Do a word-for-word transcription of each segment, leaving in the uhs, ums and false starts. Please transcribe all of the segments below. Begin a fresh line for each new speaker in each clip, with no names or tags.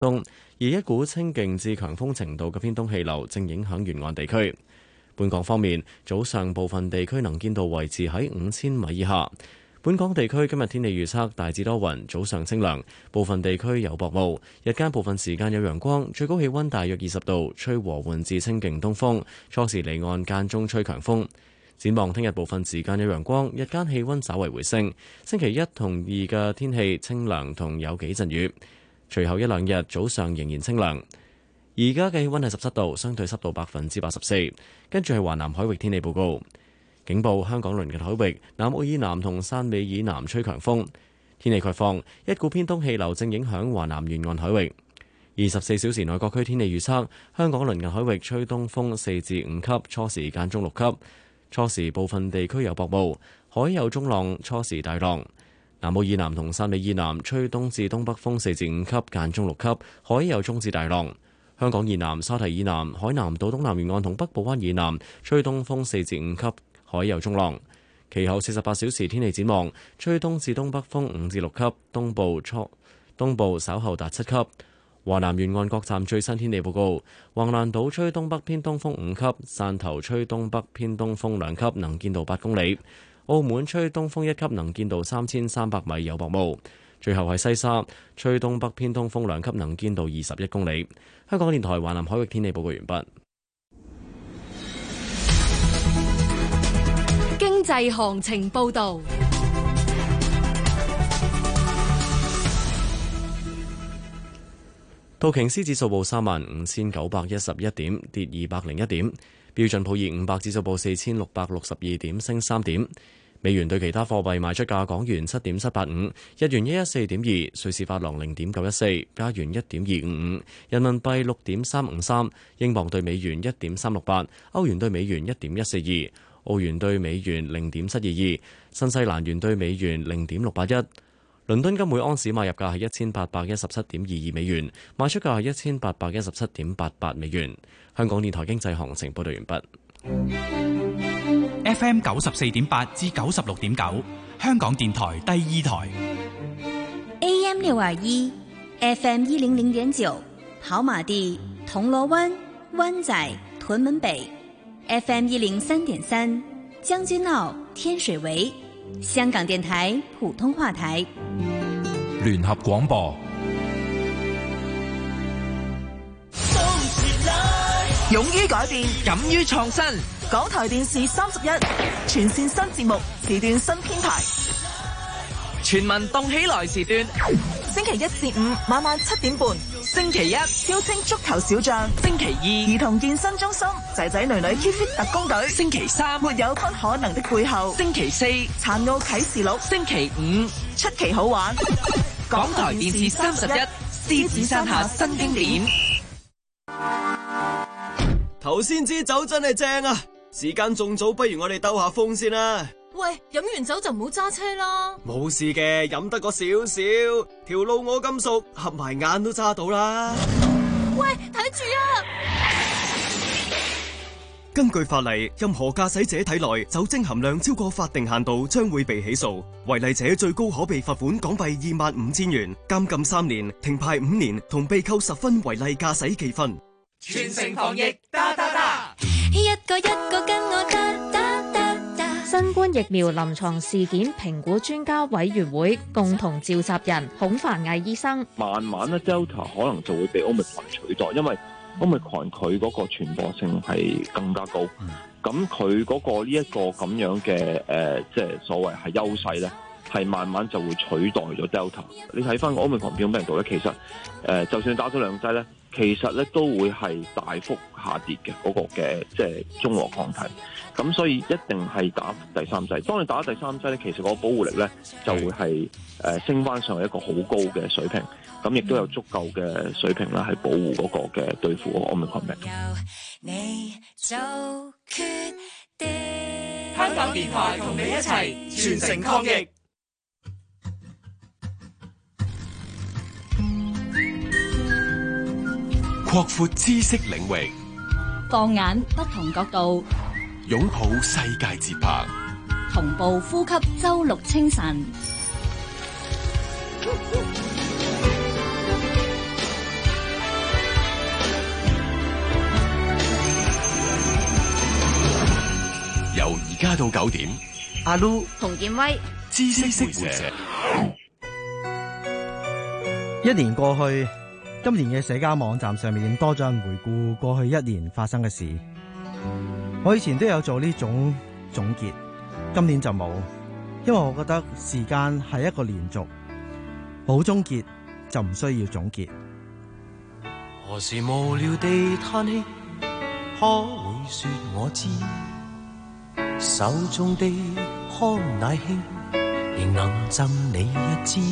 東，而一股清勁至強風程度嘅偏東氣流正影響沿岸地區。本港方面，早上部分地區能見度維持喺五千米以下。本港地區今日天氣預測大致多雲，早上清涼，部分地區有薄霧，日間部分時間有陽光，最高氣溫大約二十度，吹和緩至清勁東風，初時離岸間中吹強風。展望聽日部分時間有陽光，日間氣溫稍為回升。星期一同二嘅天氣清涼同有幾陣雨，隨後一兩日早上仍然清涼。而家嘅氣溫係十七度，相對濕度百分之八十四。跟住係華南海域天氣報告。警報：香港鄰近海域南澳以南同汕尾以南吹強風。天氣概況：一股偏東氣流正影響華南沿岸海域。二十四小時內各區天氣預測：香港鄰近海域吹東風四至五級，初時間中六級。初時部分地區有薄霧，海有中浪，初時大浪。南澳以南同汕尾以南吹東至東北風四至五級，間中六級，海有中至大浪。香港以南、沙堤以南、海南島東南沿岸同北部灣以南吹東風四至五級，海有中浪。其後四十八小時天氣展望，吹東至東北風五至六級，東部初東部稍後達七級。華南沿岸各站最新天氣報告：橫瀾島吹東北偏東風五級，汕頭吹東北偏東風兩級，能見度八公里；澳門吹東風一級，能見度三千三百米，有薄霧。最後係西沙吹東北偏東風兩級，能見度二十一公里。香港電台華南海域天氣報告完畢。
經濟行情報導。
道瓊斯指數報三萬五千九百一十一點，跌二百零一點。標準普爾五百指數報四千六百六十二點，升三點。美元對其他貨幣賣出價：港元七點七八五，日元一一四點二，瑞士法郎零點九一四，加元一點二五五，人民幣六點三五三，英鎊對美元一點三六八，歐元對美元一點一四二，澳元對美元零點七二二，新西蘭元對美元零點六八一。倫敦金每安士買入價係一千八百一十七點二二美元，賣出價係一千八百一十七點八八美元。香港電台經濟行情報道完畢。
F M 九十四點八至九十六點九，香港電台第二台。
A M 六二一 ，F M 一零零點九，跑馬地、銅鑼灣、灣仔、屯門北 ，F M 一零三點三，將軍澳、天水圍。香港電台普通話台
聯合廣播，
勇於改變，
敢於創新。
港台電視三十一全線新節目時段新編排，
全民動起來時段，
星期一至五晚晚七點半，
星期一
超清足球小將，
星期二
兒童健身中心仔仔女女 keep fit 特工隊，
星期三
沒有不可能的背後，
星期四
殘奧啟示錄，
星期五
出奇好玩。
港台電視三十一獅子山下新經典。
頭先支酒真係正啊！時間仲早，不如我哋兜下風先啦。
喂，飲完酒就唔好揸車啦。
冇事嘅，飲得個少少，條路我咁熟，合埋眼都揸到啦。
喂，睇住啊！
根據法例，任何駕駛者體內酒精含量超過法定限度，將會被起訴。違例者最高可被罰款港幣二萬五千元、監禁三年、停牌五年，同被扣十分違例駕駛記分。
全城防疫，打打打！
一個一個跟我打打打打。
新冠疫苗臨床事件評估專家委員會共同召集人孔繁毅醫生，
慢慢咧 Delta 可能就會被 Omicron 取代，因為 Omicron 佢嗰個傳播性係更加高，咁佢嗰個呢一個咁樣嘅誒，即係所謂係優勢咧，係慢慢就會取代咗 Delta。你睇翻個 Omicron 變種病毒咧，其實誒、呃，就算打咗兩劑咧。其實咧都會係大幅下跌嘅嗰、那個嘅即係中和抗體，咁所以一定係打第三劑。當你打第三劑咧，其實個保護力咧就會係誒、呃、升翻上去一個好高嘅水平，咁亦都有足夠嘅水平啦，係保護嗰個嘅對付 Omicron 病毒。
香港電台同你一齊全城抗疫。
擴闊知識領域，
放眼不同角度，
擁抱世界節拍，
同步呼吸周六清晨。
加到九點，
阿 Lu、
洪建威，
知識活者。
一年過去，今年嘅社交網站上面多咗人回顧過去一年發生嘅事。我以前都有做呢種總結，今年就冇，因為我覺得時間係一個連續，冇終結就唔需要總結。
何時無聊地嘆氣，可會說我知？手中的康乃馨，仍能贈你一支。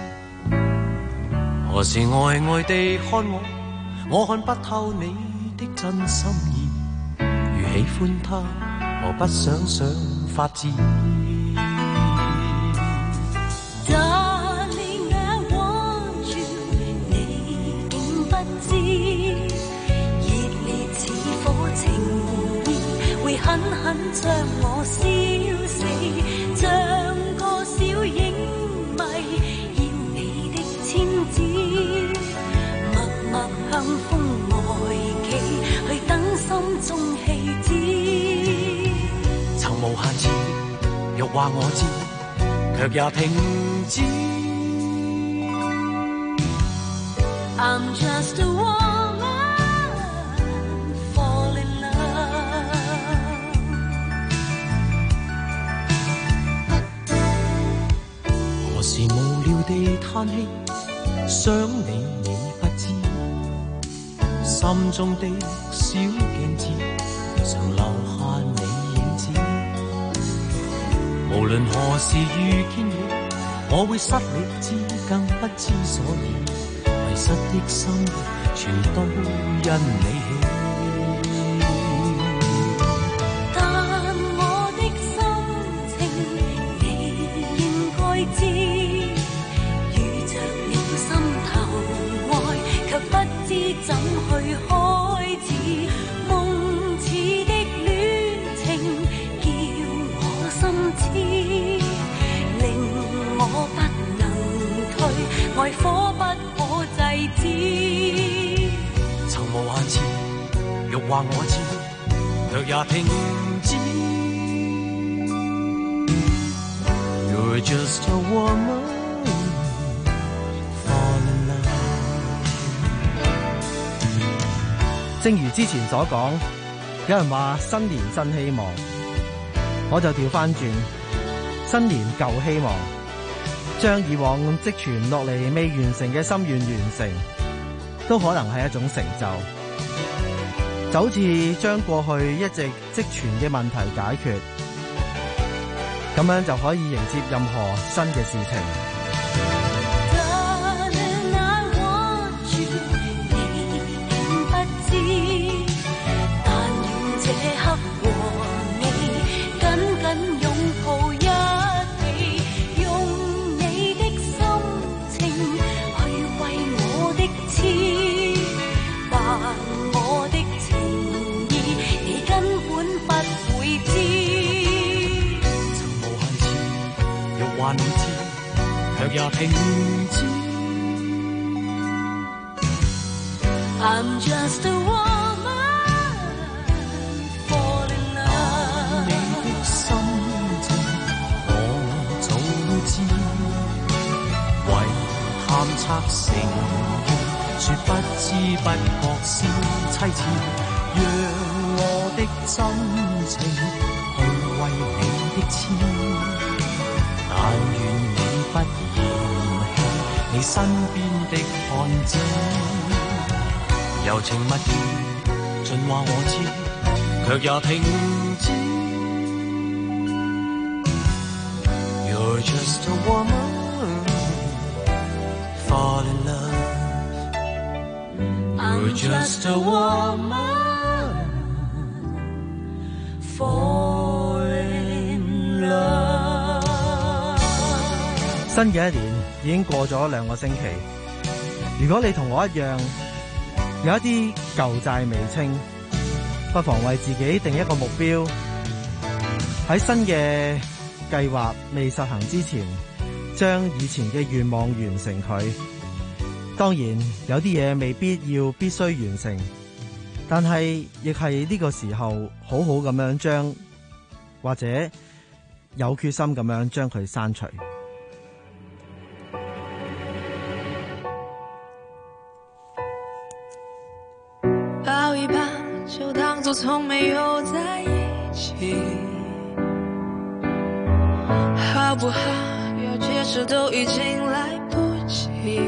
何時呆呆地看我，我看不透你的真心意。如喜歡他，何不想想法子
？Darling, I want you， 你竟不知，熱烈似火情意，會狠狠將我燒死，像個小影迷，要你的簽字，默默向風外企，去等心中氣止。
曾無限次欲話我知，卻也停止。
I'm just a woman, fall in love。
何時無聊地嘆氣，想你你不知，心中的小鏡子常留下你影子。無論何時遇見你，我會失理智，更不知所以。迷失的心全都因你起。
但我的心情你應該知，遇着你心頭愛，卻不知怎去開始。夢似的戀情叫我心痴，令我不能退，愛火不可制止。
曾無限次欲話我知，卻也停止。You're just a woman, fall in love。
正如之前所講，有人話新年新希望，我就調翻轉，新年舊希望，將以往積存落嚟未完成嘅心願完成，都可能係一種成就。就好似將過去一直積存嘅問題解決，咁樣就可以迎接任何新嘅事情。
Darling, I want you， 你竟不知，但願這刻和你緊緊擁抱一起，用你的心情去為我的痴，但我的情意你根本不會知。
曾無限次欲話你知，卻也停止。
I'm just a woman, fall in love。
你的心情我早知，為探測成緣，說不知不覺是妻子，讓我的真情去為你的痴，但願你不嫌棄你身邊的漢子，柔情蜜意盡話我知，卻也停止。You're just a woman, fall in love。You're just a woman, fall in love。
新嘅一年已經過咗兩個星期，如果你同我一樣有一啲舊債未清，不妨為自己定一個目標，喺新嘅計劃未實行之前，將以前嘅願望完成佢。當然有啲嘢未必要必須完成，但係亦係呢個時候好好咁樣將或者有決心咁樣將佢刪除。
抱一抱，就當作從沒有在一起，好不好？要解釋都已經來不及。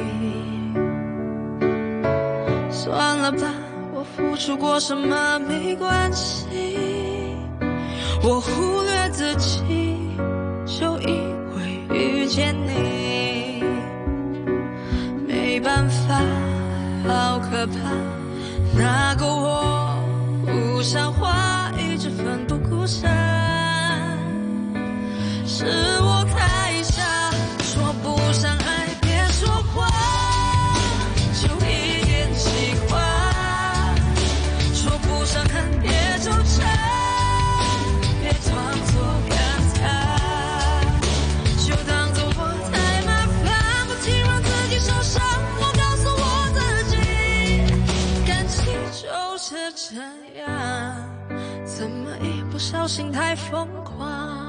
算了吧，我付出過什麼沒關係，我忽略自己，就因為遇見你。沒辦法，好可怕，那個我不像話，一直奮不顧身，是我太傻，說不上愛別說謊，就一點喜歡，說不上恨別糾纏，別裝作感嘆，就當作我太麻煩，不停讓自己受傷，我告訴我自己，感情就是這樣，怎麼一不小心太瘋狂。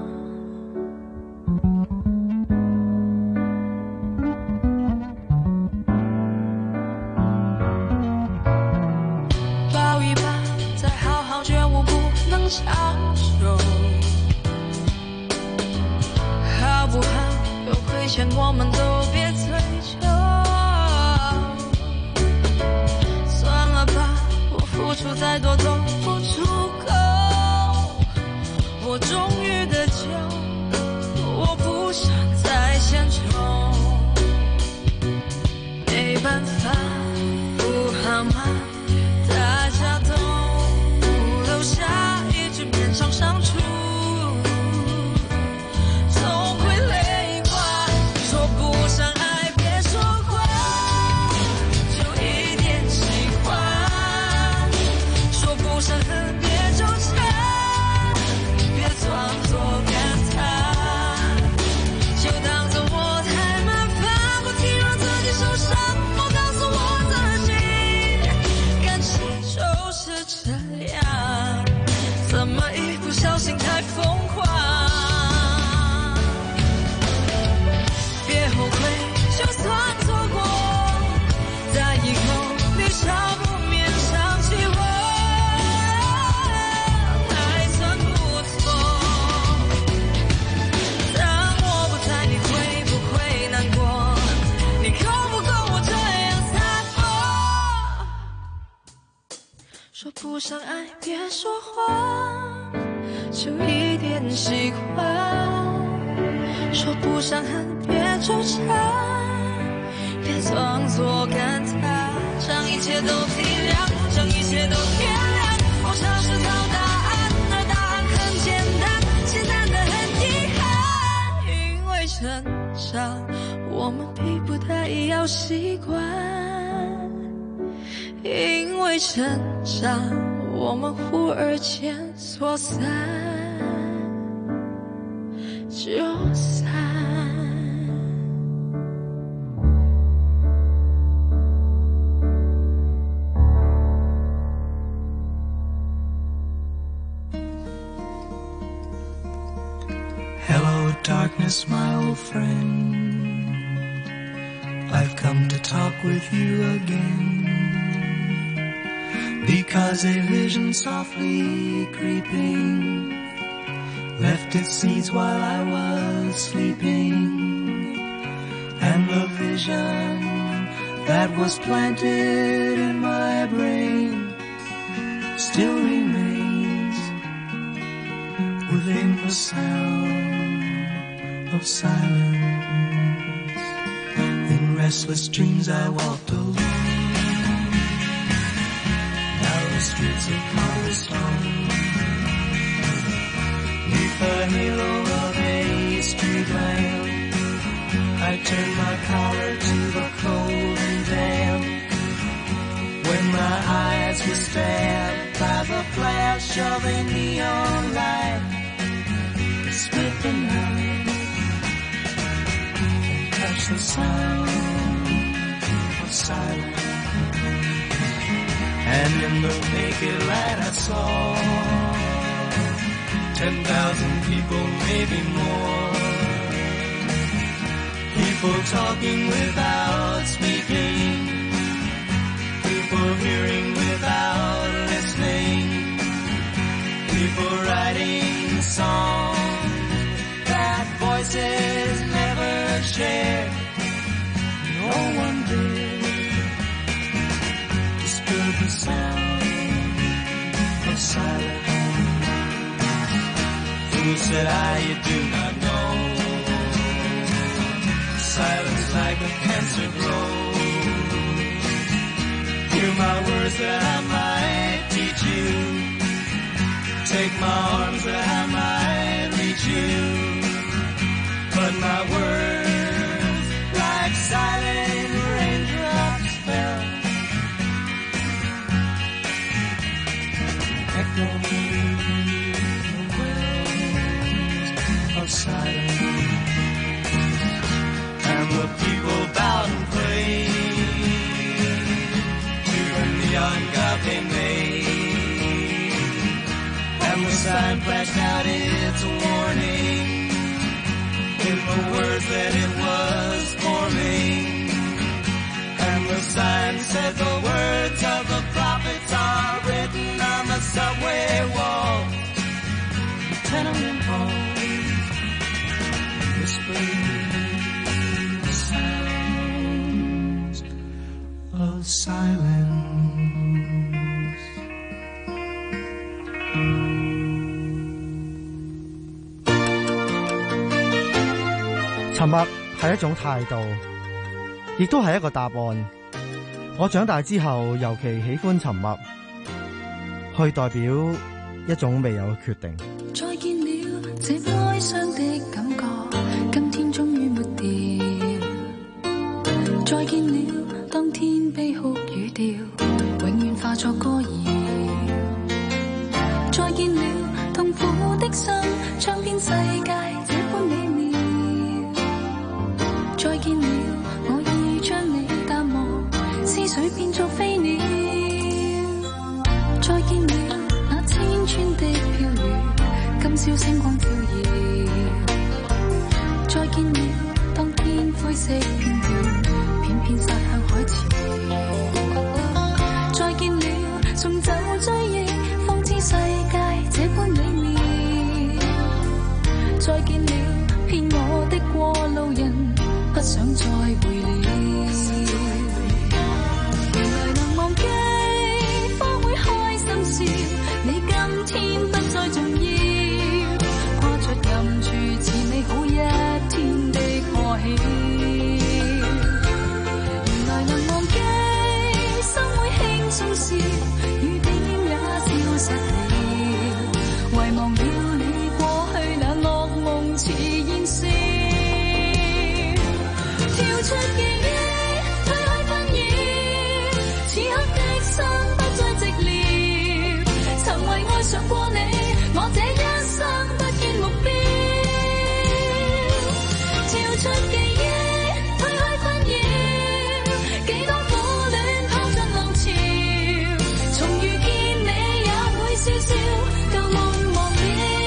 抱一抱，再好好覺悟不能長久，好不好？有虧欠我們都別追究，算了吧，我付出再多都不足夠，我終於得救，我不想再獻醜，沒辦法，不好嗎？大家都留下一直勉強相處，總會累垮，說不上愛別說謊，就一點喜歡，說不上恨別糾纏，別裝作感嘆，就當作我太麻煩，不停讓自己受傷，我告訴我自己，感情就是這樣，怎麼一不小心太瘋狂，別後悔，就算錯過，在以後你少不免想起我，還算不錯，當我不在你會不會難過，你夠不夠我這樣灑脫，說不上愛別說謊，就一點喜歡，說不上恨別糾纏，別裝作感嘆，將一切都體諒，將一切都原諒，我嘗試找答案，而答案很簡單，簡單的很遺憾，因為成長我們逼不得已要習慣，因為成長我們忽而間說散就散。
Hello, darkness, my old friend. I've come to talk with you again. Because a vision softly creeping left its seeds while I was sleeping. And the vision that was planted in my brain still remains within the sound of silence. In restless dreams I walked alone, narrow streets of cobblestone, neath the halo of a street lamp. I turned my collar to the cold and damp, when my eyes were stabbed by the flash of a neon light. Split the night and touch the sound of silence. And in the naked light I saw ten thousand people, maybe more. People talking without speaking. People hearing without listening. People writing songs that voices never shared. No one did disturb the sound of silence. Who said I, you do not know. Silence like a cancer grows. Hear my words that I might teach you. Take my arms that I might reach you. But my words like silent raindrops fell. Echoing the wells of silence. And the people bowed and prayed to the neon god they made. And the sign flashed out its warning in the words that it was forming. And the sign said the words of the prophets are written on the subway walls, the tenement halls, whispering sounds of silence.
沉默係一種態度，亦都係一個答案。我長大之後尤其喜歡沉默，去代表一種未有嘅決定。
再見了，這哀傷的感覺，今天終於抹掉。再見了，當天悲哭語調，永遠化作歌謠。再見了，痛苦的心，唱遍世界這般美妙。再見了，我已將你淡忘，思緒變作飛鳥。再見了，那千川的漂流，今宵星光照耀。再見了，當天灰色片段，偏偏殺向海潮。再見了，送走追憶，方知世界這般美妙。再見了，騙我的過路人，不想再回了。原來能忘記，方會開心笑。你今天不再重要，跨出暗處似美好一天的破曉。原來能忘記，心會輕鬆笑，雨點也消失了。遺忘了你過去那噩夢似煙消。跳出記憶，推開紛擾，此刻的心不再寂寥。曾為愛上過你，我這一生不見目標。跳出記憶，推開紛擾，幾多苦戀拋進浪潮。重遇見你也會笑笑，舊夢忘了。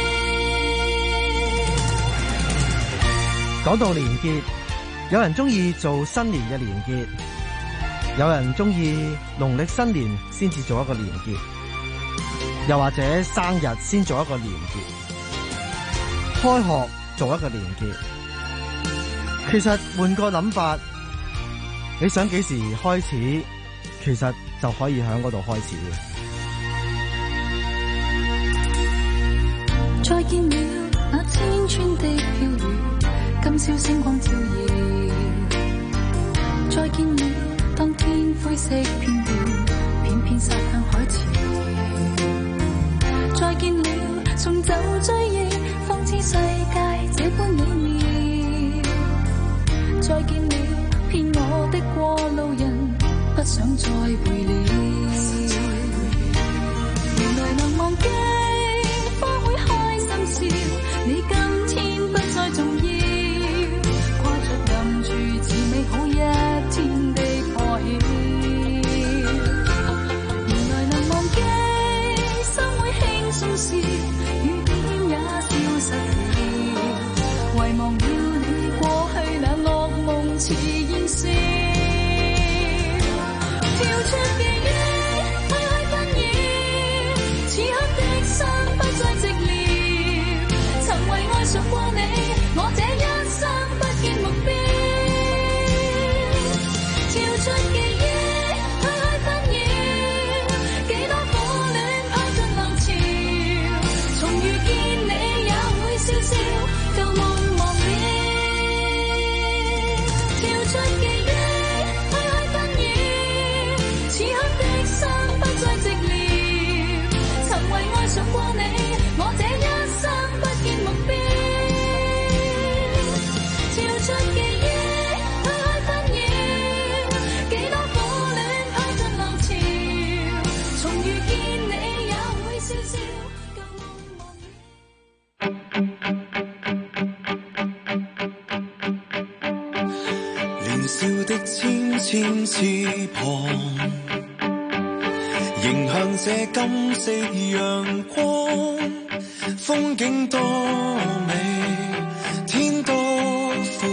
講到連結，有人中意做新年嘅連結，有人中意農曆新年先至做一個連結，又或者生日先做一個連結，開學做一個連結。其實換個諗法，你想幾時開始，其實就可以喺嗰度開始嘅。
再見了，那千川的漂流，今宵星光照耀。再見了，當天灰色片段，偏偏殺向海潮。再見了，送走追憶，方知世界這般美妙。再見了，騙我的過路人，不想再回了。原來能忘記，方會開心笑。你今天不再重要，跨出暗處似美好一天的破曉。原來能忘記，心會輕鬆笑，雨點也
旁，迎向這金色陽光，風景多美，天多闊，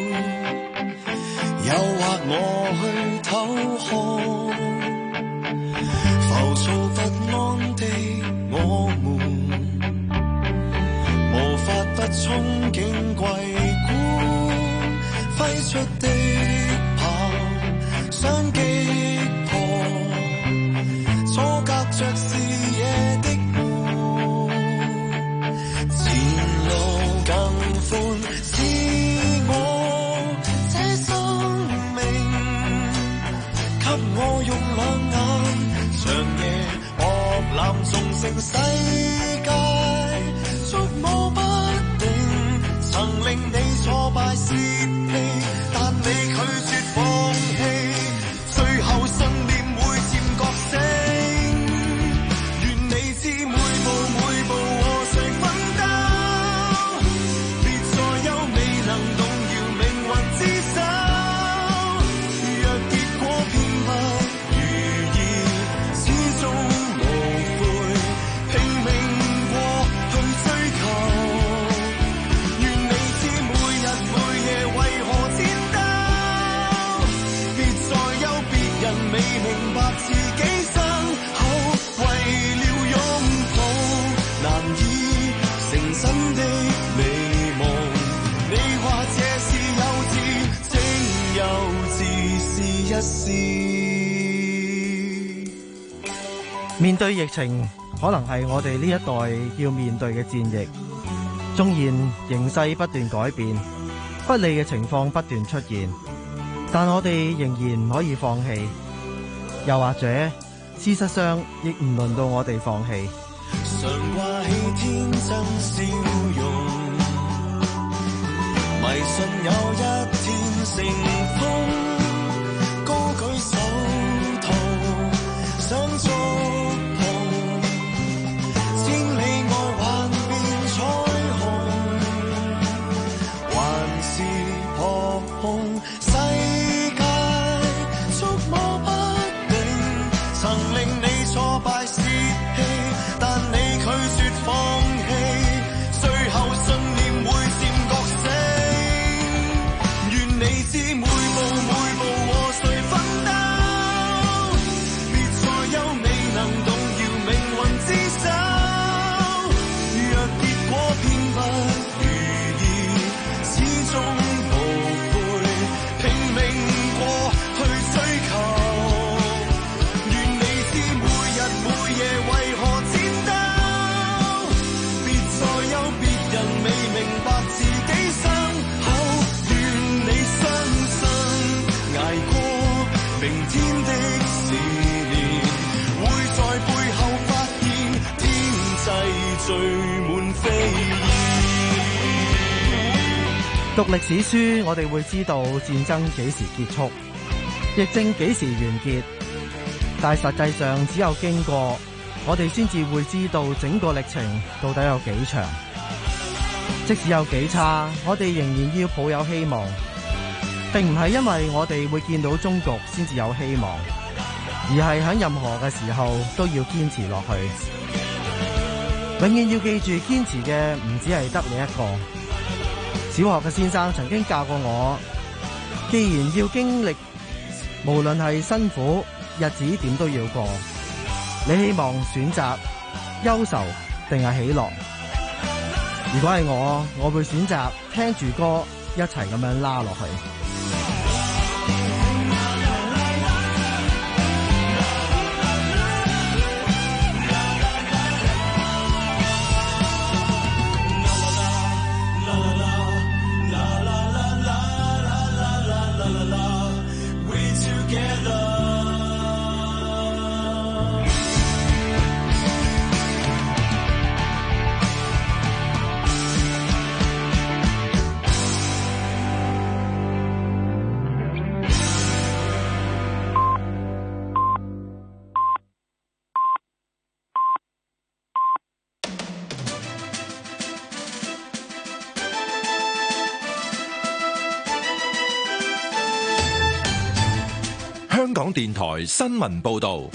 誘惑我去偷看，浮躁不安的我們，無法不憧憬桂冠，揮出的炮相擊破，阻隔着視野的門，前路更寬，是我這生命，給我用兩眼，長夜惡男縱盛世界，捉摸不定，曾令你挫敗泄氣，但你拒絕放棄，最後信念會漸覺醒，願你知每步每步和誰奮鬥，別再有未能動搖命運之手，若結果偏不如意，始終無悔，拼命過去追求，願你知每日每夜為何戰鬥，別再有別人未明白自己身後，為了擁抱難以成真的美夢，你話這是幼稚，請幼稚試一試。
面對疫情，可能係我哋呢一代要面對嘅戰役。縱然形勢不斷改變，不利嘅情況不斷出現，但我哋仍然唔可以放棄。又或者，事實上亦唔輪到我哋放棄。
常掛起天真笑容，迷信有一天成風，高舉手套想觸碰，千里外幻變彩虹，還是破空世界觸摸不定，曾令你挫敗泄氣，但你拒絕放棄，最後信念會漸覺醒，願你知每步每步和誰奮鬥，別再有未能動搖命運之手，若結果偏不如意，始終無悔，拼命過去追求，願你知每日每夜為何戰鬥，別再有別人未明白自己身後，願你相信捱過明天的試煉，會在背後發現天際聚滿飛燕。
讀歷史書，我哋會知道戰爭幾時結束，疫症幾時完結，但實際上只有經過，我哋先至會知道整個歷程到底有幾長。即使有幾差，我哋仍然要抱有希望，並唔係因為我哋會見到終局先至有希望，而係喺任何嘅時候都要堅持落去。永遠要記住，堅持嘅唔止係得你一個。小學嘅先生曾經教過我，既然要經歷，無論係辛苦日子點都要過，你希望選擇憂愁定係喜樂？如果係我，我會選擇聽住歌一齊咁樣拉落去。
香港
港電台新聞報道。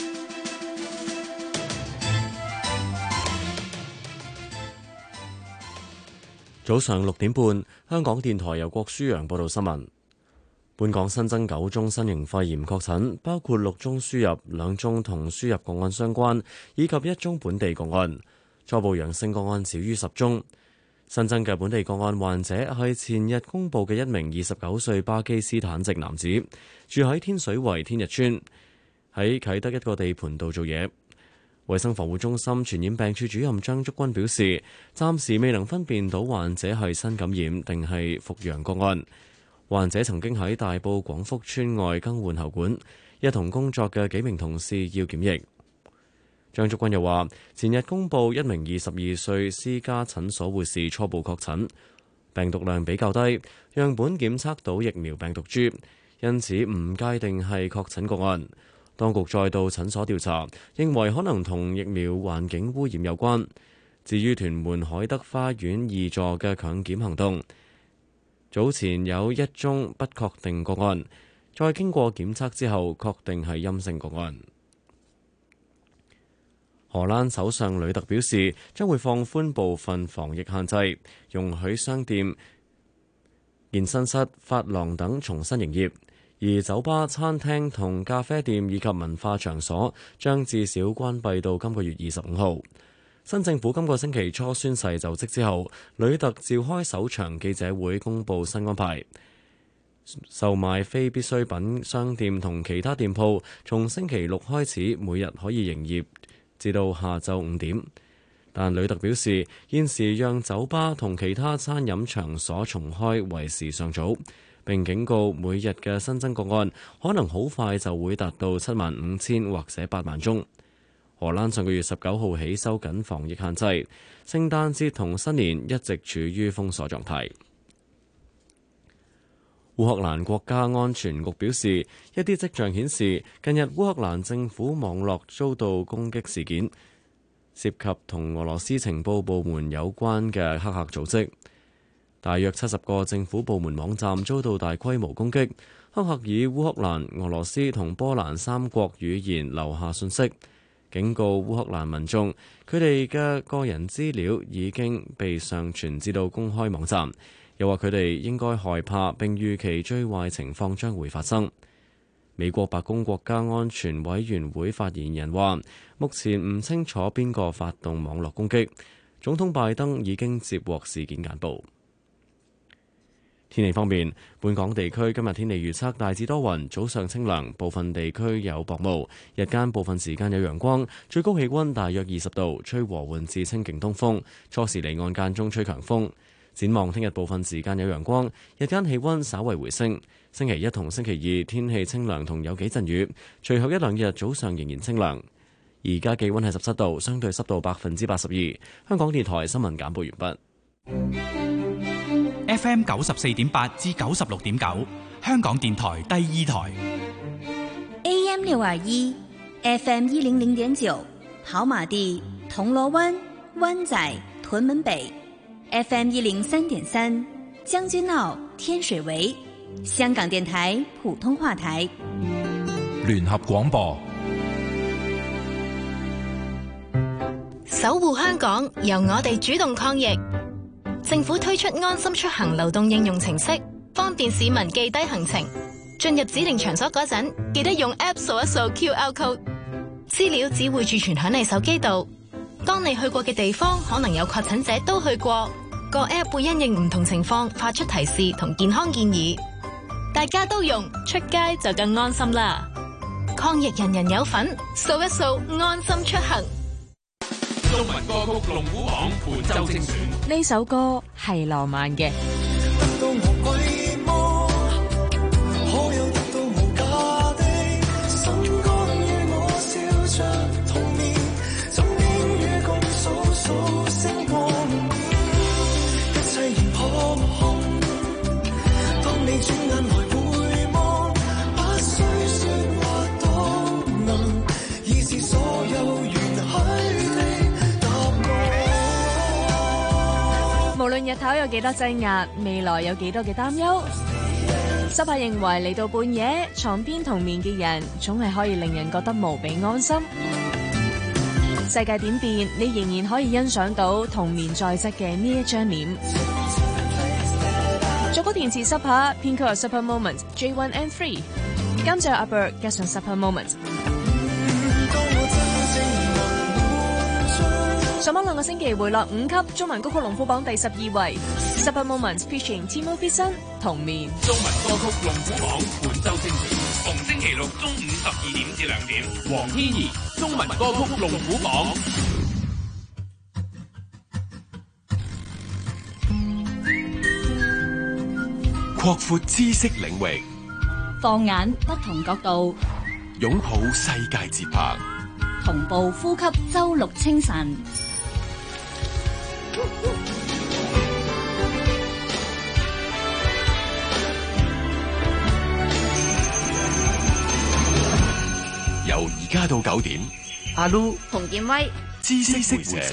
早上六點半，香港電台由郭舒揚報道新聞。本港新增九宗新型肺炎確診，包括六宗輸入、兩宗同輸入個案相關，以及一宗本地個案。初步陽性個案少於十宗。新增嘅本地個案患者係前日公佈嘅一名二十九歲巴基斯坦籍男子，住喺天水圍天日村，喺啟德一個地盤度做嘢。衛生防護中心傳染病處主任張竹君表示，暫時未能分辨到患者係新感染定係復陽個案。患者曾經喺大埔廣福村外更換喉管，一同工作嘅幾名同事要檢疫。張竹君又話，前日公佈一名二十二歲私家診所護士初步確診，病毒量比較低，樣本檢測到疫苗病毒株，因此唔界定係確診個案。當局再到診所調查，認為可能同疫苗環境污染有關。至於屯門海德花園二座嘅強檢行動，早前有一宗不確定個案，再經過檢測之後確定係陰性個案。荷蘭首相呂特表示，將會放寬部分防疫限制，容許商店、健身室、髮廊等重新營業，而酒吧、餐廳同咖啡店以及文化場所將至少關閉到今個月二十五號。新政府今個星期初宣誓就職之後，呂特召開首場記者會公佈新安排。售賣非必需品商店同其他店鋪從星期六開始每日可以營業至到下晝五點，但呂特表示，現時讓酒吧同其他餐飲場所重開為時尚早，並警告每日嘅新增個案可能好快就會達到七萬五千或者八萬宗。荷蘭上個月十九號起收緊防疫限制，聖誕節同新年一直處於封鎖狀態。烏克蘭國家安全局表示，一啲跡象顯示，近日烏克蘭政府網絡遭到攻擊事件，涉及同俄羅斯情報部門有關嘅黑客組織。大約七十個政府部門網站遭到大規模攻擊，黑客以烏克蘭、俄羅斯同波蘭三國語言留下信息，警告烏克蘭民眾，佢哋嘅個人資料已經被上傳至到公開網站。又話佢哋應該害怕並預期最壞情況將會發生。美國白宮國家安全委員會發言人話，目前唔清楚邊個發動網絡攻擊。總統拜登已經接獲事件簡報。天氣方面，本港地區今日天氣預測大致多雲，早上清涼，部分地區有薄霧，日間部分時間有陽光，最高氣溫大約二十度，吹和緩至清勁東風，初時離岸間中吹強風。展望聽日部分時間有陽光，日間氣溫稍為回升。星期一同星期二天氣清涼同有幾陣雨，隨後一兩日早上仍然清涼。而家氣溫係十七度，相對濕度百分之八十二。香港電台新聞簡報完
畢。F M 九十四點八至九十六點九，香港電台第二台。
A M 六二一，F M 一零零點九，跑馬地、銅鑼灣、灣仔、屯門北。F M 一零三點三，將軍澳、天水圍，香港電台普通話台。
聯合廣播，
守護香港，由我哋主動抗疫。政府推出安心出行流動應用程式，方便市民記低行程。進入指定場所嗰陣，記得用 App 掃一掃 Q R code， 資料只會儲存響你手機度。當你去過嘅地方可能有確診者都去過，個 app 會因應唔同情況發出提示同健康建議，大家都用，出街就更安心啦。抗疫人人有份，掃一掃安心出行。
中文歌曲龍虎榜本周精選，
呢首歌係浪漫嘅。無論日頭有幾多擠壓，未來有幾多嘅擔憂，
濕派認為嚟到半夜，床邊同眠嘅人總係可以令人覺得無比安心。世界點變，你仍然可以欣賞到童年在側嘅呢一張臉。作曲填詞濕帕，編曲有 Super Moment、J One and Three， 監製阿 Bird 加上 Super Moment。上網兩個星期回落五級，中文歌曲龍虎榜第十二位。Super Moment featuring Timothy Sun 童年。
中文歌曲龍虎榜本周星期，逢星期六中午十二點至兩點，黃天怡中文歌曲龍虎榜。
擴闊知識領域，
放眼不同角度，
擁抱世界節拍，
同步呼吸周六清晨。
由而家到九點，
阿 Lu
洪建威，
知識會社。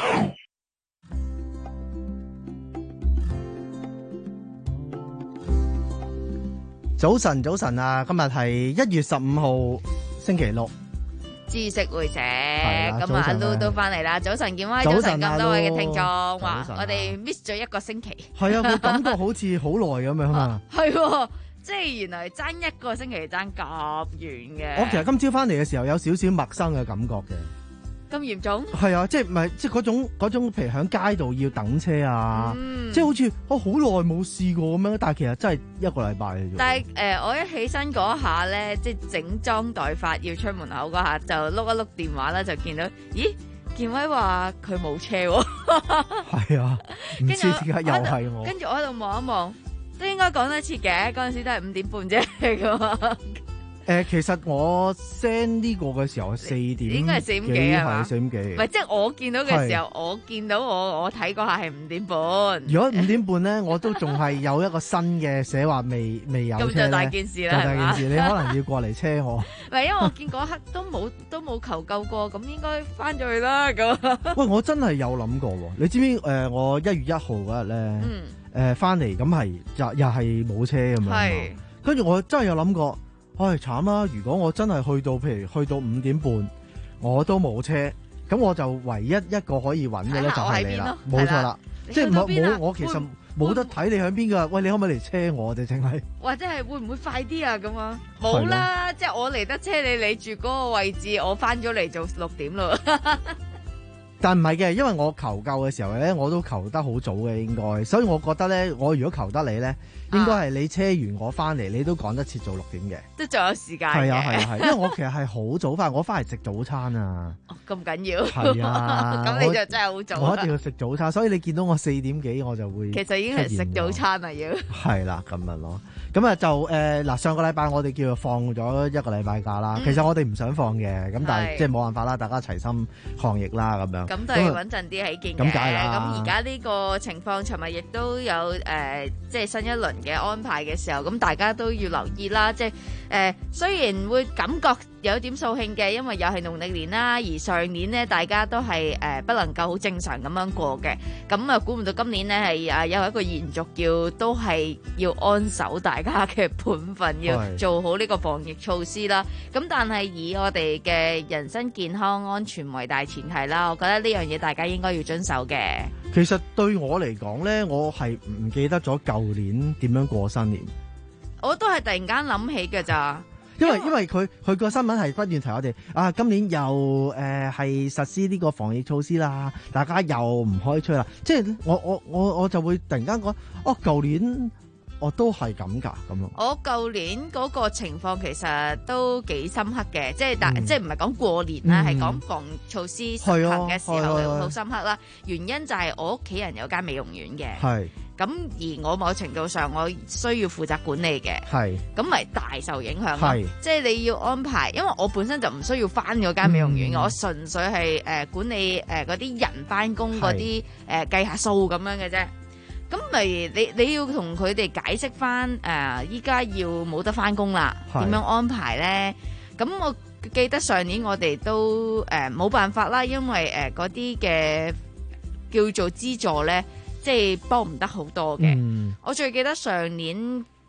早晨，早晨啊！今日係一月十五號星期六，
知識會社
咁
咁啊，阿 Lu 都翻嚟啦。早晨，建威，早晨咁多位嘅聽眾，哇！我哋 miss 咗一個星期，
係啊，個感覺好似好耐咁樣啊，
係，即係原來爭一個星期爭咁遠嘅。
我其實今朝翻嚟嘅時候有少少陌生嘅感覺嘅。
咁嚴重？
係啊，即係唔係即係嗰種嗰種，譬如喺街度要等車啊，
嗯、
即係好似我好耐冇試過咁樣，但係其實真係一個禮拜嚟啫。
但係誒、呃，我一起身嗰下咧，即係整裝待發要出門口嗰下，就碌一碌電話啦，就見到咦，建威話佢冇車喎。
係啊，唔知點解又係我。
跟住我喺度望一望，都應該講得切嘅，嗰陣時都係五點半啫㗎嘛。
誒、呃，其實我 send 呢個嘅時候係四點，
應該係四點幾係嘛？
四點幾，
唔係，即係我見到嘅時候，我見到我我睇嗰下係五點半。
如果五點半咧，我都仲係有一個新嘅寫話未未有車咧，
咁就大件事啦，
就大件事，你可能要過嚟車我。
唔係，因為我見嗰刻都冇都冇求救過，咁應該翻咗去啦。咁
喂，我真係有諗過喎，你知唔知誒、呃？我一月一號嗰日咧，誒翻嚟咁係又又係冇車咁樣，跟住我真係有諗過。唉，慘啦！如果我真係去到，譬如去到五點半，我都冇車，咁我就唯一一個可以揾嘅咧就係你啦，冇錯啦，即係冇冇我其實冇得睇你喺邊噶，喂，你可唔可以嚟車我哋淨係？
或者係會唔會快啲啊？咁啊，冇啦，即係我嚟得車你，你住嗰個位置，我翻咗嚟做六點咯。
但唔係嘅，因為我求救嘅時候咧，我都求得好早嘅應該，所以我覺得咧，我如果求得你咧，應該係你車完我翻嚟，你都趕得切做六點嘅，
都仲有時間嘅。
係啊係啊係，因為我其實係好早翻，我翻嚟食早餐啊。
哦，咁緊要。
係啊，
咁你就真係好早。
我一定要食早餐，所以你見到我四點幾我就會。
其實已經係食早餐啦，要。
係啦，咁樣咯。咁啊就誒嗱、呃，上個禮拜我哋叫做放咗一個禮拜假啦、嗯。其實我哋唔想放嘅，咁但係即係冇辦法啦，大家齊心抗疫啦，咁樣。
咁都係穩陣啲起見嘅。
咁解啦。
咁而家呢個情況，尋日亦都有誒，即、呃、係、就是、新一輪嘅安排嘅時候，咁大家都要留意啦。即係誒，雖然會感覺有點掃興嘅，因為又係農曆年啦，而上年呢，大家都係誒、呃、不能夠好正常咁樣過嘅。咁啊，估唔到今年呢係啊有一個延續，叫都係要安守大家嘅本分，要做好呢個防疫措施啦。咁但係以我哋嘅人身健康安全為大前提啦，我覺得呢樣嘢大家應該要遵守嘅。
其實對我嚟講呢，我係唔記得咗舊年點樣過新年。
我都係突然間諗起嘅咋。
因為因為佢佢個新聞係不斷提我哋啊，今年又誒係、呃、實施呢個防疫措施啦，大家又唔可以出啦。即係我我我我就會突然間講，哦，舊年我都係咁噶咁樣。
我舊年嗰個情況其實都幾深刻嘅，即係但、嗯、即係唔係講過年啦，係、嗯、講防疫措施實行嘅時候好深刻啦。原因就係我屋企人有間美容院嘅。係。咁而我某程度上我需要負責管理嘅，係咁咪大受影響咯。即係你要安排，因為我本身就唔需要返嗰間美容院，嗯、我純粹係誒、呃、管理誒嗰啲人返工嗰啲誒計下數咁樣嘅啫。咁咪你你要同佢哋解釋返誒依家要冇得返工啦，點樣安排咧？咁我記得上年我哋都誒冇、呃、辦法啦，因為誒嗰啲嘅叫做資助咧。即係幫唔得好多嘅、嗯，我最記得上年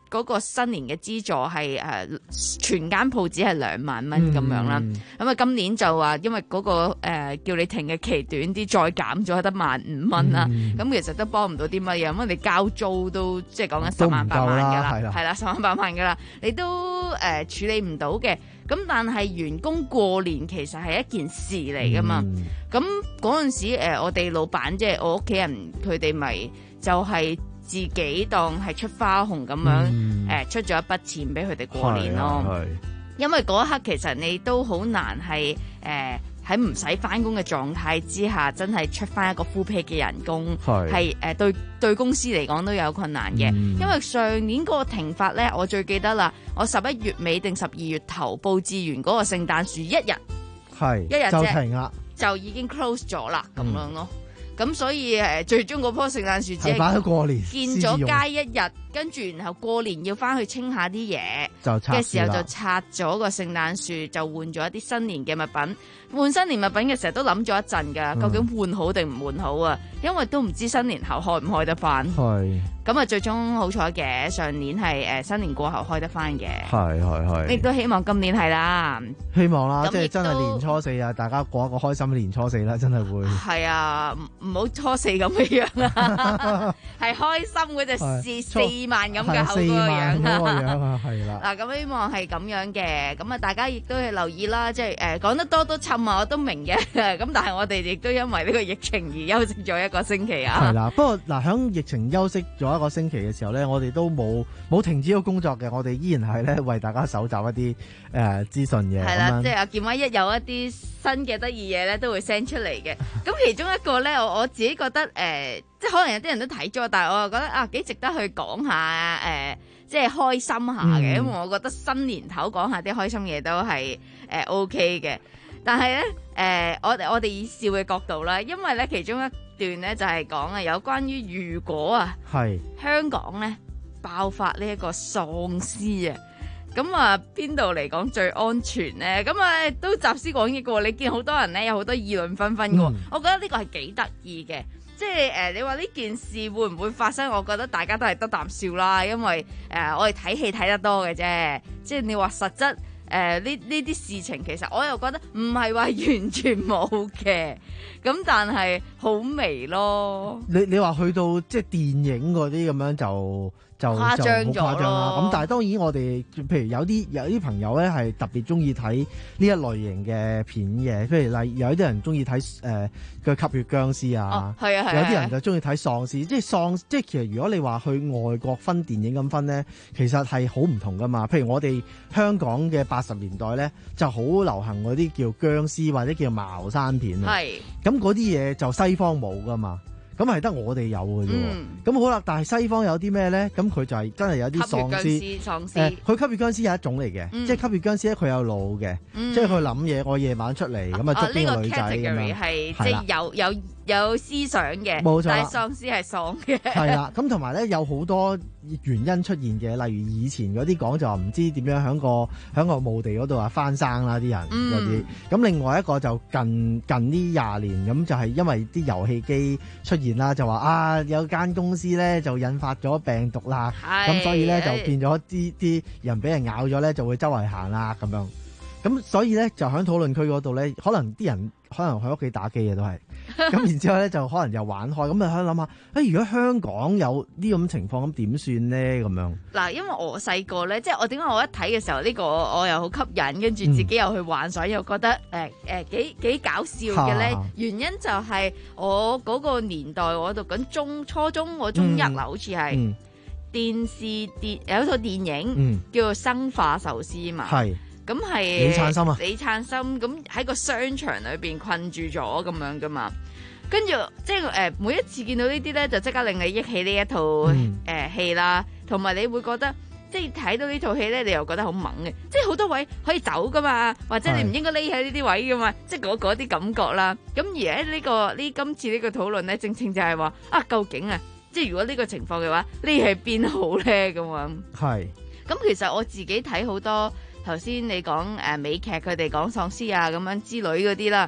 嗰個新年嘅資助係誒全間鋪只係兩萬蚊咁樣啦，咁啊今年就話因為嗰個誒叫你停嘅期短啲，再減咗得萬五蚊啦，咁其實都幫唔到啲乜嘢，咁你交租都即係講緊十萬八萬㗎啦，係啦十萬八萬㗎啦，你都誒處理唔到嘅。咁但係員工過年其實係一件事嚟㗎嘛，咁嗰陣時誒我哋老闆即係我屋企人佢哋咪就係自己當係出花紅咁樣誒、嗯呃、出咗一筆錢俾佢哋過年咯，因為嗰一刻其實你都好難係誒喺唔使翻工嘅狀態之下，真係出翻一個 full pay 嘅人工，係誒、呃、對對公司嚟講都有困難嘅、嗯。因為上年嗰個停發咧，我最記得啦，我十一月尾定十二月頭佈置完嗰個聖誕樹一日，係一日就停啦，就已經 close 咗啦，咁、嗯、樣咯。咁所以誒，最終嗰棵聖誕樹只係
擺喺過年
見咗街一日，跟住然後過年要翻去清下啲嘢嘅時候就拆咗個聖誕樹，就換咗一啲新年嘅物品。換新年物品嘅時候都諗咗一陣㗎，究竟換好定唔換好啊？因為都唔知新年後開唔開得翻。係。咁啊，最終好彩嘅，上年係誒新年過後開得翻嘅。係係係。亦都希望今年係啦。希望啦，即係真係年初四啊，大家過一個開心嘅年初四啦，真係會。係啊，唔好初四咁嘅樣啊，係開心嗰隻四四萬咁嘅口嗰個樣啊，係啦。嗱，咁希望係咁樣嘅，咁啊，大家亦都要留意啦，即係誒講得多都沉啊，我都明嘅。咁但係我哋亦都因為呢個疫情而休息咗一個星期啊。係啦，不過嗱，響疫情休息咗一個星期嘅時候咧，我哋都冇冇停止咗工作嘅，我哋依然係咧為大家搜集一啲誒資訊嘅。係啦，即係阿健威一有一啲新嘅得意嘢咧，都會 send 出嚟嘅。咁其中一個咧，我我自己覺得誒、呃，即係可能有啲人都睇咗，但係我又覺得啊，幾值得去講下誒、呃，即係開心下嘅、嗯，因為我覺得新年頭講下啲開心嘢都係誒、呃、OK 嘅。但係咧誒，我哋我哋以笑嘅角度啦，因為咧其中一段咧就係講啊，有關於如果啊，係香港咧爆發呢一個喪屍啊，咁啊邊度嚟講最安全咧？咁啊都集思廣益嘅喎，你見好多人咧有好多議論紛紛嘅喎，我覺得呢個係幾得意嘅，即係誒、呃、你話呢件事會唔會發生？我覺得大家都係得啖笑啦，因為誒、呃、我哋睇戲睇得多嘅啫，即係你話實質。誒呢呢啲事情其實我又覺得唔係話完全冇嘅，咁但係好微咯。你你話去到即係電影嗰啲咁樣就就誇張咗咯。咁但係當然我哋譬如有啲有啲朋友咧係特別中意睇呢一類型嘅片嘅，譬如例有啲人中意睇誒嘅吸血僵屍啊，係啊係啊，有啲人就中意睇喪屍，即係喪即係其實如果你話去外國分電影咁分咧，其實係好唔同噶嘛。譬如我哋香港嘅八十年代咧就好流行嗰啲叫僵屍或者叫茅山片啊，係咁嗰啲嘢就西方冇噶嘛。咁係得我哋有嘅啫，咁、嗯、好啦。但係西方有啲咩咧？咁佢就係真係有啲喪屍，喪屍。誒，佢吸血僵屍有一種嚟嘅、嗯，即係吸血僵屍咧，佢有腦嘅、嗯，即係佢諗嘢。我夜晚出嚟咁啊，捉邊個女仔咁樣。係即係有有有思想嘅，冇錯。但係喪屍係喪嘅。係啦，咁同埋咧有好多原因出現嘅，例如以前嗰啲講就話唔知點樣喺個喺個墓地嗰度啊翻生啦啲人嗰啲。咁、嗯、另外一個就近近呢廿年咁就係因為啲遊戲機出現啦，就話啊有間公司咧就引發咗病毒啦，咁所以咧就變咗啲啲人俾人咬咗咧就會周圍行啦咁樣。咁所以咧就喺討論區嗰度咧，可能啲人可能喺屋企打機嘅都係，咁然之後咧就可能又玩開，咁啊喺度諗下，誒如果香港有呢咁情況，咁點算咧？咁樣嗱，因為我細個咧，即係我點解我一睇嘅時候呢、呢個我又好吸引，跟住自己又去玩，所以又覺得誒誒幾幾搞笑嘅咧。原因就係我嗰個年代，我讀緊中初中，我中一啦，好似係、嗯、電視電有一套電影、嗯、叫做《生化壽司》嘛。係。咁係李燦森啊！李燦森咁喺個商場裏邊困住咗咁樣噶嘛，跟住即係誒每一次見到呢啲咧，就即刻令你憶起呢一套誒、嗯呃、戲啦，同埋你會覺得即係睇到呢套戲咧，你又覺得好猛嘅，即係好多位可以走噶嘛，或者你唔應該匿喺呢啲位噶嘛，即係嗰嗰啲感覺啦。咁而喺呢、呢個呢今次呢個討論咧，正正就係話啊，究竟啊，即係如果呢個情況嘅話，匿喺邊好咧咁樣？係。咁其實我自己睇好多。頭先你講誒美劇佢哋講喪屍啊咁樣之類嗰啲啦，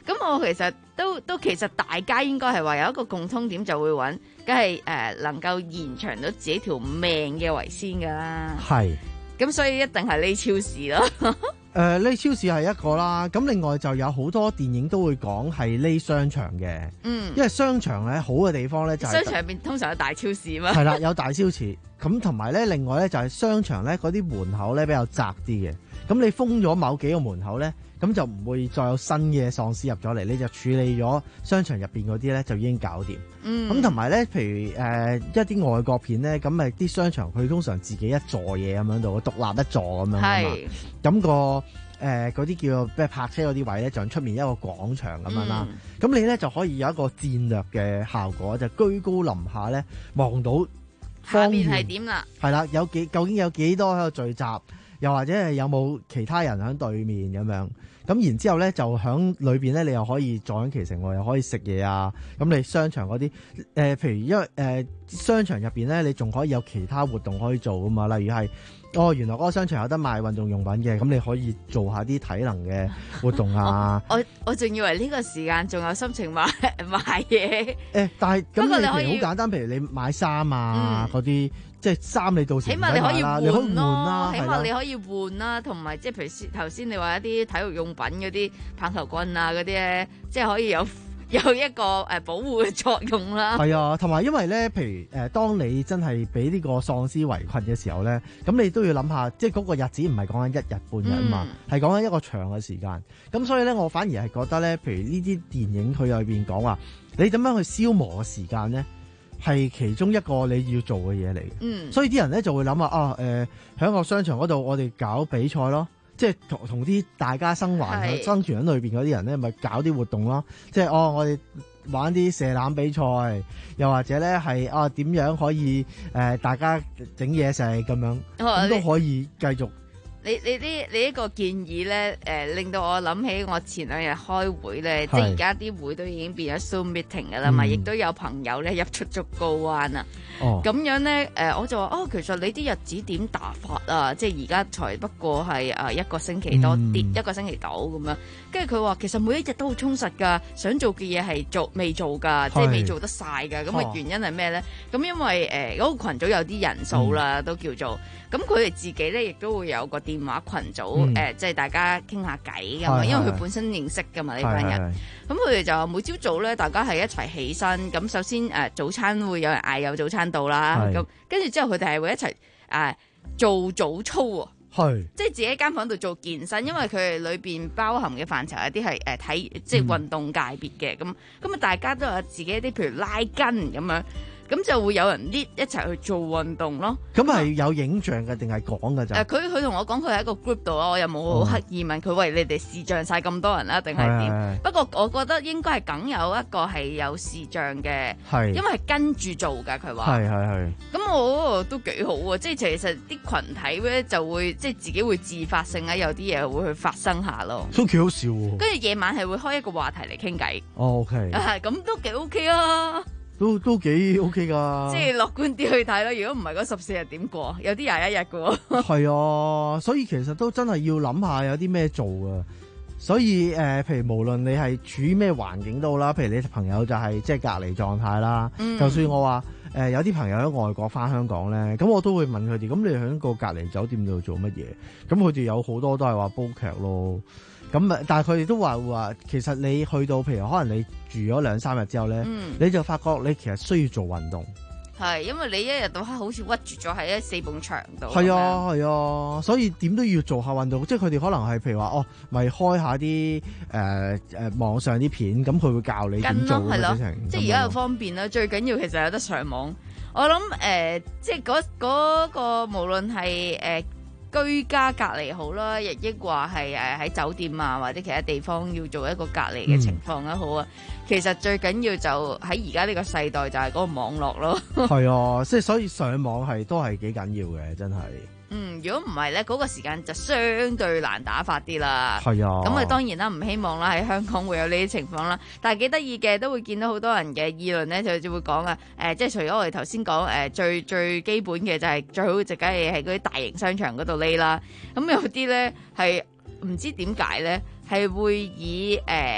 咁我其實都都其實大家應該係話有一個共通點，就會揾，梗係誒能夠延長到自己條命嘅為先㗎啦。
係。
咁所以一定係呢超市咯。
誒、呃，呢超市係一個啦，咁另外就有好多電影都會講係呢商場嘅，
嗯，
因為商場咧好嘅地方咧就係、是、
商場入邊通常有大超市嘛，
係啦，有大超市，咁同埋咧另外咧就係、是、商場咧嗰啲門口咧比較窄啲嘅，咁你封咗某幾個門口咧，咁就唔會再有新嘅喪屍入咗嚟，你就處理咗商場入邊嗰啲咧就已經搞掂。
嗯，
咁同埋咧，譬如誒、呃、一啲外國片咧，咁咪啲商場佢通常自己一座嘢咁樣度，獨立一座咁樣啊嘛，咁、個。誒嗰啲叫咩泊車嗰啲位咧，就出面一個廣場咁樣啦。咁、嗯、你咧就可以有一個戰略嘅效果，就居高臨下咧望到
下面係點啦。
係啦，有幾究竟有幾多喺度聚集，又或者係有冇其他人喺對面咁樣。咁然之後咧，就喺裏邊咧，你又可以坐享其成喎，又可以食嘢啊。咁你商場嗰啲誒，譬如因為誒、呃、商場入邊咧，你仲可以有其他活動可以做噶嘛，例如係。哦，原來嗰個商場有得賣運動用品嘅，咁你可以做下啲體能嘅活動啊！
我我仲以為呢個時間仲有心情買買嘢。誒、
欸，但係咁你譬如好簡單，譬如你買衫啊嗰啲、嗯，即係衫你到時
起碼你可以換咯，
換
起碼你可以換啦，同埋即係譬如頭先你話一啲體育用品嗰啲棒球棍啊嗰啲咧，即係可以有。有一個誒保護嘅作用啦。
係啊，同埋因為咧，譬如誒、呃，當你真係俾呢個喪屍圍困嘅時候咧，咁你都要諗下，即係嗰個日子唔係講緊一日半日啊嘛，係講緊一個長嘅時間。咁所以咧，我反而係覺得咧，譬如呢啲電影佢入邊講話，你點樣去消磨嘅時間咧，係其中一個你要做嘅嘢嚟嘅。嗯，所以啲人咧就會諗啊，誒、呃，喺個商場嗰度，我哋搞比賽咯。即係同同啲大家生還生存喺裏邊嗰啲人咧，咪搞啲活動咯。即係哦，我哋玩啲射籃比賽，又或者咧係啊點樣可以誒、呃、大家整嘢食咁樣，咁都可以繼續。
你你啲你呢個建議咧，誒、呃、令到我諗起我前兩日開會咧，即係而家啲會都已經變咗 Zoom meeting 㗎啦嘛，亦、嗯、都有朋友咧入出竹篙灣啊。哦，咁樣咧，誒、呃、我就話哦，其實你啲日子點打發啊？即係而家才不過係誒一個星期多啲、嗯，一個星期到咁樣。跟住佢話其實每一日都好充實㗎，想做嘅嘢係做未做㗎，即係未做得晒㗎。咁嘅原因係咩咧？咁因為誒嗰、呃那個羣組有啲人數啦、嗯，都叫做。咁佢哋自己咧，亦都會有個電話群組，誒、嗯呃，即係大家傾下偈㗎嘛。因為佢本身認識㗎嘛呢班人。咁佢哋就每朝早咧，大家係一齊起身。咁首先誒、呃，早餐會有人嗌有早餐到啦。咁跟住之後，佢哋係會一齊誒、呃、做早操喎。係，即係自己喺間房度做健身，因為佢哋裏邊包含嘅範疇有啲係誒體，即係運動界別嘅。咁咁啊，大家都有自己一啲，譬如拉筋咁樣。咁就會有人 lead 一齊去做運動咯。咁係有影像嘅定係講嘅咋？誒，佢佢同我講佢喺一個 group 度咯，我又冇好刻意問佢、哦，喂，你哋視像晒咁多人啦，定係點？不過我覺得應該係梗有一個係有視像嘅，因為係跟住做㗎。佢話係係係。咁我都幾好喎，即係其實啲群體咧就會即係自己會自發性啊，有啲嘢會去發生下咯。都幾好笑喎。跟住夜晚係會開一個話題嚟傾偈。哦 OK。係咁都幾 OK 啊。都都幾 OK 噶，即係樂觀啲去睇咯。如果唔係嗰十四日點過？有啲廿一日噶。係啊，所以其實都真係要諗下有啲咩做啊。所以誒、呃，譬如無論你係處於咩環境都好啦，譬如你朋友就係即係隔離狀態啦、嗯。就算我話誒、呃、有啲朋友喺外國翻香港咧，咁我都會問佢哋：咁你喺個隔離酒店度做乜嘢？咁佢哋有好多都係話煲劇咯。咁啊！但係佢哋都話話，其實你去到，譬如可能你住咗兩三日之後咧、嗯，你就發覺你其實需要做運動。係，因為你一日到黑好似屈住咗喺一四埲牆度。係啊，係啊，所以點都要做下運動。即係佢哋可能係譬如話，哦，咪開下啲誒誒網上啲片，咁佢會教你點做嘅事情。即係而家又方便啦，最緊要其實有得上網。我諗誒、呃，即係嗰嗰個無論係誒。呃居家隔離好啦，亦抑話係誒喺酒店啊或者其他地方要做一個隔離嘅情況都好啊、嗯。其實最緊要就喺而家呢個世代就係嗰個網絡咯。係啊，即係所以上網係都係幾緊要嘅，真係。嗯，如果唔係咧，嗰、那個時間就相對難打發啲啦。係啊，咁啊當然啦，唔希望啦喺香港會有呢啲情況啦。但係幾得意嘅，都會見到好多人嘅議論咧，就就會講啊，誒、呃，即係除咗我哋頭先講誒最最基本嘅就係最好就梗係喺嗰啲大型商場嗰度匿啦。咁有啲咧係唔知點解咧，係會以誒。呃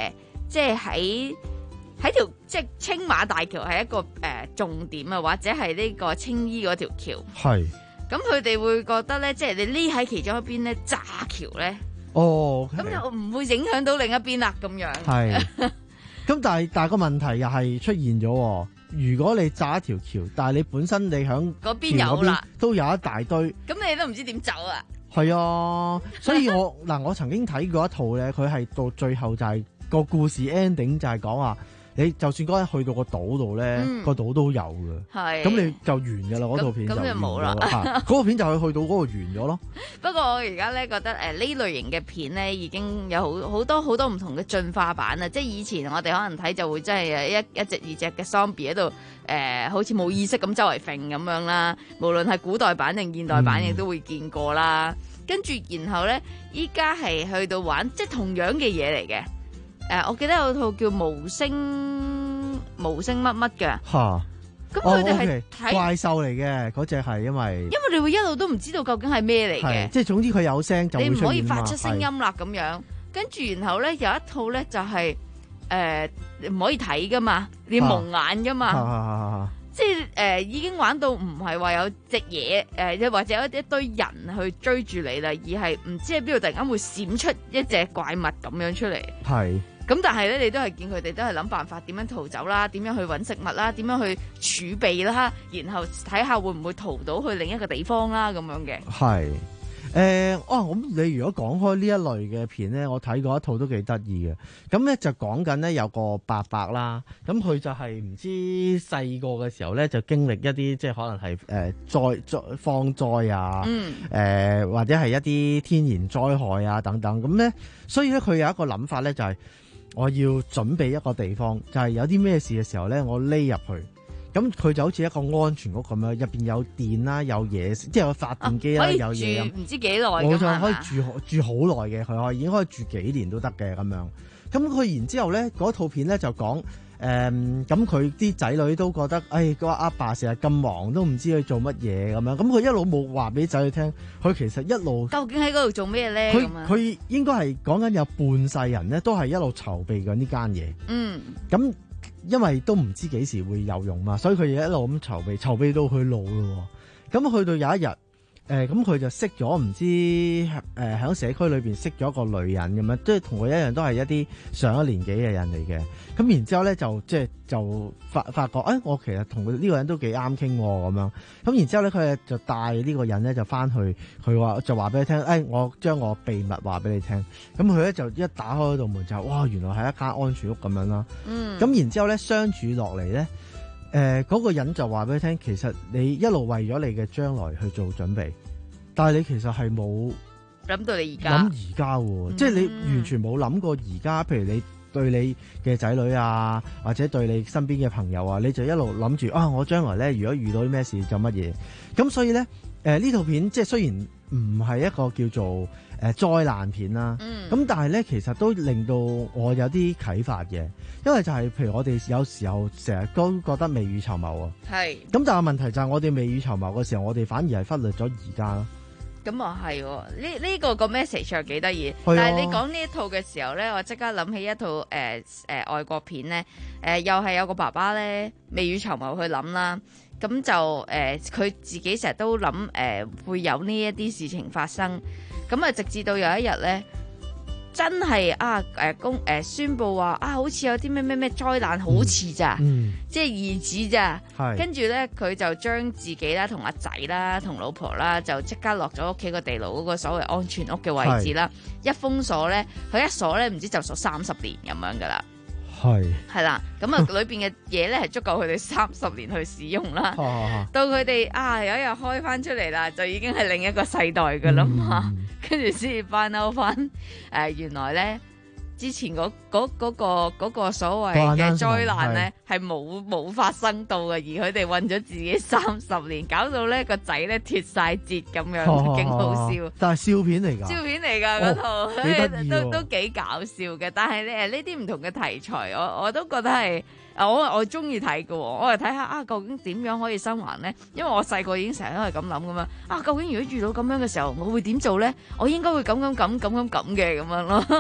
即係喺喺條即係青馬大橋係一個誒、呃、重點啊，或者係呢個青衣嗰條橋。
係。
咁佢哋會覺得咧，即係你匿喺其中一邊咧炸橋咧，
哦，
咁又唔會影響到另一邊啦，咁樣。
係。咁但係但係個問題又係出現咗，如果你炸一條橋，但係你本身你響
嗰邊有啦，
都有一大堆，
咁你都唔知點走啊？
係啊，所以我嗱我曾經睇過一套咧，佢係到最後就係、是、個故事 ending 就係講話。你就算嗰日去到個島度咧，
嗯、
個島都有嘅，咁你就完㗎啦。嗰套片就冇啦。嗰個片就係去到嗰個完咗咯。
不過我而家咧覺得誒呢、呃、類型嘅片咧已經有好好多好多唔同嘅進化版啊！即係以前我哋可能睇就會真係一一隻二隻嘅 zombie 喺度誒，好似冇意識咁周圍揈咁樣啦。無論係古代版定現代版，亦、嗯、都會見過啦。跟住然後咧，依家係去到玩即係同樣嘅嘢嚟嘅。誒、呃，我記得有套叫無聲無聲乜乜嘅
嚇，
咁佢哋係睇
怪獸嚟嘅嗰隻係因為
因為你會一路都唔知道究竟係咩嚟嘅，
即係總之佢有聲就會出現，
你唔可以發出聲音啦咁樣。跟住然後咧有一套咧就係誒唔可以睇噶嘛，你蒙眼噶嘛。啊啊啊啊即係誒、呃，已經玩到唔係話有隻嘢誒，或者有一堆人去追住你啦，而係唔知喺邊度突然間會閃出一隻怪物咁樣出嚟。
係。
咁但係咧，你都係見佢哋都係諗辦法點樣逃走啦，點樣去揾食物啦，點樣去儲備啦，然後睇下會唔會逃到去另一個地方啦咁樣嘅。
係。誒、呃，哦，咁你如果講開呢一類嘅片咧，我睇過一套都幾得意嘅。咁咧就講緊咧有個伯伯啦，咁佢就係唔知細個嘅時候咧就經歷一啲即係可能係誒災災荒災啊，誒、
嗯
呃、或者係一啲天然災害啊等等。咁咧，所以咧佢有一個諗法咧就係、是、我要準備一個地方，就係、是、有啲咩事嘅時候咧，我匿入去。咁佢就好似一個安全屋咁樣，入邊有電啦，有嘢，即係有發電機啦、啊，有嘢飲。
唔知幾耐㗎嘛？
我就可以住住好耐嘅，佢可以已經可以住幾年都得嘅咁樣。咁佢然之後咧，嗰套片咧就講誒，咁佢啲仔女都覺得，誒個阿爸成日咁忙，都唔知佢做乜嘢咁樣。咁佢一路冇話俾仔女聽，佢其實一路
究竟喺嗰度做咩咧？
佢佢應該係講緊有半世人咧，都係一路籌備緊呢間嘢。
嗯。咁。
因為都唔知幾時會有用嘛，所以佢一路咁籌備，籌備到佢老咯。咁去到有一日，誒咁佢就識咗唔知誒喺、呃、社區裏邊識咗個女人咁樣，即係同佢一樣都係一啲上一年紀嘅人嚟嘅。咁然之後咧就即係就發發覺，誒、哎、我其實同佢呢個人都幾啱傾咁樣。咁然之後咧佢就帶呢個人咧就翻去，佢話就話俾佢聽，誒、哎、我將我秘密話俾你聽。咁佢咧就一打開嗰道門就，哇原來係一間安全屋咁樣啦。
嗯。
咁然之後咧相處落嚟咧。誒、呃，嗰、那個人就話俾你聽，其實你一路為咗你嘅將來去做準備，但係你其實係冇
諗到你而家
諗而家喎，即係你完全冇諗過而家，譬如你對你嘅仔女啊，或者對你身邊嘅朋友啊，你就一路諗住啊，我將來咧如果遇到啲咩事就乜嘢，咁所以咧，誒呢套片即係雖然唔係一個叫做誒災難片啦，咁、嗯、但係咧其實都令到我有啲啟發嘅。因為就係譬如我哋有時候成日都覺得未雨綢繆啊，係。咁但係問題就係我哋未雨綢繆嘅時候，我哋反而係忽略咗而家咯。
咁啊係，呢呢個個 message 又幾得意。但係你講呢一套嘅時候咧，我即刻諗起一套誒誒、呃呃、外國片咧，誒、呃、又係有個爸爸咧未雨綢繆去諗啦。咁就誒佢、呃、自己成日都諗誒、呃、會有呢一啲事情發生。咁啊直至到有一日咧。真係啊！誒公誒宣佈話啊，好似有啲咩咩咩災難，好似咋，
嗯、
即係兒子咋。跟住咧，佢就將自己啦、同阿仔啦、同老婆啦，就即刻落咗屋企個地牢嗰個所謂安全屋嘅位置啦。一封鎖咧，佢一鎖咧，唔知就鎖三十年咁樣噶啦。係係啦，咁啊裏邊嘅嘢咧係足夠佢哋三十年去使用啦。到佢哋啊有一日開翻出嚟啦，就已經係另一個世代噶啦嘛。跟住先至翻歐翻，誒、呃、原來咧之前嗰嗰嗰個嗰、嗰個所謂嘅災難咧係冇冇發生到嘅，而佢哋困咗自己三十年，搞到咧個仔咧脫晒節咁樣，勁好笑。
但係笑片嚟㗎，
笑片嚟㗎嗰套，
哦、
都都幾搞笑嘅。但係咧呢啲唔同嘅題材，我我都覺得係。我我中意睇嘅，我嚟睇下啊，究竟點樣可以生還咧？因為我細個已經成日都係咁諗咁樣啊，究竟如果遇到咁樣嘅時候，我會點做咧？我應該會咁咁咁咁咁咁嘅咁樣咯。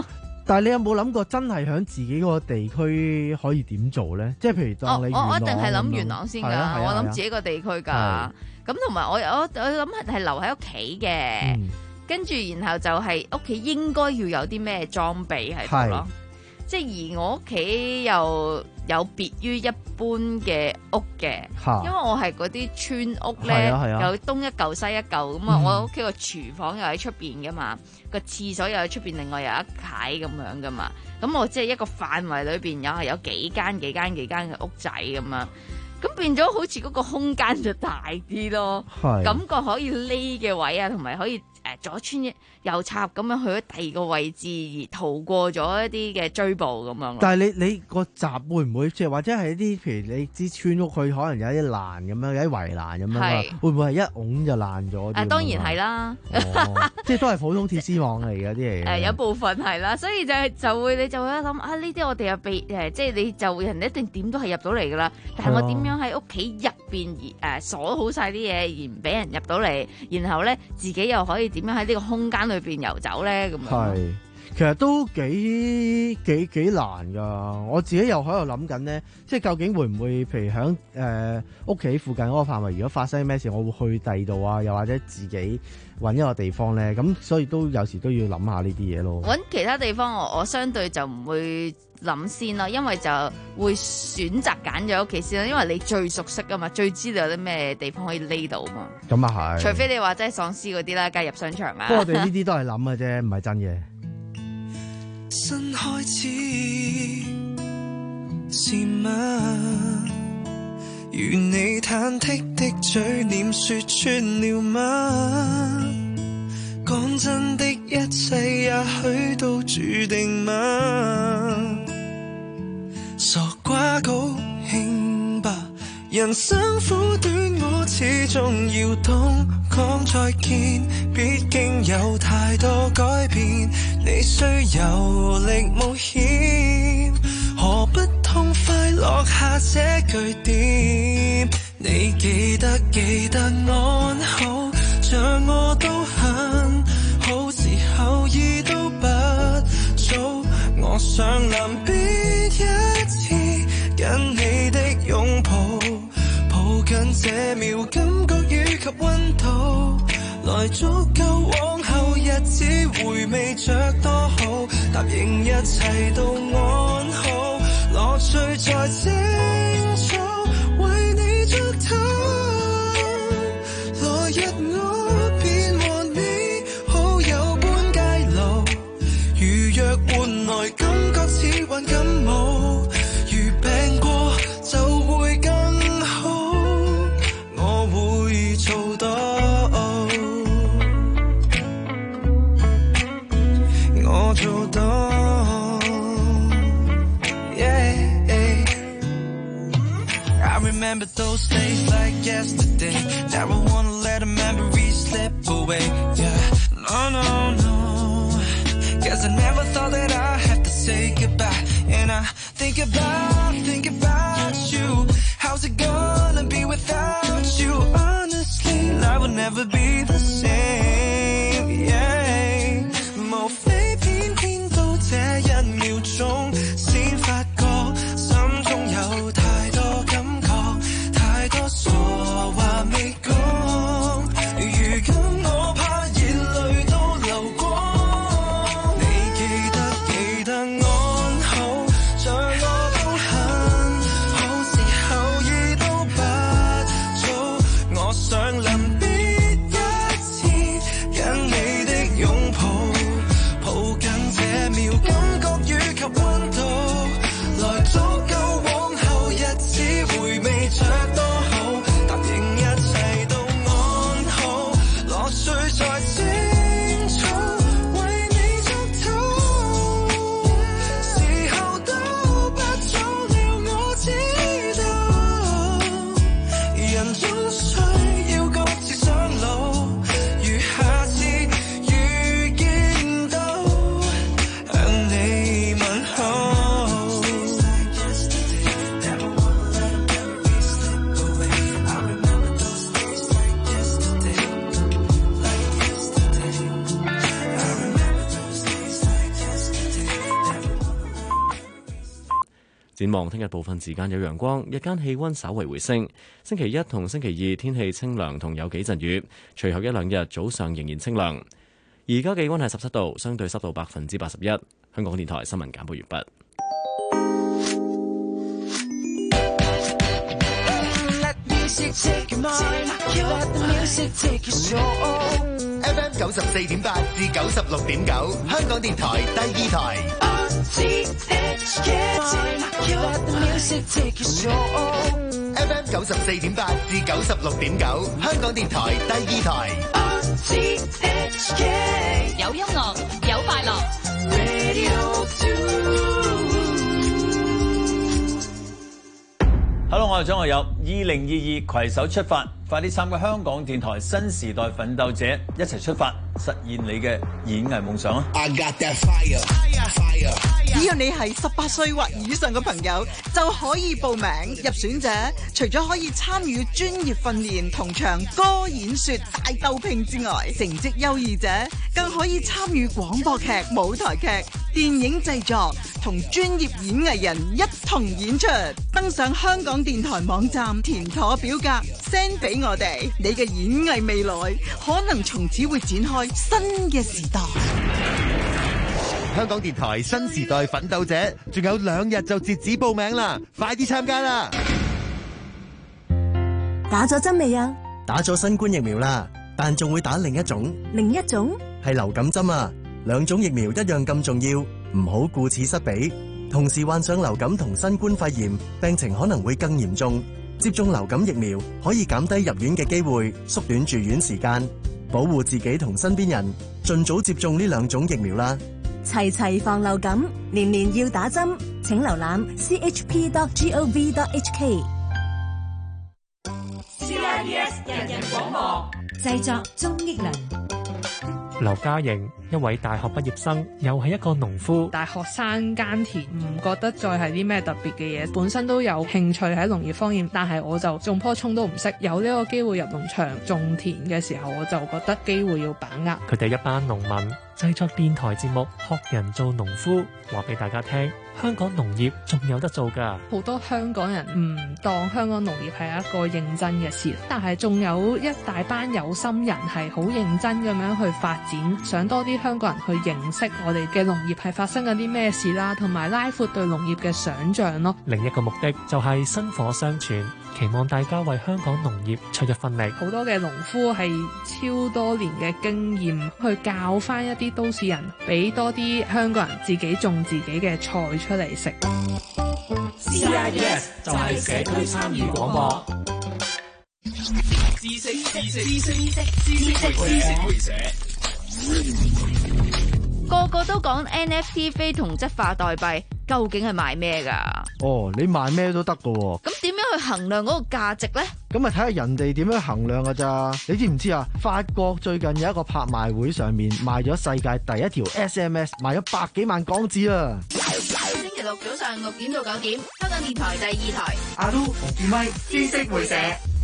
但係你有冇諗過真係喺自己嗰個地區可以點做咧？即係譬如當你元朗，
我我一定係諗元朗先㗎，
啊、
我諗自己個地區㗎。咁同埋我我我諗係留喺屋企嘅，嗯、跟住然後就係屋企應該要有啲咩裝備喺度咯。即係而我屋企又有別於一般嘅屋嘅，因為我係嗰啲村屋咧，啊啊、有東一嚿西一嚿咁啊。嗯、我屋企個廚房又喺出邊噶嘛，個廁所又喺出邊，另外有一階咁樣噶嘛。咁我即係一個範圍裏邊有係有幾間幾間幾間嘅屋仔咁啊。咁變咗好似嗰個空間就大啲咯，感覺可以匿嘅位啊，同埋可以誒左穿右插咁樣去咗第二個位置，而逃過咗一啲嘅追捕咁樣。
但係你你個閘會唔會即係或者係一啲譬如你知村屋佢可能有一啲欄咁樣，有啲圍欄咁樣啊？會唔會係一拱就爛咗？
誒當然係啦，
哦、即係都係普通鐵絲網嚟嘅啲嚟嘅。
誒有部分係啦，所以就係就會你就會諗啊，呢啲我哋又被誒即係你就會人一定點都係入到嚟㗎啦，但係我點樣喺屋企入邊而誒鎖好晒啲嘢，而唔俾人入到嚟，然後咧自己又可以點樣喺呢個空間裏邊遊走咧？咁樣
係，其實都幾幾幾難噶。我自己又喺度諗緊咧，即係究竟會唔會譬如響誒屋企附近嗰個範圍，如果發生咩事，我會去第二度啊，又或者自己搵一個地方咧。咁所以都有時都要諗下呢啲嘢咯。
搵其他地方，我我相對就唔會諗先咯，因為就會選擇揀咗屋企先咯，因為你最熟悉噶嘛，最知道有啲咩地方可以匿到嘛。
咁啊係，
除非你話真係喪屍嗰啲啦，梗係入商場啦。
不過我哋呢啲都係諗嘅啫，唔係真嘅。
新開始是嗎？如你忐忑的嘴臉說穿了嗎？講真的一切也許都注定嗎？傻瓜高興吧，人生苦短，我始終要懂講再見，畢竟有太多改變，你需有力冒險，何不痛快落下這句點？你記得記得安好，像我都很好，時候已都不早，我想臨別一次跟你的擁抱，抱緊這秒感覺與及溫度，來足夠往後日子回味着多好，答應一切都安好，樂趣在清楚為你作討，來日我便和你好友般偕老，如若換來感覺似患感冒，如病過就會更好，我會做到，我做到。Remember those days like yesterday. Never wanna let a memory slip away. Yeah, no, no, no. Cause I never thought that I had to say goodbye. And I think about, think about you. How's it gonna be without you? Honestly, life will never be the same. Yeah. 無非偏偏到這一秒鐘，先發覺心中有太多感覺。多傻話未講，如今我怕熱淚都流光。你記得記得安好，像我都很
展望聽日部分時間有陽光，日間氣溫稍為回升。星期一同星期二天氣清涼同有幾陣雨，隨後一兩日早上仍然清涼。而家氣溫係十七度，相對濕度百分之八十一。香港電台新聞簡報完畢。
F M 九十四點八至九十六點九，香港電台第二台。F M 九十四點八至九十六點九，香港電台第二台。
有音樂，有快樂。
Hello， 我係張學友。二零二二攜手出發，快啲參加香港電台新時代奮鬥者，一齊出發，實現你嘅演藝夢想啊！
I got that fire, fire, fire.
只要你係十八歲或以上嘅朋友，就可以報名。入選者除咗可以參與專業訓練同場歌演說大鬥拼之外，成績優異者更可以參與廣播劇、舞台劇、電影製作，同專業演藝人一同演出。登上香港電台網站，填妥表格 send 俾我哋，你嘅演藝未來可能從此會展開新嘅時代。
香港電台新時代奮鬥者，仲有兩日就截止報名啦，快啲參加啦！
打咗針未啊？
打咗新冠疫苗啦，但仲會打另一種。
另一種？
係流感針啊！兩種疫苗一樣咁重要，唔好顧此失彼。同時患上流感同新冠肺炎，病情可能會更嚴重。接種流感疫苗可以減低入院嘅機會，縮短住院時間，保護自己同身邊人。盡早接種呢兩種疫苗啦！
齊齊防流感，年年要打針。請瀏覽 c h p dot gov dot h k。
C I B S 人人廣播
製作鍾益良。
劉嘉瑩，一位大學畢業生，又係一個農夫。
大學生耕田唔覺得再係啲咩特別嘅嘢，本身都有興趣喺農業方面，但係我就種棵葱都唔識。有呢個機會入農場種田嘅時候，我就覺得機會要把握。
佢哋一班農民製作電台節目，學人做農夫，話俾大家聽，香港農業仲有得做㗎。
好多香港人唔當香港農業係一個認真嘅事，但係仲有一大班有心人係好認真咁樣去發展，想多啲香港人去認識我哋嘅農業係發生緊啲咩事啦，同埋拉闊對農業嘅想像咯。
另一個目的就係薪火相傳，期望大家為香港農業出一分力。
好多嘅農夫係超多年嘅經驗，去教翻一啲都市人，俾多啲香港人自己種自己嘅菜出嚟食。
C I B S 就係社區參與廣播。知識知識知識知識知識會社。
個個都講 N F T 非同質化代幣，究竟係賣咩㗎？
哦，你賣咩都得㗎喎。
咁點樣去衡量嗰個價值呢？
咁咪睇下人哋點樣衡量㗎咋？你知唔知啊？法國最近有一個拍賣會上面賣咗世界第一條 S M S， 賣咗百幾萬港紙啊！
星期六早上六點到九點，香港電台第二台。
阿都同建威知識會社。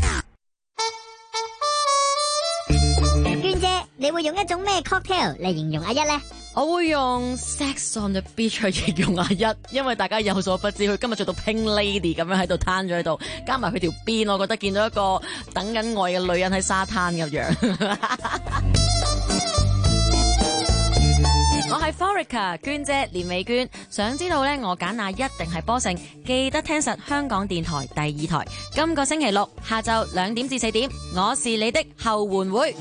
娟姐，你會用一種咩 cocktail 嚟形容阿一呢？
我會用 Sex on the Beach 去形容阿一，因為大家有所不知，佢今日着到 Pink Lady 咁樣喺度攤咗喺度，加埋佢條辮，我覺得見到一個等緊愛嘅女人喺沙灘咁樣。我係 Florica 娟姐連美娟，想知道呢，我揀阿一定係波成，記得聽實香港電台第二台。今個星期六下晝兩點至四點，我是你的後援會。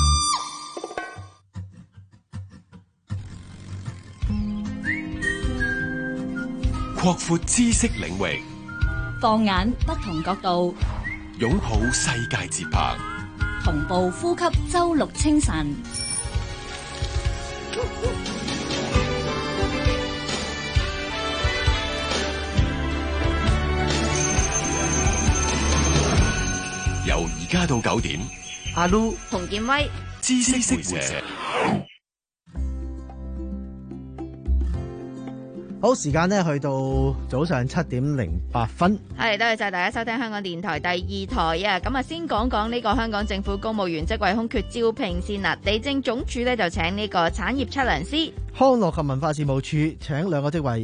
擴闊知識領域，
放眼不同角度，
擁抱世界節拍，
同步呼吸周六清晨。
由而家到九點，
阿 Lu
同建威
知識會社。
好，時間呢去到早上七點零八分。
係，多謝晒大家收聽香港電台第二台啊！咁啊，先講講呢個香港政府公務員職位空缺招聘先啦。地政總署呢就請呢個產業測量師。
康樂及文化事務處請兩個職位，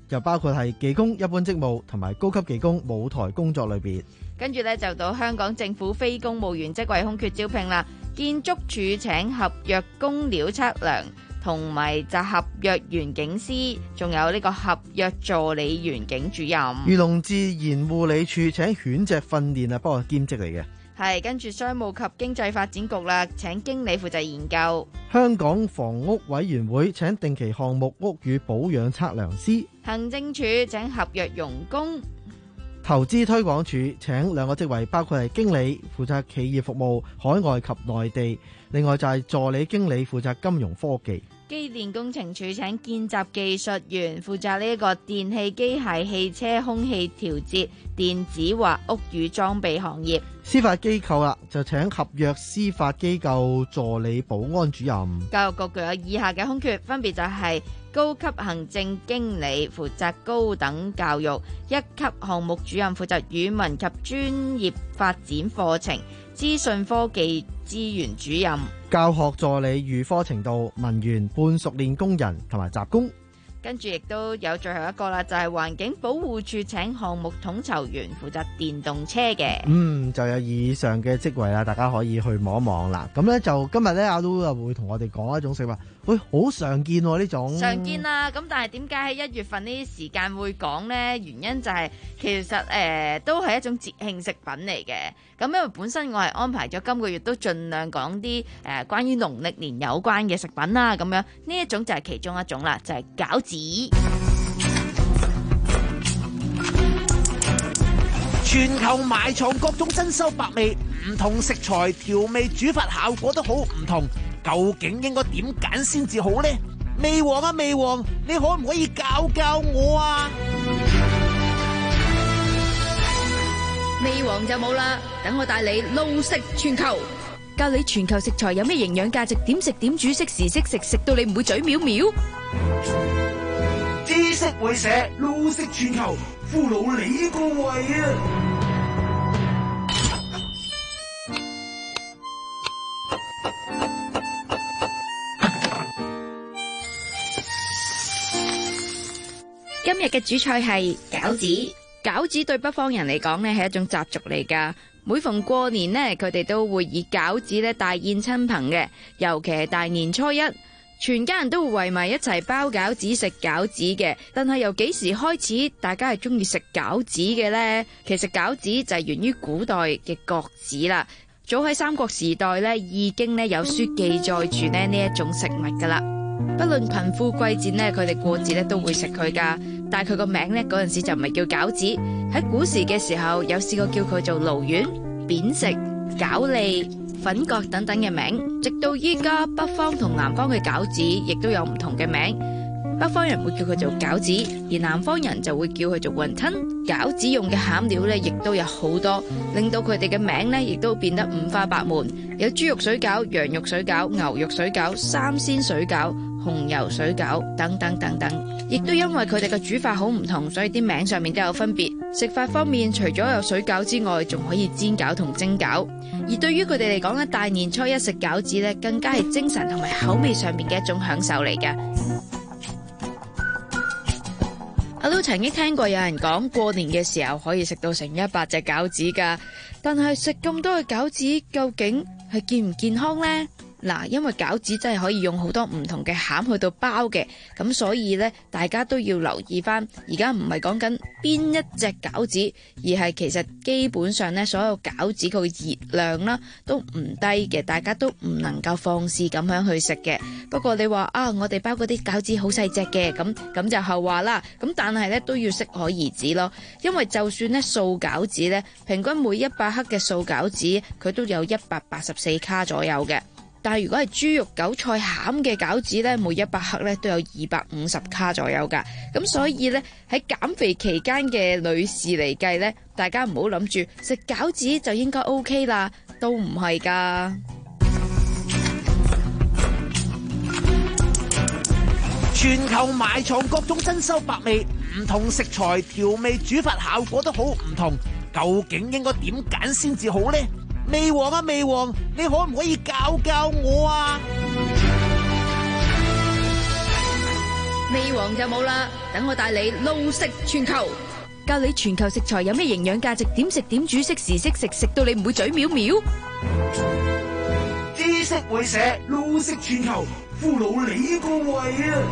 又包括係技工一般職務同埋高級技工舞台工作類別。
跟住咧就到香港政府非公務員職位空缺招聘啦，建築署請合約工料測量，同埋就合約園景師，仲有呢個合約助理園景主任。
漁農自然護理署請犬隻訓練啊，不過兼職嚟嘅。
係跟住商務及經濟發展局啦，請經理負責研究。
香港房屋委員會請定期項目屋宇保養測量師。
行政署請合約傭工。
投資推廣署請兩個職位，包括係經理負責企業服務海外及內地，另外就係助理經理負責金融科技。
機電工程署請見習技術員負責呢一個電氣機械汽車空氣調節電子或屋宇裝備行業。
司法機構啦就請合約司法機構助理保安主任。
教育局具有以下嘅空缺，分別就係高級行政經理負責高等教育，一級項目主任負責語文及專業發展課程，資訊科技資源主任，
教學助理預科程度文員半熟練工人同埋雜工。
跟住亦都有最後一個啦，就係環境保護處請項目統籌員負責電動車嘅。
嗯，就有以上嘅職位啦，大家可以去望一望啦。咁咧就今日咧阿 Lu 又會同我哋講一種食物，喂，好常見喎呢種。
常見啦，咁但係點解喺一月份呢啲時間會講呢？原因就係其實誒、呃、都係一種節慶食品嚟嘅。咁因為本身我係安排咗今個月都盡量講啲誒關於農曆年有關嘅食品啦，咁樣呢一種就係其中一種啦，就係、是、餃子。
全球埋藏各種珍饈百味，唔同食材調味煮法效果都好唔同，究竟應該點揀先至好呢？味王啊味王，你可唔可以教教我啊？
味王就冇啦，等我帶你撈食全球，教你全球食材有咩營養價值，點食點煮，適時適食，食到你唔會嘴藐藐。
知識會社撈食全球，俘虜你個胃啊！
今日嘅主菜係餃子。餃子對北方人嚟講呢係一種習俗嚟噶，每逢過年呢，佢哋都會以餃子咧大宴親朋嘅，尤其係大年初一，全家人都會圍埋一齊包餃子食餃子嘅。但係由幾時開始大家係中意食餃子嘅呢？其實餃子就係源於古代嘅角子啦，早喺三國時代呢，已經呢有書記載住呢呢一種食物噶啦。不論貧富貴賤呢，佢哋過節呢都會食佢噶。但係佢個名呢，嗰陣時就唔係叫餃子，喺古時嘅時候有試過叫佢做鱸丸、扁食、餃脷、粉角等等嘅名，直到依家北方同南方嘅餃子亦都有唔同嘅名。北方人會叫佢做餃子，而南方人就會叫佢做雲吞。餃子用嘅餡料呢，亦都有好多，令到佢哋嘅名呢，亦都變得五花八門，有豬肉水餃、羊肉水餃、牛肉水餃、三鮮水餃、紅油水餃等等等等，亦都因為佢哋嘅煮法好唔同，所以啲名上面都有分別。食法方面，除咗有水餃之外，仲可以煎餃同蒸餃。而對於佢哋嚟講咧，大年初一食餃子咧，更加係精神同埋口味上面嘅一種享受嚟嘅。我都曾經聽過有人講，過年嘅時候可以食到成一百隻餃子噶，但係食咁多嘅餃子，究竟係健唔健康呢？嗱，因為餃子真係可以用好多唔同嘅餡去到包嘅，咁所以呢，大家都要留意翻。而家唔係講緊邊一隻餃子，而係其實基本上呢，所有餃子佢嘅熱量啦都唔低嘅，大家都唔能夠放肆咁樣去食嘅。不過你話啊，我哋包嗰啲餃子好細隻嘅，咁咁就後話啦。咁但係呢，都要適可而止咯，因為就算呢素餃子呢，平均每一百克嘅素餃子佢都有一百八十四卡左右嘅。但係如果係豬肉韭菜餡嘅餃子咧，每一百克咧都有二百五十卡左右噶。咁所以咧，喺減肥期間嘅女士嚟計咧，大家唔好諗住食餃子就應該 OK 啦，都唔係噶。
全球埋藏各種珍饈百味，唔同食材調味煮法效果都好唔同，究竟應該點揀先至好呢？味王啊味王，你可唔可以教教我啊？
味王就冇啦，等我帶你撈食全球，教你全球食材有咩營養價值，點食點煮識時識食，食到你唔會嘴藐藐。
知識會社撈食全球，俘虜你個胃啊！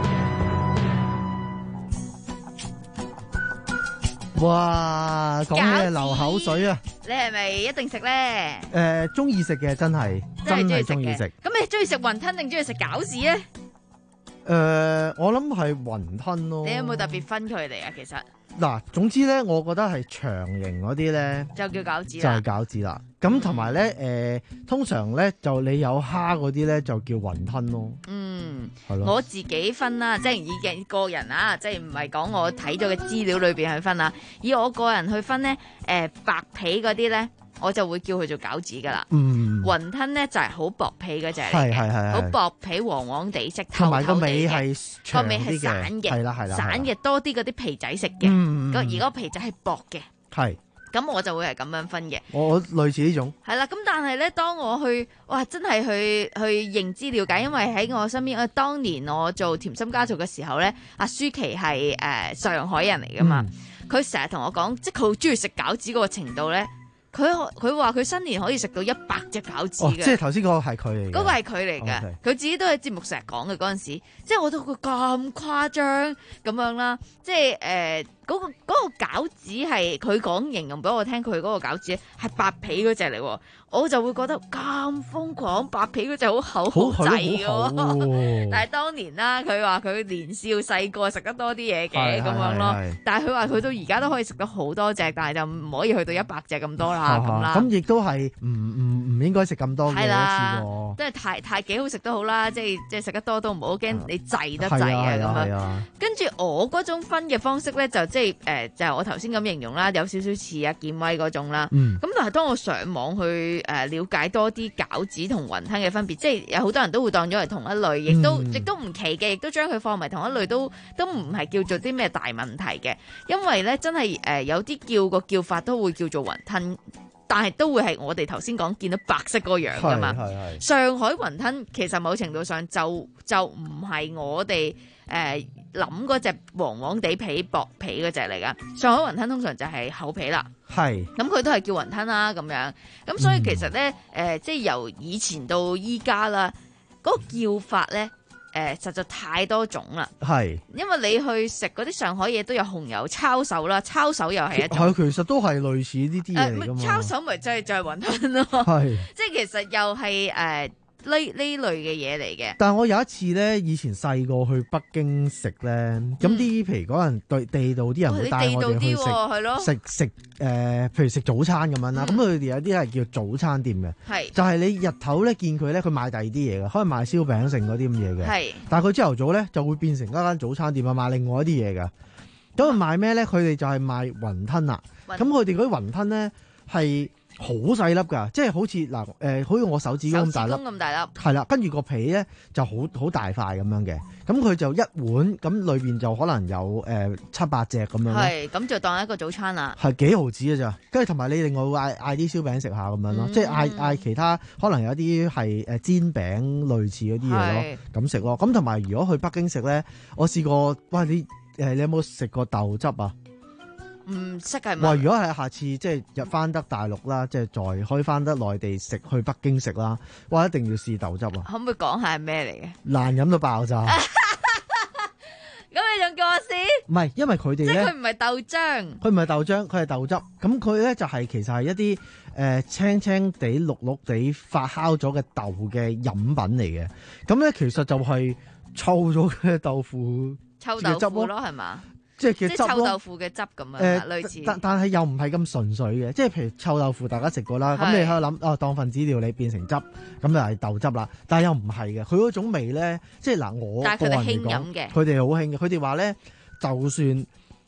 哇，講嘢流口水啊！
你係咪一定食咧？
誒，中意食嘅真係真係中意食。
咁你中意食雲吞定中意食餃子咧？
誒，我諗係雲吞咯。
你有冇特別分佢哋啊？其實
嗱，總之咧，我覺得係長形嗰啲咧，
就叫餃子啦，
就係餃子啦。咁同埋咧，誒，通常咧就你有蝦嗰啲咧就叫雲吞咯。
嗯，
係咯。
我自己分啦，即係以嘅個人啊，即係唔係講我睇咗嘅資料裏邊去分啊。以我個人去分咧，誒，白皮嗰啲咧，我就會叫佢做餃子噶啦。
嗯，
雲吞咧就係好薄皮嗰隻嚟
係係係
嘅，好薄皮黃黃地色，
同埋個
透透地
尾
嘅，
係
個尾係散嘅，
係啦係啦，
散嘅多啲嗰啲皮仔食嘅，
嗯
個而嗰個皮仔係薄嘅。
係。
咁我就會係咁樣分嘅。
我類似呢種。
係啦，咁但係咧，當我去哇，真係去去認知了解，因為喺我身邊，我當年我做甜心家族嘅時候咧，阿舒淇係誒上海人嚟噶嘛，佢成日同我講，即係佢好中意食餃子嗰個程度咧。佢佢話佢新年可以食到一百隻餃子嘅。
哦，即係頭先嗰個係佢嚟嘅。
嗰個係佢嚟嘅，佢
Okay.
自己都喺節目成日講嘅嗰陣時，即係我都佢咁誇張咁樣啦，即係誒嗰個嗰、嗰個餃子係佢講形容俾我聽，佢嗰個餃子係白皮嗰隻嚟喎，我就會覺得咁瘋狂，白皮嗰隻好厚好滯嘅。但係當年啦，佢話佢年少細個食得多啲嘢嘅咁樣咯，但係佢話佢到而家都可以食到好多隻，但係就唔可以去到一百隻咁多啦咁啦。
咁亦都係唔唔唔應該食咁多嘅一次過。
即係太太幾好食都好啦，即係即係食得多都唔好，驚你滯得滯啊咁樣。跟住我嗰種分嘅方式咧，就即係誒，就係我頭先咁形容啦，有少少似阿健威嗰種啦。咁、嗯、但係當我上網去誒了解多啲餃子同雲吞嘅分別，即係有好多人都會當咗係同一類，亦都亦、嗯、都唔奇嘅，亦都將佢放埋同一類，都都唔係叫做啲咩大問題嘅。因為咧真係誒有啲叫個叫法都會叫做雲吞。但係都會係我哋頭先講見到白色嗰個樣噶嘛，上海雲吞其實某程度上就就唔係我哋誒諗嗰隻黃黃地皮薄皮嗰隻嚟噶，上海雲吞通常就係厚皮啦，
係
咁佢都係叫雲吞啦咁樣，咁所以其實咧誒、嗯呃、即係由以前到依家啦，嗰、嗰個叫法咧。誒、呃，實在太多種啦，係，因為你去食嗰啲上海嘢都有紅油抄手啦，抄手又係一種，
係其實都係類似呢啲嘢嚟㗎嘛，
抄手咪就係就係雲吞咯，係，即係其實又係誒。呃呢呢類嘅嘢嚟嘅，
但係我有一次咧，以前細個去北京食咧，咁啲譬如嗰人對地道啲人會帶我哋去食食食誒，譬如食早餐咁樣啦。咁佢哋有啲係叫早餐店嘅，係就係你日頭咧見佢咧，佢賣第二啲嘢嘅，可能賣燒餅剩嗰啲咁嘢嘅，係。但係佢朝頭早咧就會變成一間早餐店啊，賣另外一啲嘢嘅。咁啊賣咩咧？佢哋就係賣雲吞啦。咁佢哋嗰啲雲吞咧係。好細粒㗎，即係好似嗱誒，好似我手指公咁大粒，
咁大粒，
係啦。跟住個皮咧就好好大塊咁樣嘅，咁佢就一碗，咁裏邊就可能有誒、呃、七八隻咁樣。
係，咁就當一個早餐啦。
係幾毫子嘅咋，跟住同埋你另外會嗌嗌啲燒餅食下咁樣咯，嗯、即係嗌嗌其他可能有啲係誒煎餅類似嗰啲嘢咯，咁食咯。咁同埋如果去北京食咧，我試過，哇！你誒你有冇食過豆汁啊？
唔識係咪？
哇！如果係下次即係入翻得大陸啦，即係再開翻得內地食，去北京食啦，哇！一定要試豆汁啊！
可唔可以講下係咩嚟嘅？
難飲到爆炸！咁
你仲叫我試？
唔係，因為佢哋咧，
即係佢唔係豆漿，
佢唔係豆漿，佢係豆汁。咁佢咧就係、是、其實係一啲誒、呃、青青地、綠綠地發酵咗嘅豆嘅飲品嚟嘅。咁咧其實就係臭咗嘅豆腐
臭豆腐咯，係嘛？
即係嘅汁
臭豆腐嘅汁咁樣、呃，類似。但
但係又唔係咁純粹嘅，即係譬如臭豆腐大家食過啦，咁你喺度諗哦，當分子料理變成汁，咁就係豆汁啦。但係又唔係嘅，佢嗰種味咧，即係嗱我個人嚟講，佢哋好興嘅。佢哋話咧，就算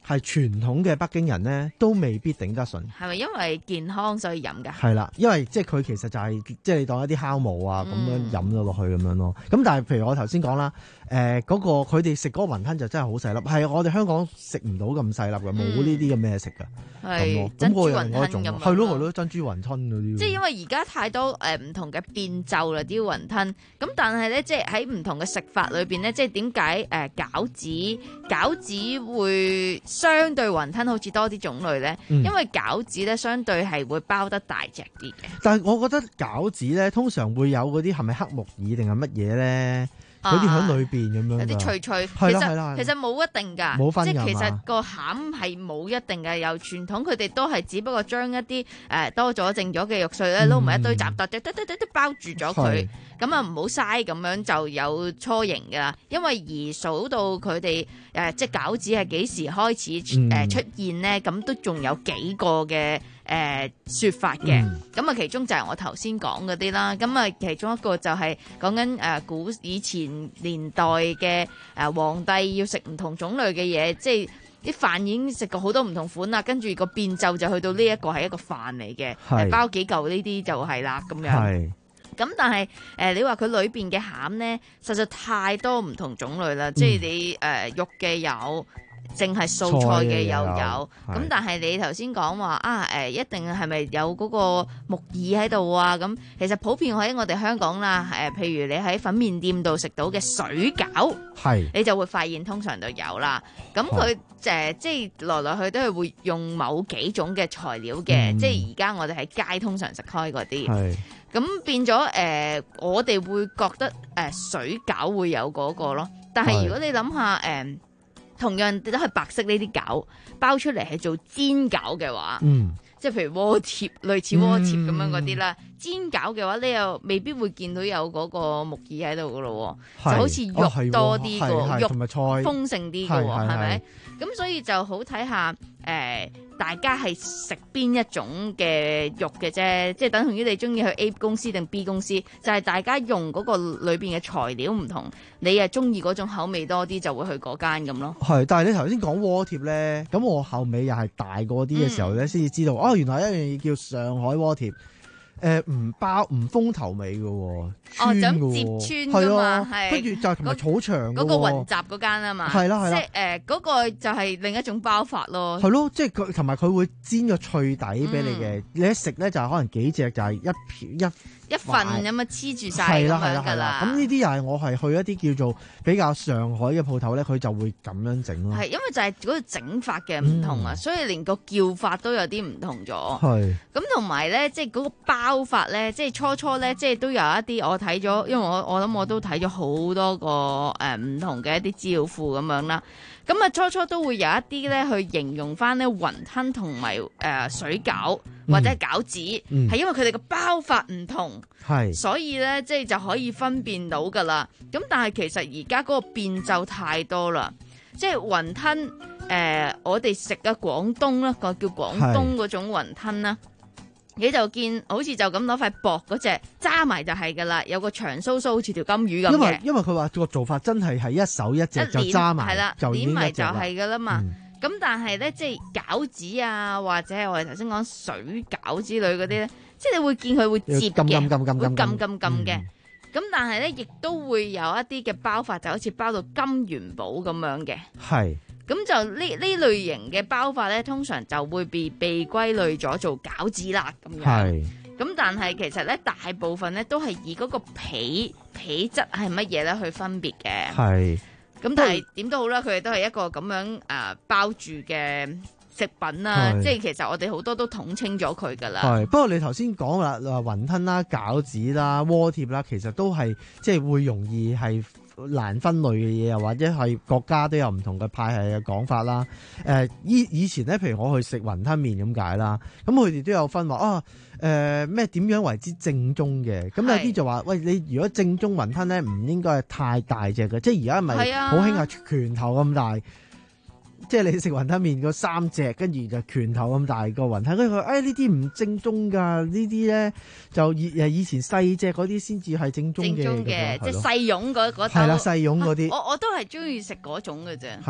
係傳統嘅北京人咧，都未必頂得順。
係咪因為健康所以飲㗎？
係啦，因為即係佢其實就係、是、即係你當一啲酵母啊咁樣飲咗落去咁樣咯。咁但係譬如我頭先講啦，誒、呃、嗰、那個佢哋食嗰個雲吞就真係好細粒，係我哋香港食唔到咁細粒嘅，冇呢啲咁嘅食㗎。
係珍珠雲吞咁。
係咯係咯，珍珠雲吞嗰啲。
即係因為而家太多誒唔、呃、同嘅變奏啦啲雲吞，咁但係咧即係喺唔同嘅食法裏邊咧，即係點解誒餃子餃子會相對雲吞好似多啲種類咧？嗯、因為餃子咧相對係會包得大隻啲嘅。
但係我覺得餃子咧通常會有嗰啲係咪黑木耳定係乜嘢咧？有啲喺裏邊咁樣，
有啲脆脆。
係啦係啦，
其實冇一定㗎，
冇分㗎嘛。
即係其實個餡係冇一定嘅。由傳統佢哋都係只不過將一啲誒、呃、多咗剩咗嘅肉碎咧撈埋一堆雜雜，滴滴滴滴滴包住咗佢。咁啊唔好嘥，咁樣就有初型㗎。因為而數到佢哋誒即係餃子係幾時開始誒、呃、出現咧？咁都仲有幾個嘅。誒、呃、說法嘅，咁啊、嗯、其中就係我頭先講嗰啲啦，咁啊其中一個就係講緊誒古以前年代嘅誒、呃、皇帝要食唔同種類嘅嘢，即係啲飯已經食過好多唔同款啦，跟住個變奏就去到呢一個係一個飯嚟嘅，係包幾嚿呢啲就係啦咁樣。係。咁但係誒、呃、你話佢裏邊嘅餡咧，實在太多唔同種類啦，嗯、即係你誒、呃、肉嘅有。淨係素菜嘅又有，咁但係你頭先講話啊誒，一定係咪有嗰個木耳喺度啊？咁其實普遍喺我哋香港啦，誒、呃，譬如你喺粉麵店度食到嘅水餃，係你就會發現通常都有啦。咁佢誒即係來來去都係會用某幾種嘅材料嘅，嗯、即係而家我哋喺街通常食開嗰啲。咁變咗誒、呃，我哋會覺得誒、呃、水餃會有嗰個咯。但係如果你諗下誒。呃同樣都係白色呢啲餃包出嚟係做煎餃嘅話，嗯、即係譬如鍋貼類似鍋貼咁樣嗰啲啦。嗯、煎餃嘅話，你又未必會見到有嗰個木耳喺度噶咯，就好似肉多啲個、哦、肉豐盛啲嘅喎，係咪？咁所以就好睇下誒、呃，大家係食邊一種嘅肉嘅啫，即係等同於你中意去 A 公司定 B 公司，就係、是、大家用嗰個裏邊嘅材料唔同，你係中意嗰種口味多啲，就會去嗰間咁咯。係，但係你頭先講鍋貼咧，咁我後尾又係大個啲嘅時候咧，先至知道、嗯、哦，原來一樣嘢叫上海鍋貼。誒唔、呃、包唔封頭尾嘅喎，穿嘅喎，哦、就接穿㗎嘛，係跟住就同埋草場嗰個雲集嗰間啊嘛，係啦係啦，即係誒嗰個就係另一種包法咯，係咯，即係佢同埋佢會煎個脆底俾你嘅，嗯、你一食咧就係可能幾隻就係一片一。一份咁啊黐住晒咁樣㗎啦，咁呢啲又係我係去一啲叫做比較上海嘅鋪頭咧，佢就會咁樣整咯。係因為就係嗰個整法嘅唔同啊，嗯、所以連個叫法都有啲唔同咗。係咁同埋咧，即係嗰個包法咧，即係初初咧，即係都有一啲我睇咗，因為我我諗我都睇咗好多個誒唔同嘅一啲資料庫咁樣啦。咁啊，初初都會有一啲咧去形容翻咧雲吞同埋誒水餃或者係餃子，係、嗯、因為佢哋嘅包法唔同，係、嗯、所以咧即係就可以分辨到噶啦。咁但係其實而家嗰個變奏太多啦，即係雲吞誒、呃，我哋食嘅廣東啦，個叫廣東嗰種雲吞啦。你就見好似就咁攞塊薄嗰隻揸埋就係㗎啦，有個長鬚鬚好似條金魚咁嘅。因為因為佢話個做法真係係一手一隻就揸埋，係啦，攣埋就係㗎啦嘛。咁、嗯、但係咧，即係餃子啊，或者係我哋頭先講水餃之類嗰啲咧，即係你會見佢會摺嘅，會撳撳撳嘅。咁但係咧，亦都會有一啲嘅包法，就好似包到金元寶咁樣嘅。係。咁就呢呢類型嘅包法咧，通常就會被被歸類咗做餃子啦咁樣。係。咁但係其實咧，大部分咧都係以嗰個皮皮質係乜嘢咧去分別嘅。係。咁但係點都好啦，佢哋都係一個咁樣誒、呃、包住嘅食品啦。即係其實我哋好多都統稱咗佢噶啦。係。不過你頭先講啦，話雲吞啦、餃子啦、鍋貼啦，其實都係即係會容易係難分類嘅嘢，又或者係國家都有唔同嘅派系嘅講法啦。誒、呃，以以前咧，譬如我去食雲吞麵咁解啦，咁佢哋都有分話啊，誒咩點樣為之正宗嘅？咁有啲就話，喂，你如果正宗雲吞咧，唔應該係太大隻嘅，即係而家咪好興係拳頭咁大。即係你食雲吞麵嗰三隻，跟住就拳頭咁大個雲吞，跟住佢誒呢啲唔正宗㗎，呢啲咧就以誒以前細隻嗰啲先至係正宗嘅。正宗嘅，即係細蓉嗰嗰。係啦，細蓉嗰啲。我我都係中意食嗰種嘅啫。係。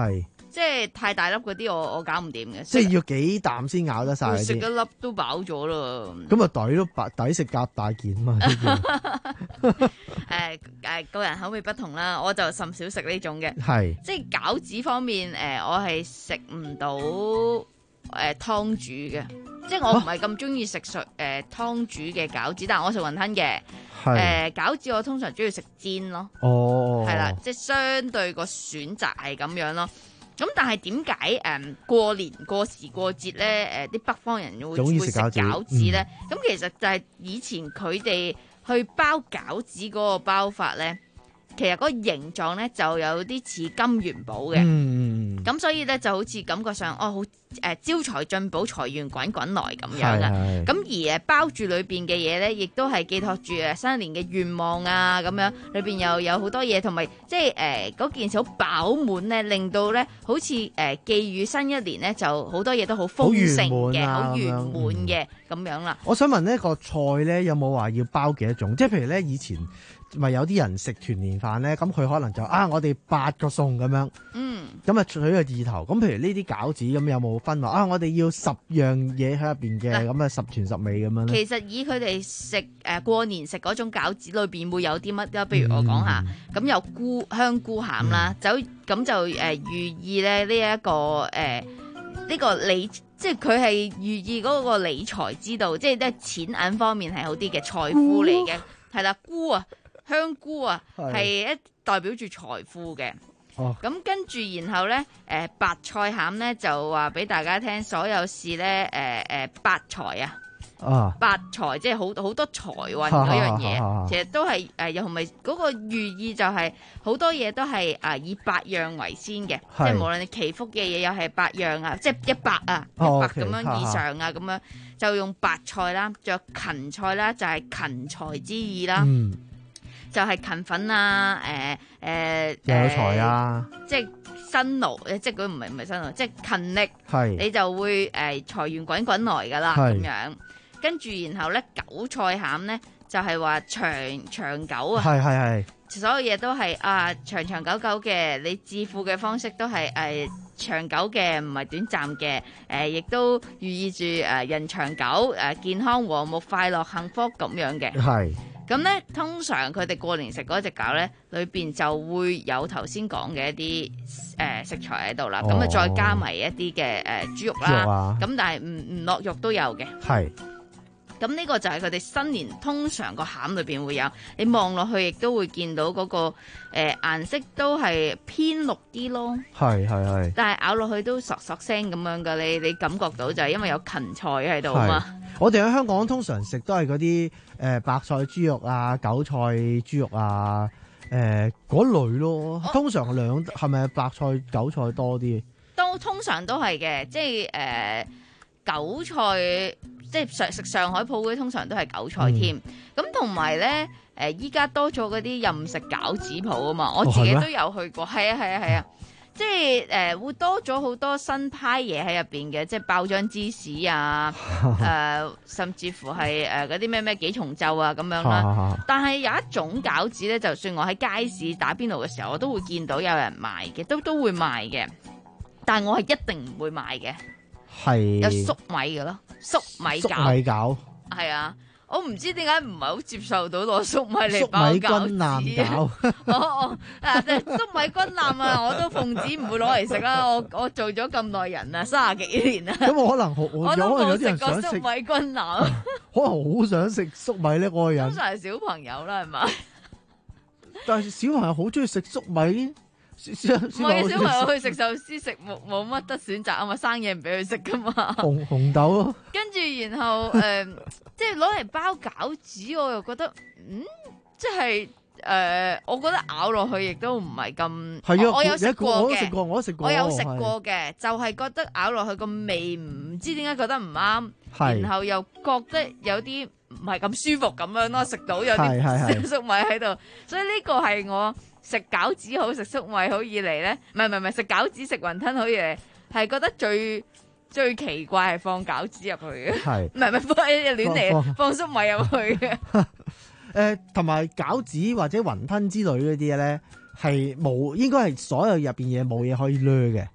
即係太大粒嗰啲，我我搞唔掂嘅。
即係要幾啖先咬得晒嗰啲。
食一粒都飽咗咯。
咁啊，抵都白抵食夾大件嘛。
誒誒，個人口味不同啦，我就甚少食呢種嘅。
係。
即係餃子方面，誒我係食唔到誒湯煮嘅，即係我唔係咁中意食水誒湯煮嘅餃子，但係我食雲吞嘅。誒餃子我通常中意食煎咯。
哦。
係啦，即係相對個選擇係咁樣咯。咁但係點解誒過年過時過節咧？誒啲北方人會會食餃子咧？咁、嗯、其實就係以前佢哋去包餃子嗰個包法咧，其實嗰個形狀咧就有啲似金元寶嘅。嗯，咁所以咧就好似感覺上哦好誒招財進寶、財源滾滾來咁樣嘅。咁而誒包住裏邊嘅嘢咧，亦都係寄託住誒新一年嘅願望啊咁樣，裏邊又有好多嘢，同埋即係誒嗰件事好飽滿咧，令到咧好似誒寄予新一年咧就好多嘢都好豐盛嘅、好圓滿嘅咁樣啦。
我想問呢個菜咧有冇話要包幾多種？即係譬如咧以前咪有啲人食團年飯咧，咁佢可能就啊我哋八個餸咁樣，嗯，咁啊取個意頭。咁譬如呢啲餃子咁有冇分話啊？我哋要十樣嘢喺入邊嘅，咁啊十全十美咁樣咧。
其實以佢哋食誒過年食嗰種餃子裏邊會有啲乜咧？譬如我講下，咁、嗯、有菇香菇餡啦，就咁就誒寓意咧呢一個誒呢、呃這個理，即係佢係寓意嗰個理財之道，即係咧錢銀方面係好啲嘅財富嚟嘅，係啦菇啊。香菇啊，係一代表住財富嘅。咁、哦、跟住然後咧，誒、呃、白菜餡咧就話俾大家聽，所有事咧，誒誒發財啊，啊發財即係好好多財運嗰樣嘢、啊啊啊，其實都係誒又係咪嗰個寓意就係、是、好多嘢都係啊以百樣為先嘅，即係無論你祈福嘅嘢又係百樣啊，即係一百啊一百咁樣以上啊咁、啊、樣就用白菜啦，仲有芹菜啦，就係、是、芹財之意啦。嗯就係、是、勤奮啊，誒誒有
財啊，
即係辛勞，即係佢唔係唔係辛勞，即係勤力，你就會誒財源滾滾來噶啦咁樣。跟住然後咧，韭菜餡咧就係、是、話長長久啊，係係係，所有嘢都係啊長長久久嘅，你致富嘅方式都係誒、呃、長久嘅，唔係短暫嘅，誒、呃、亦都寓意住誒人長久，誒、呃、健康和睦、快樂、幸福咁樣嘅。係。咁咧，通常佢哋過年食嗰隻餃咧，裏邊就會有頭先講嘅一啲誒、呃、食材喺度啦。咁、哦、啊，再加埋一啲嘅誒豬肉啦。咁、啊、但係唔唔落肉都有嘅。係。咁呢個就係佢哋新年通常個餡裏邊會有。你望落去亦都會見到嗰、那個誒、呃、顏色都係偏綠啲咯。係係係。但係咬落去都索索聲咁樣噶，你你感覺到就係因為有芹菜喺度啊嘛。
我哋喺香港通常食都係嗰啲誒白菜豬肉啊、韭菜豬肉啊，誒、呃、嗰類咯。通常兩係咪白菜韭菜多啲？
都通常都係嘅，即係誒、呃、韭菜，即係上食上海鋪嗰啲通常都係韭菜添。咁同埋咧誒，依家多咗嗰啲任食餃子鋪啊嘛，我自己都有去過。係、哦、啊係啊係啊。即係誒、呃、會多咗好多新派嘢喺入邊嘅，即係爆漿芝士啊，誒、呃、甚至乎係誒嗰啲咩咩幾重奏啊咁樣啦。但係有一種餃子咧，就算我喺街市打邊爐嘅時候，我都會見到有人賣嘅，都都會賣嘅。但係我係一定唔會買嘅。係有粟米嘅咯，粟米餃。粟米餃係啊。我唔知點解唔係好接受到攞粟米嚟包餃子。哦哦，嗱，即係粟米軍艦啊，我都奉旨唔會攞嚟食啦。我我做咗咁耐人啊，三十幾年啦。咁我可能我我都冇食過粟米軍艦。
可能好想食粟米咧，嗰個人。
通常係小朋友啦，係咪？
但係小朋友好中意食粟米。唔
係小朋友去食壽司食冇冇乜得選擇啊嘛，生嘢唔俾佢食噶嘛。
紅紅豆咯。
跟住然後誒、呃，即係攞嚟包餃子，我又覺得嗯，即係誒、呃，我覺得咬落去亦都唔係咁。係啊，我有食過嘅，我食過，我食過，我有食過嘅，就係、是、覺得咬落去個味唔知點解覺得唔啱，然後又覺得有啲唔係咁舒服咁樣咯，食到有啲粟米喺度，所以呢個係我。食餃子好食粟米好以嚟咧，唔係唔係唔係食餃子食雲吞好以嚟，係覺得最最奇怪係放餃子入去嘅，係唔係唔係放亂嚟放粟米入去嘅。
誒，同埋餃子或者雲吞之類嗰啲咧，係冇應該係所有入邊嘢冇嘢可以掠嘅。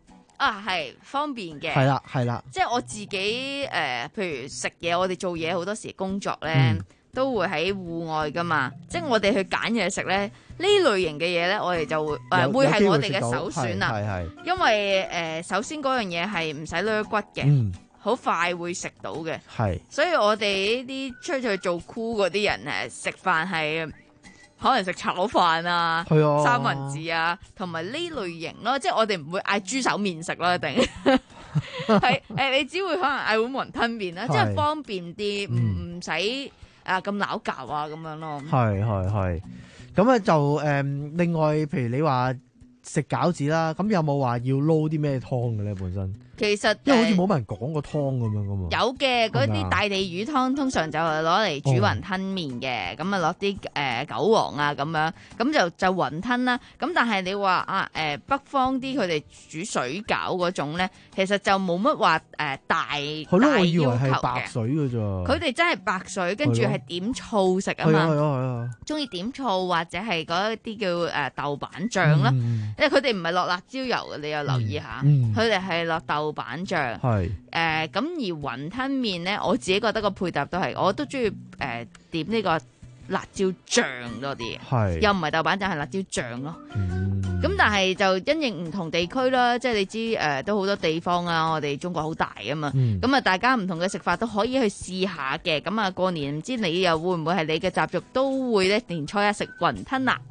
啊，係方便嘅。
係啦，係啦。
即係我自己誒、呃，譬如食嘢，我哋做嘢好多時工作咧，
嗯、
都會喺戶外噶嘛。即係我哋去揀嘢食咧，呢類型嘅嘢咧，我哋就會誒、呃、會係我哋嘅首選啦。
係係。
因為誒、呃，首先嗰樣嘢係唔使掠骨嘅，好、嗯、快會食到嘅。
係。所
以我哋呢啲出去做酷嗰啲人誒，食飯係。可能食炒飯啊、三文治啊，同埋呢類型咯，即係我哋唔會嗌豬手麵食咯，一定係誒，你只會可能嗌碗雲吞麵啦，即係方便啲，唔唔使誒咁拗教啊咁樣咯。
係係係，咁啊就誒、呃，另外譬如你話食餃子啦，咁有冇話要撈啲咩湯嘅咧？本身？
其實
因為好似冇乜人講個湯咁樣噶嘛，
有嘅嗰啲大地魚湯通常就係攞嚟煮雲吞麵嘅，咁啊落啲誒韭黃啊咁樣，咁就就雲吞啦。咁但係你話啊誒、呃、北方啲佢哋煮水餃嗰種咧，其實就冇乜話誒大大要求嘅。
我以為係白水嘅咋。
佢哋真係白水，跟住係點醋食啊嘛。
係啊係啊。中
意點醋或者係嗰一啲叫誒豆瓣醬啦，嗯、因為佢哋唔係落辣椒油嘅，你又留意下，佢哋係落豆瓣醬。係誒咁而雲吞麵咧，我自己覺得個配搭都係，我都中意誒點呢個辣椒醬多啲，係又唔係豆瓣醬，係辣椒醬咯。咁、嗯、但係就因應唔同地區啦，即係你知誒、呃、都好多地方啊，我哋中國好大啊嘛。咁啊、嗯，大家唔同嘅食法都可以去試下嘅。咁啊，過年唔知你又會唔會係你嘅習俗都會咧年初一食雲吞啊？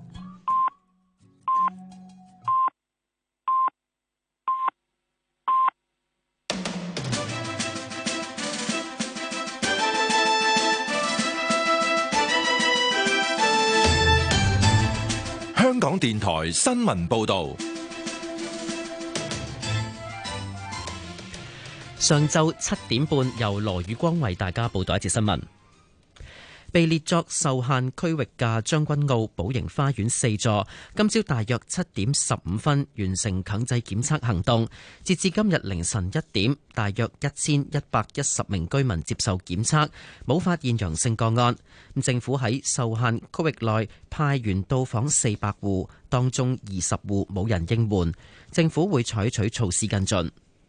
香港電台新聞報道，
上晝七點半由羅宇光為大家報道一節新聞。被列作受限區域嘅將軍澳寶盈花園四座，今朝大約七點十五分完成強制檢測行動，截至今日凌晨一點，大約一千一百一十名居民接受檢測，冇發現陽性個案。政府喺受限區域內派員到訪四百戶，當中二十戶冇人應門，政府會採取措施跟進。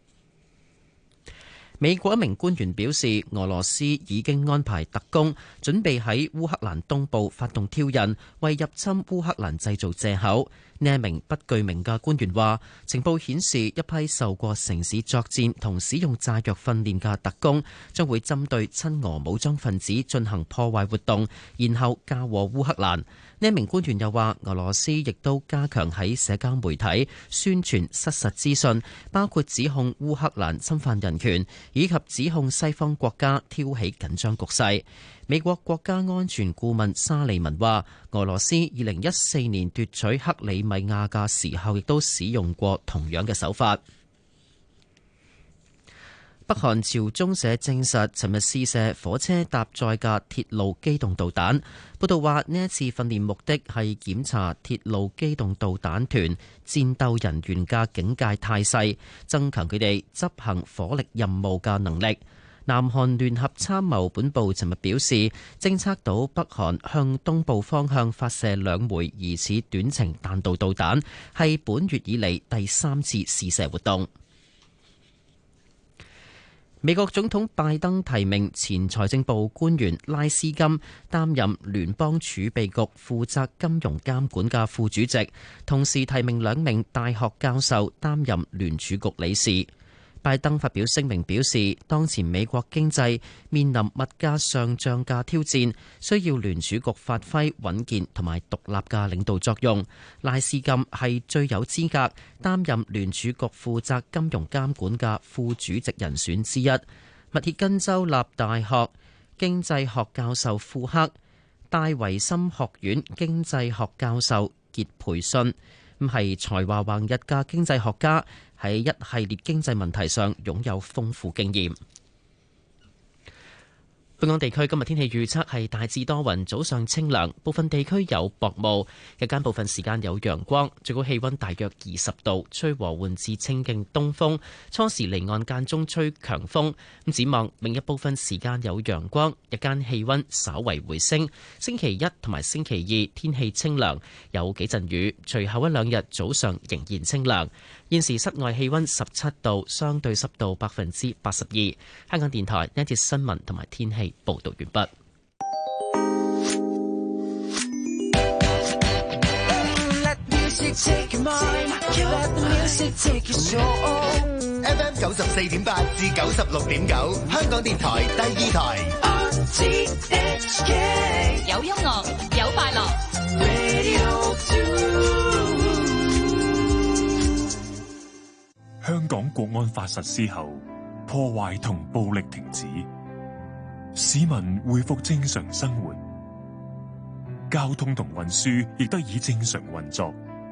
美國一名官員表示，俄羅斯已經安排特工準備喺烏克蘭東部發動挑釁，為入侵烏克蘭製造藉口。呢一名不具名嘅官員話，情報顯示一批受過城市作戰同使用炸藥訓練嘅特工將會針對親俄武裝分子進行破壞活動，然後嫁禍烏克蘭。呢一名官員又話，俄羅斯亦都加強喺社交媒體宣傳失實資訊，包括指控烏克蘭侵犯人權，以及指控西方國家挑起緊張局勢。美國國家安全顧問沙利文話，俄羅斯二零一四年奪取克里米亞嘅時候，亦都使用過同樣嘅手法。北韓朝中社證實，尋日試射火車搭載嘅鐵路機動導彈。報道話，呢一次訓練目的係檢查鐵路機動導彈團戰鬥人員嘅警戒態勢，增強佢哋執行火力任務嘅能力。南韓聯合參謀本部尋日表示，偵測到北韓向東部方向發射兩枚疑似短程彈道導彈，係本月以嚟第三次試射活動。美國總統拜登提名前財政部官員拉斯金擔任聯邦儲備局負責金融監管嘅副主席，同時提名兩名大學教授擔任聯儲局理事。拜登發表聲明表示，當前美國經濟面臨物價上漲嘅挑戰，需要聯儲局發揮穩健同埋獨立嘅領導作用。拉斯金係最有資格擔任聯儲局負責金融監管嘅副主席人選之一。密歇根州立大學經濟學教授庫克、戴維森學院經濟學教授傑培遜，咁係才華橫溢嘅經濟學家，喺一系列經濟問題上擁有豐富經驗。本港地區今日天氣預測係大致多雲，早上清涼，部分地區有薄霧，日間部分時間有陽光，最高氣溫大約二十度，吹和緩至清勁東風，初時離岸間中吹強風。咁展望明日部分時間有陽光，日間氣溫稍為回升。星期一同埋星期二天氣清涼，有幾陣雨，隨後一兩日早上仍然清涼。 現時室外氣溫十七度，相對濕度百分之八十二。香港電台一節新聞同埋天氣報道完畢。
F M 九十四點八至九十六點九，香港電台第二台。
有音樂，有快樂。
香港國安法實施後，破壞同暴力停止，市民恢復正常生活，交通同運輸亦得以正常運作，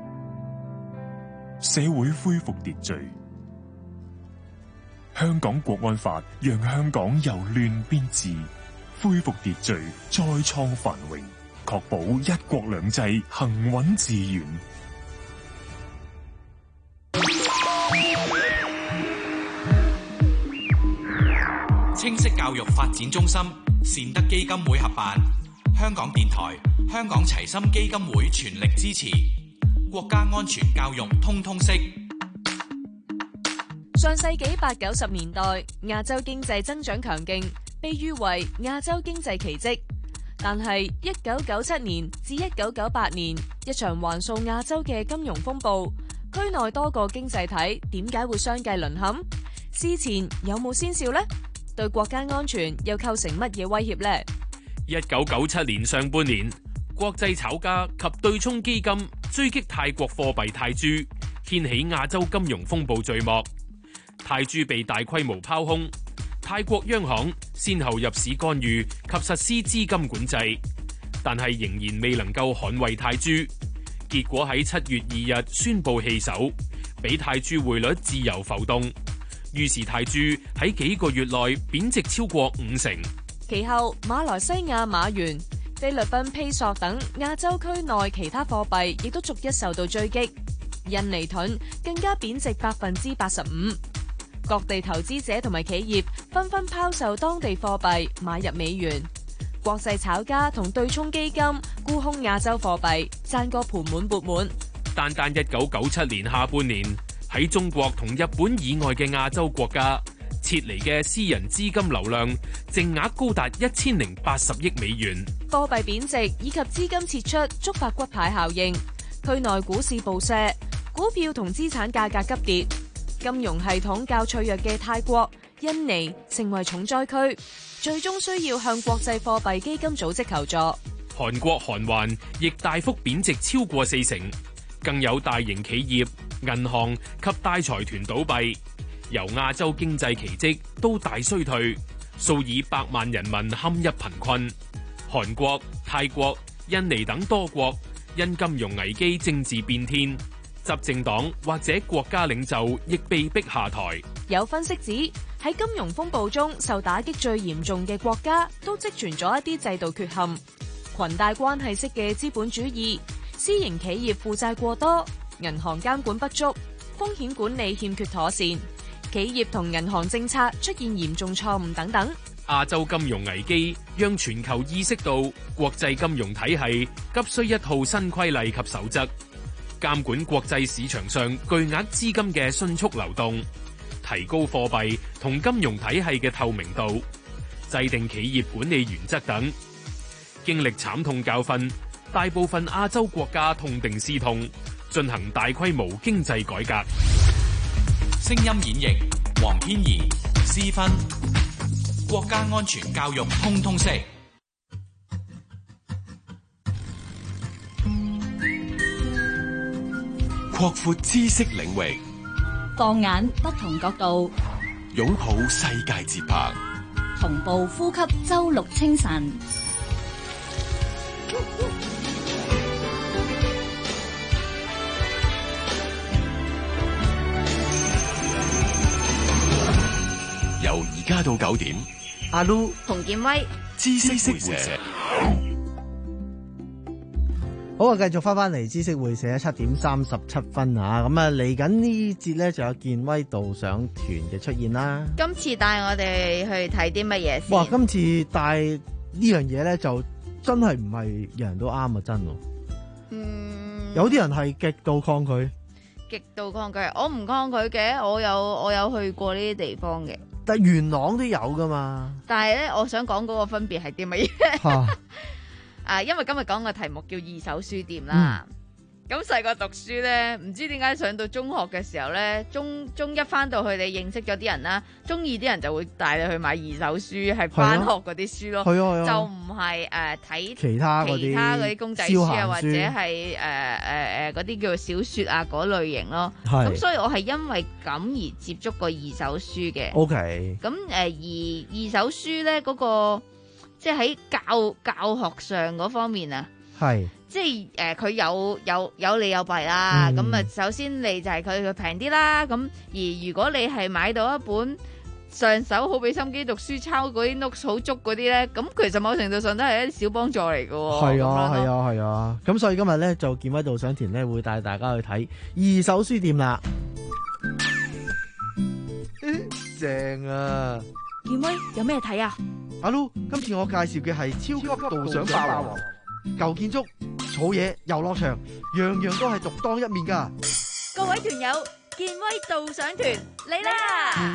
社會恢復秩序。香港國安法讓香港由亂變治，恢復秩序，再創繁榮，確保一國兩制行穩致遠。
清晰教育發展中心善德基金會合辦，香港電台、香港齊心基金會全力支持國家安全教育通通識。
上世紀八九十年代，亞洲經濟增長強勁，被譽為亞洲經濟奇蹟。但係一九九七年至一九九八年，一場橫掃亞洲嘅金融風暴，區內多個經濟體點解會相繼淪陷？事前有冇先兆呢？對國家安全又構成乜嘢威脅呢？
一九九七年上半年，國際炒家及對沖基金追擊泰國貨幣泰銖，掀起亞洲金融風暴序幕。泰銖被大規模拋空，泰國央行先後入市干預及實施資金管制，但係仍然未能夠捍衛泰銖。結果喺七月二日宣布棄守，俾泰銖匯率自由浮動。於是泰銖喺幾個月內貶值超過五成。
其後馬來西亞馬元、菲律賓披索等亞洲區內其他貨幣亦都逐一受到追擊，印尼盾更加貶值百分之八十五。各地投資者同埋企業紛紛拋售當地貨幣買入美元，國際炒家同對沖基金沽空亞洲貨幣，賺個盤滿缽滿。
單單一九九七年下半年，喺中國同日本以外嘅亞洲國家撤離嘅私人資金流量淨額高達一千零八十億美元。
貨幣貶值以及資金撤出，觸發骨牌效應，區內股市暴瀉，股票同資產價格急跌。金融系統較脆弱嘅泰國、印尼成為重災區，最終需要向國際貨幣基金組織求助。
韓國韓圜亦大幅貶值超過四成，更有大型企業、銀行及大財團倒閉，由亞洲經濟奇蹟到大衰退，數以百萬人民陷入貧困。韓國、泰國、印尼等多國因金融危機政治變天，執政黨或者國家領袖亦被逼下台。
有分析指，喺金融風暴中受打擊最嚴重嘅國家，都積存咗一啲制度缺陷，裙帶關係式嘅資本主義，私營企業負債過多，銀行監管不足，風險管理欠缺妥善，企業同銀行政策出現嚴重錯誤等等。
亞洲金融危機讓全球意識到國際金融體系急需一套新規例及守則，監管國際市場上巨額資金嘅迅速流動，提高貨幣同金融體系嘅透明度，制定企業管理原則等。經歷慘痛教訓，大部分亞洲國家痛定思痛，進行大規模經濟改革。
聲音演繹黃天怡、施芬，國家安全教育通通識。
擴闊知識領域，
放眼不同角度，
擁抱世界節拍，
同步呼吸周六清晨。
由而家到九點，
阿 Lu
洪建威，
知識會社。
好啊，繼續翻翻嚟知識會社七點三十七分啊！咁啊，嚟緊呢節咧就有建威導賞團嘅出現啦。
今次帶我哋去睇啲乜嘢先？
哇！今次帶呢樣嘢咧，就真係唔係人人都啱啊！真喎。
嗯。
有啲人係極度抗拒。
極度抗拒，我唔抗拒嘅，我有我有去過呢啲地方嘅。
但元朗都有噶嘛？
但係咧，我想講嗰個分別係啲乜嘢？啊，啊，因為今日講嘅題目叫二手書店啦。咁細個讀書咧，唔知點解上到中學嘅時候咧，中中一翻到去你認識咗啲人啦，中二啲人就會帶你去買二手書，係翻學嗰啲書咯，
係啊係啊、
就唔係誒睇
其他嗰啲
其他嗰啲公仔書啊，或者係誒誒誒嗰啲叫做小説啊嗰類型咯。咁所以我係因為咁而接觸過二手書嘅。
OK。
咁誒而二手書咧嗰、嗰個即係喺教教學上嗰方面啊。
係，
即係誒，佢、呃、有有有利有弊啦。咁啊、嗯，首先你就係佢佢平啲啦。咁而如果你係買到一本上手好俾心機讀書，抄嗰啲 notes 好足嗰啲咧，咁其實某程度上都係一啲小幫助嚟嘅。係
啊，係啊，係啊。咁所以今日咧就健威導賞團咧會帶大家去睇二手書店啦。正啊！
健威有咩睇啊？
阿 Lu，今次我介紹嘅係超級導賞霸王。舊建築、草野、遊樂場，樣樣都係獨當一面噶。
各位團友，健威導賞團嚟啦！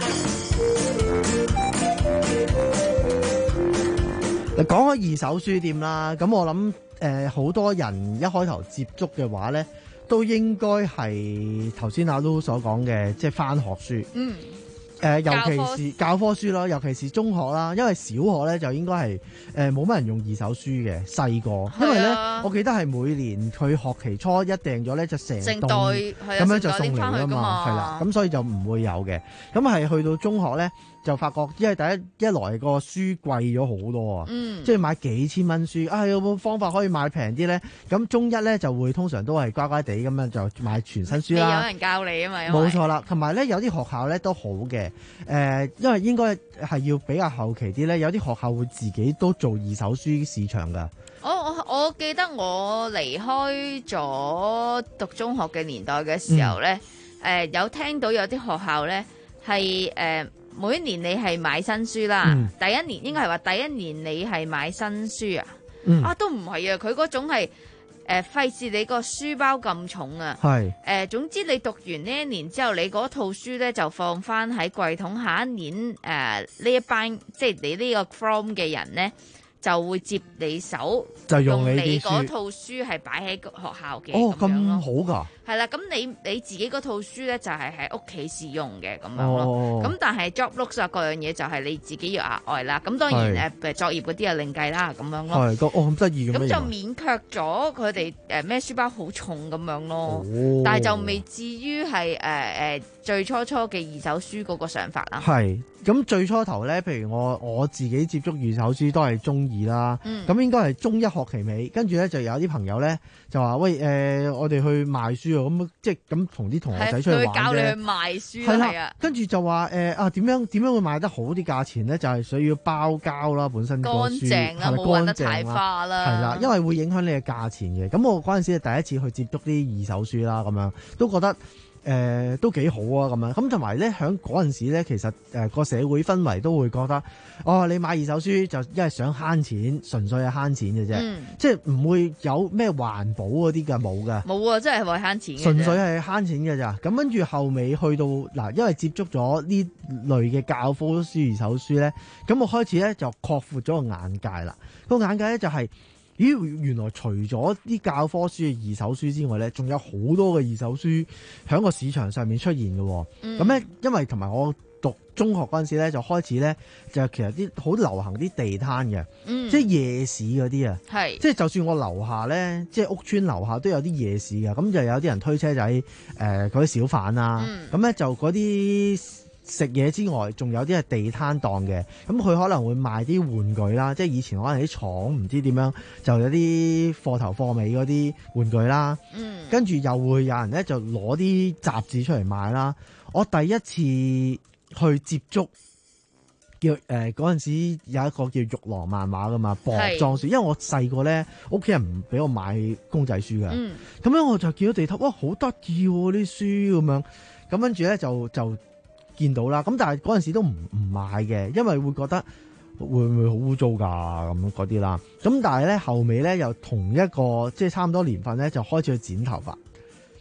嗱，講開二手書店啦，咁我諗誒，好多人一開頭接觸嘅話咧，都應該係頭先阿 Lu 所講嘅，即係翻學書。嗯。誒、呃，尤其是教科書啦，尤其是中學啦，因為小學咧就應該係誒冇乜人用二手書嘅，細個，因為咧、啊、我記得係每年佢學期初一訂咗咧就成棟咁樣就送嚟㗎嘛，係啦，咁所以就唔會有嘅。咁係去到中學咧就發覺，因為第一一來個書貴咗好多啊，嗯、即係買幾千蚊書，啊有冇方法可以買平啲咧？咁中一咧就會通常都係乖乖地咁樣就買全新書啦。
有人教你啊嘛，
冇錯啦，同埋咧有啲學校咧都好嘅。誒、呃，因為應該係要比較後期啲咧，有啲學校會自己都做二手書市場噶。
我我我記得我離開咗讀中學嘅年代嘅時候咧，誒、嗯呃、有聽到有啲學校咧係誒每一年你係買新書啦，嗯、第一年應該係話第一年你係買新書啊，嗯、啊都唔係啊，佢嗰種係。誒費事你個書包咁重啊！係誒、呃，總之你讀完呢一年之後，你嗰套書咧就放翻喺櫃桶，下一年誒呢、呃、一班即係你呢個 from 嘅人咧就會接你手，就用你嗰套書係擺喺學校嘅。哦，咁好㗎！係啦，咁你你自己嗰套書咧就係喺屋企使用嘅咁樣咯。咁、哦、但係 job looks 啊，各樣嘢就係你自己要額外啦。咁當然誒誒作業嗰啲又另計啦，咁樣咯。係，哦咁得意咁樣。咁就勉強咗佢哋誒咩書包好重咁樣咯。哦、但係就未至於係誒誒最初初嘅二手書嗰個想法啦。係。咁最初頭咧，譬如我我自己接觸二手書都係中二啦。咁、嗯、應該係中一學期尾，跟住咧就有啲朋友咧就話：喂誒、呃，我哋去賣書。咁即係咁同啲同學仔出去玩啫，佢教你去賣書係啊，跟住就話誒啊點樣點樣會賣得好啲價錢咧？就係、是、需要包膠啦，本身個書乾淨啊，冇運得太花啦，係啦，因為會影響你嘅價錢嘅。咁我嗰陣時係第一次去接觸啲二手書啦，咁樣都覺得。誒、呃、都幾好啊咁樣，咁同埋咧喺嗰陣時咧，其實誒個、呃、社會氛圍都會覺得，哦你買二手書就一係想慳錢，純粹係慳錢嘅啫，嗯、即係唔會有咩環保嗰啲㗎，冇㗎，冇啊，真係為慳錢嘅，純粹係慳錢嘅咋。咁跟住後尾去到嗱，因為接觸咗呢類嘅教科書二手書咧，咁我開始咧就擴闊咗個眼界啦。個眼界咧就係、是。咦，原來除咗啲教科書嘅二手書之外咧，仲有好多嘅二手書喺個市場上面出現嘅。咁咧、嗯，因為同埋我讀中學嗰陣時咧，就開始咧就其實啲好流行啲地攤嘅，嗯、即係夜市嗰啲啊。係，即係就算我樓下咧，即係屋村樓下都有啲夜市嘅，咁就有啲人推車仔誒嗰啲小販啊，咁咧、嗯、就嗰啲。食嘢之外，仲有啲係地攤檔嘅，咁佢可能會賣啲玩具啦，即係以前可能啲廠唔知點樣，就有啲貨頭貨尾嗰啲玩具啦。嗯，跟住又會有人咧就攞啲雜誌出嚟賣啦。我第一次去接觸叫誒嗰陣時有一個叫玉郎漫畫噶嘛，薄裝書，因為我細個咧屋企人唔俾我買公仔書嘅，咁、嗯、樣我就見到地攤，哇好得意喎啲書咁樣，咁跟住咧就就。就見到啦，咁但係嗰陣時都唔唔買嘅，因為會覺得會唔會好污糟㗎咁嗰啲啦。咁但係咧後尾咧又同一個即係差唔多年份咧就開始去剪頭髮，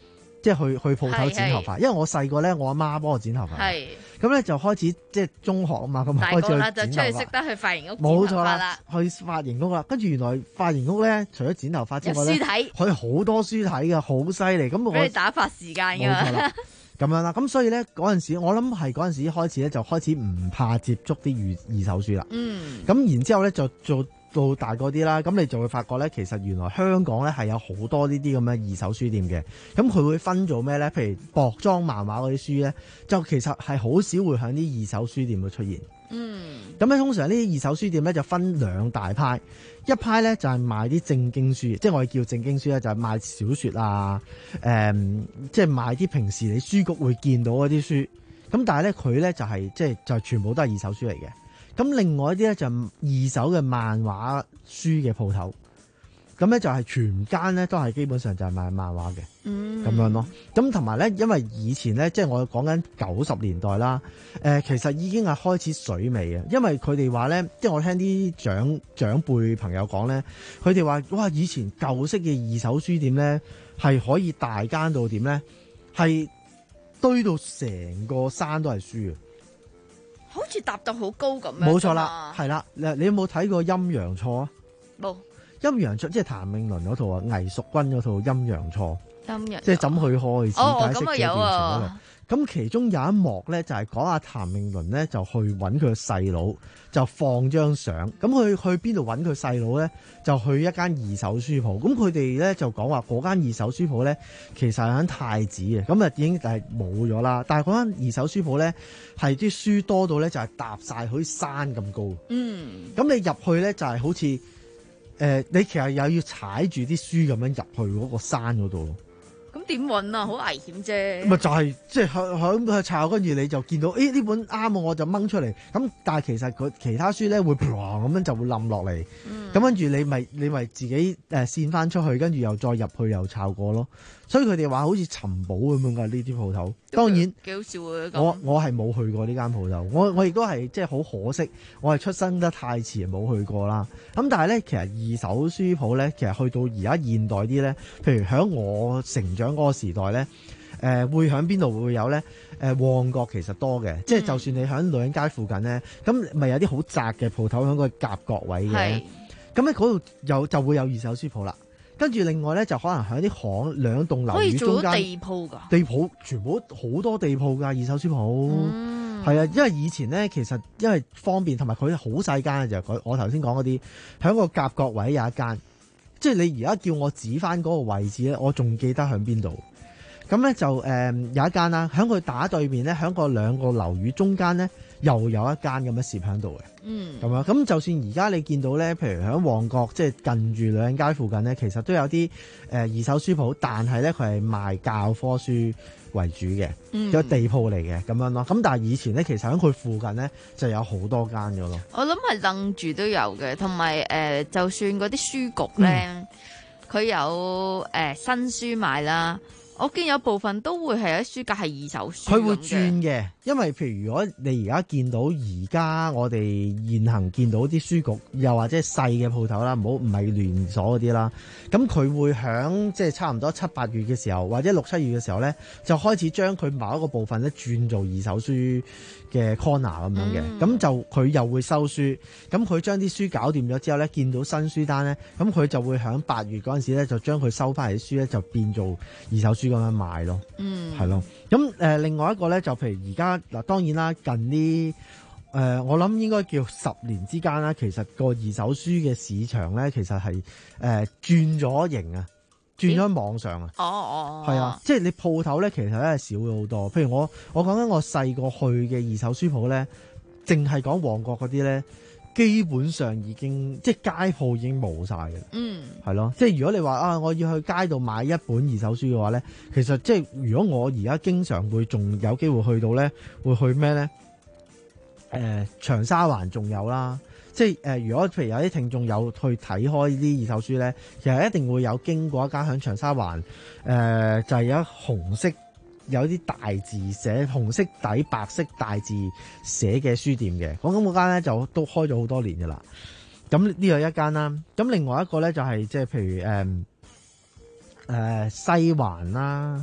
即係去去鋪頭剪頭髮，因為我細個咧，我阿媽幫我剪頭髮，咁咧就開始即係中學啊嘛，咁開始去剪頭髮。大個啦，就出去識得去髮型屋剪頭髮啦。冇錯啦，去髮型屋啦，跟住原來髮型屋咧，除咗剪頭髮之外咧，佢好多書睇嘅，好犀利。咁我
俾你打發時間㗎。冇錯啦，
咁樣啦，咁所以咧嗰陣時，我諗係嗰陣時開始咧，就開始唔怕接觸啲二二手書啦。嗯。咁然之後咧就做。到大個啲啦，咁你就會發覺咧，其實原來香港咧係有好多呢啲咁嘅二手書店嘅。咁佢會分做咩咧？譬如薄裝漫畫嗰啲書咧，就其實係好少會喺啲二手書店度出現。嗯。咁咧通常呢啲二手書店咧就分兩大派，一派咧就係賣啲正經書，即係我哋叫正經書咧，就係賣小説啊，誒、嗯，即係賣啲平時你書局會見到嗰啲書。咁但係咧佢咧就係即係就係全部都係二手書嚟嘅。咁另外一啲咧就二手嘅漫畫書嘅鋪頭，咁咧就係全間咧都係基本上就係賣漫畫嘅，咁、嗯、樣咯。咁同埋咧，因為以前咧，即係我講緊九十年代啦，誒、呃，其實已經係開始水尾嘅，因為佢哋話咧，即係我聽啲長長輩朋友講咧，佢哋話哇，以前舊式嘅二手書店咧係可以大間到點咧，係堆到成個山都係書嘅。
好似搭到好高咁樣。
冇錯啦，係啦。你你有冇睇過《陰陽錯》啊？
冇。
陰陽錯即係譚詠麟嗰套啊，魏淑君嗰套《陰陽錯》。
陰陽。
即係怎去開始？
哦，咁啊有啊。
咁其中有一幕咧，就係講阿譚詠麟咧，就去揾佢個細佬，就放張相。咁佢去邊度揾佢細佬咧？就去一間二手書鋪。咁佢哋咧就講話嗰間二手書鋪咧，其實係喺太子嘅。咁啊已經係冇咗啦。但係嗰間二手書鋪咧，係啲書多到咧就係搭晒好似山咁高。嗯。咁你入去咧就係好似誒、呃，你其實又要踩住啲書咁樣入去嗰個山嗰度。
咁點揾啊？好危險啫！
咪就係即係響響去抄，跟住你就見到，誒呢本啱我就掹出嚟。咁但係其實佢其他書咧會咁樣就會冧落嚟。咁跟住你咪你咪自己誒線翻出去，跟住又再入去又抄過咯。所以佢哋話好似尋寶咁樣㗎呢啲鋪頭。當然
幾好笑啊！
我我係冇去過呢間鋪頭，我我亦都係即係好可惜，我係出生得太遲冇去過啦。咁但係咧，其實二手書鋪咧，其實去到而家現代啲咧，譬如喺我成長嗰個時代咧，誒、呃、會喺邊度會有咧？誒、呃、旺角其實多嘅，嗯、即係就算你喺女人街附近咧，咁咪有啲好窄嘅鋪頭喺個夾角位嘅，咁咧嗰度有就會有二手書鋪啦。跟住另外咧，就可能喺啲巷兩棟樓宇中間，可以做到地鋪㗎。地鋪全部好多地鋪㗎，二手書鋪。嗯，係啊，因為以前咧，其實因為方便同埋佢好細間嘅就係我頭先講嗰啲，喺個夾角位有一間。即係你而家叫我指翻嗰個位置咧，我仲記得喺邊度。咁咧就誒、呃、有一間啦，喺佢打對面咧，喺個兩個樓宇中間咧，又有一間咁樣攝喺度嘅。嗯，咁樣咁就算而家你見到咧，譬如喺旺角，即係近住女人街附近咧，其實都有啲誒、呃、二手書鋪，但係咧佢係賣教科書為主嘅，嗯、有地鋪嚟嘅咁樣咯。咁但係以前咧，其實喺佢附近咧就有好多間嘅咯。
我諗係楞住都有嘅，同埋誒，就算嗰啲書局咧，佢、嗯、有誒、呃、新書賣啦。我見有部分都會係喺書架係二手書，
佢會轉嘅，因為譬如如果你而家見到而家我哋現行見到啲書局，又或者細嘅鋪頭啦，唔好唔係連鎖嗰啲啦，咁佢會響即係差唔多七八月嘅時候，或者六七月嘅時候咧，就開始將佢某一個部分咧轉做二手書嘅 corner 咁樣嘅，咁、嗯、就佢又會收書，咁佢將啲書搞掂咗之後咧，見到新書單咧，咁佢就會響八月嗰陣時咧，就將佢收翻嚟啲書咧，就變做二手書咁樣賣咯，嗯，係咯，咁誒、呃，另外一個咧就譬如而家嗱，當然啦，近啲誒、呃，我諗應該叫十年之間啦，其實個二手書嘅市場咧，其實係誒、呃、轉咗型啊。轉咗網上啊！哦哦，係啊，即係你鋪頭咧，其實咧係少咗好多。譬如我我講緊我細個去嘅二手書鋪咧，淨係講旺角嗰啲咧，基本上已經即係街鋪已經冇晒嘅。嗯，係咯，即係如果你話啊，我要去街度買一本二手書嘅話咧，其實即係如果我而家經常會仲有機會去到咧，會去咩咧？誒、呃，長沙灣仲有啦。即係誒、呃，如果譬如有啲聽眾有去睇開啲二手書咧，其實一定會有經過一間響長沙灣誒、呃，就係、是、有紅色有啲大字寫紅色底白色大字寫嘅書店嘅。我咁嗰間咧就都開咗好多年㗎啦。咁呢個一間啦，咁另外一個咧就係即係譬如誒誒、呃呃、西環啦。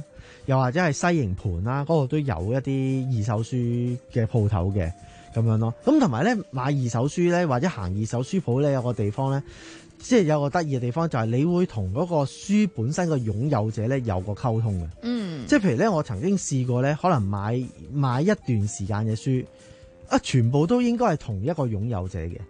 又或者係西營盤啦，嗰度都有一啲二手書嘅鋪頭嘅咁樣咯。咁同埋咧買二手書咧，或者行二手書鋪咧，有個地方咧，即係有個得意嘅地方就係你會同嗰個書本身嘅擁有者咧有個溝通嘅。
嗯，
即係譬如咧，我曾經試過咧，可能買買一段時間嘅書，啊，全部都應該係同一個擁有者嘅。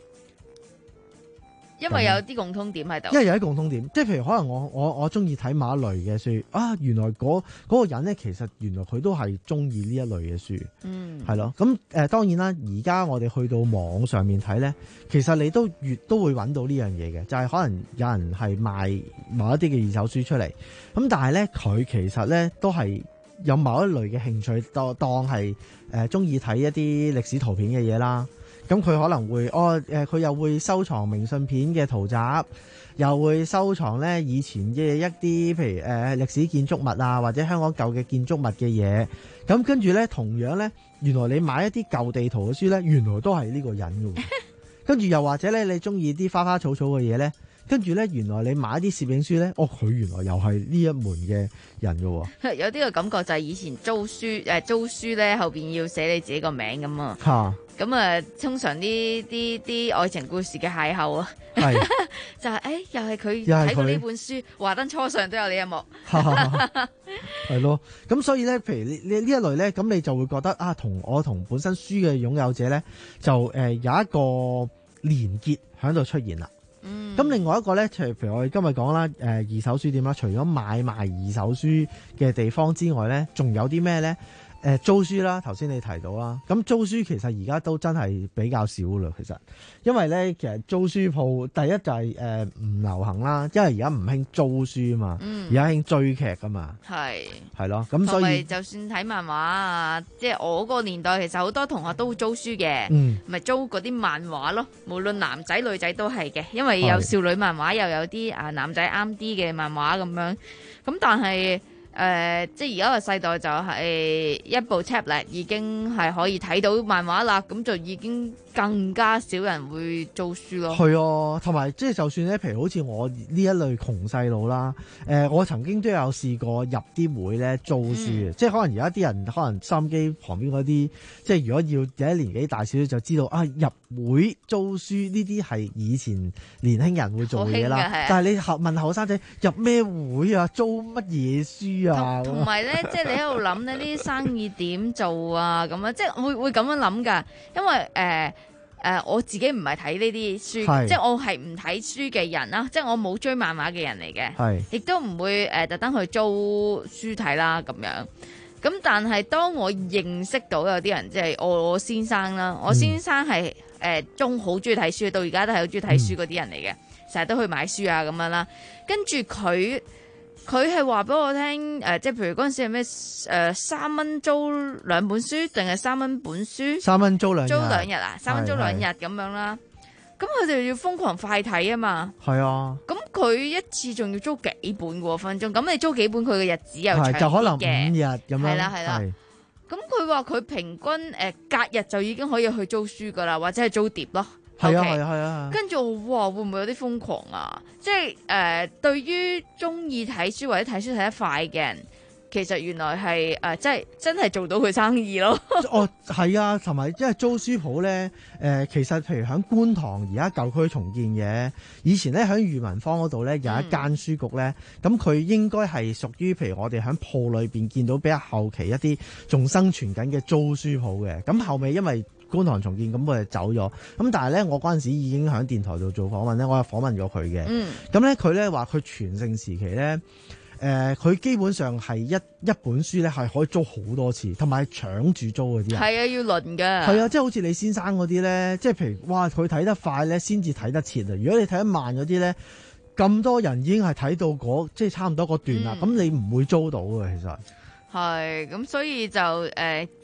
因為有啲共通點喺度，
因為有啲共通點，即係譬如可能我我我中意睇某一類嘅書啊，原來嗰嗰個人咧，其實原來佢都係中意呢一類嘅書，
嗯，
係咯。咁誒、呃、當然啦，而家我哋去到網上面睇咧，其實你都越都會揾到呢樣嘢嘅，就係、是、可能有人係賣某一啲嘅二手書出嚟，咁但係咧佢其實咧都係有某一類嘅興趣，當當係誒中意睇一啲歷史圖片嘅嘢啦。咁佢可能會哦誒，佢、呃、又會收藏明信片嘅圖集，又會收藏咧以前嘅一啲譬如誒、呃、歷史建築物啊，或者香港舊嘅建築物嘅嘢。咁跟住咧，同樣咧，原來你買一啲舊地圖嘅書咧，原來都係呢個人嘅。跟住又或者咧，你中意啲花花草草嘅嘢咧，跟住咧，原來你買一啲攝影書咧，哦，佢原來又係呢一門嘅人嘅。
有啲個感覺就係以前租書誒租書咧，後邊要寫你自己個名咁啊。
嚇！
咁啊，通常啲啲啲愛情故事嘅邂逅啊，
係
就係、是、誒、欸，又係佢
又係佢
睇過呢本書，華燈初上都有呢一幕，
係咯。咁所以咧，譬如呢呢呢一類咧，咁你就會覺得啊，同我同本身書嘅擁有者咧，就誒、呃、有一個連結喺度出現啦。嗯。咁另外一個咧，譬如我哋今日講啦，誒、呃、二手書店啦，除咗買賣二手書嘅地方之外咧，仲有啲咩咧？誒、呃、租書啦，頭先你提到啦，咁租書其實而家都真係比較少啦。其實，因為咧，其實租書鋪第一就係誒唔流行啦，因為而家唔興租書啊嘛，而家興追劇噶嘛，
係
係咯，咁所以
就算睇漫畫啊，即係我個年代，其實好多同學都會租書嘅，咪、嗯、租嗰啲漫畫咯，無論男仔女仔都係嘅，因為有少女漫畫，又有啲啊男仔啱啲嘅漫畫咁樣，咁但係。誒、呃，即係而家個世代就係一部 tablet 已經係可以睇到漫畫啦，咁就已經更加少人會租書咯。
係啊，同埋即係就算咧，譬如好似我呢一類窮細路啦，誒、呃，我曾經都有試過入啲會咧租書嘅、嗯，即係可能而家啲人可能收音機旁邊嗰啲，即係如果要有一年紀大少少就知道啊，入會租書呢啲係以前年輕人會做嘅嘢啦。但係你後問後生仔入咩會啊，租乜嘢書啊？
同埋咧，即係你喺度諗咧，呢啲生意點做啊？咁樣即係會會咁樣諗㗎，因為誒。呃誒、呃、我自己唔係睇呢啲書，即係我係唔睇書嘅人啦，即係我冇追漫畫嘅人嚟嘅，亦都唔會誒、呃、特登去租書睇啦咁樣。咁但係當我認識到有啲人，即係我我先生啦，我先生係誒、呃、中好中意睇書，到而家都係好中意睇書嗰啲人嚟嘅，成、嗯、日都去買書啊咁樣啦。跟住佢。佢係話俾我聽，誒、呃，即係譬如嗰陣時係咩誒三蚊租兩本書，定係三蚊本書？
三蚊租兩日，
租兩日啊，三蚊租兩日咁樣啦。咁佢哋要瘋狂快睇啊嘛。係啊。咁佢一次仲要租幾本喎分鐘？咁你租幾本，佢嘅日子又長啲嘅。
就可能五日咁樣。
係啦係啦。咁佢話佢平均誒、呃、隔日就已經可以去租書噶啦，或者係租碟咯。
係啊係啊係啊，
跟住哇，會唔會有啲瘋狂啊？即係誒、呃，對於中意睇書或者睇書睇得快嘅人，其實原來係誒、呃，即係真係做到佢生意咯。
哦，係啊，同埋因為租書鋪咧，誒、呃，其實譬如喺觀塘而家舊區重建嘅，以前咧喺裕民坊嗰度咧有一間書局咧，咁、嗯、佢應該係屬於譬如我哋喺鋪裏邊見到比較後期一啲仲生存緊嘅租書鋪嘅，咁後尾因為觀塘重建，咁佢就走咗。咁但係咧，我嗰陣時已經喺電台度做訪問咧，我有訪問咗佢嘅。嗯。咁咧，佢咧話佢全盛時期咧，誒、呃，佢基本上係一一本書咧係可以租好多次，同埋搶住租嗰啲人。係啊，要輪㗎。係啊，即係好似你先生嗰啲咧，即係譬如哇，佢睇得快咧，先至睇得切啊！如果你睇得慢嗰啲咧，咁多人已經係睇到嗰即係差唔多嗰段啦，咁、嗯、你唔會租到嘅其實。
係，咁所以就誒、呃，即係。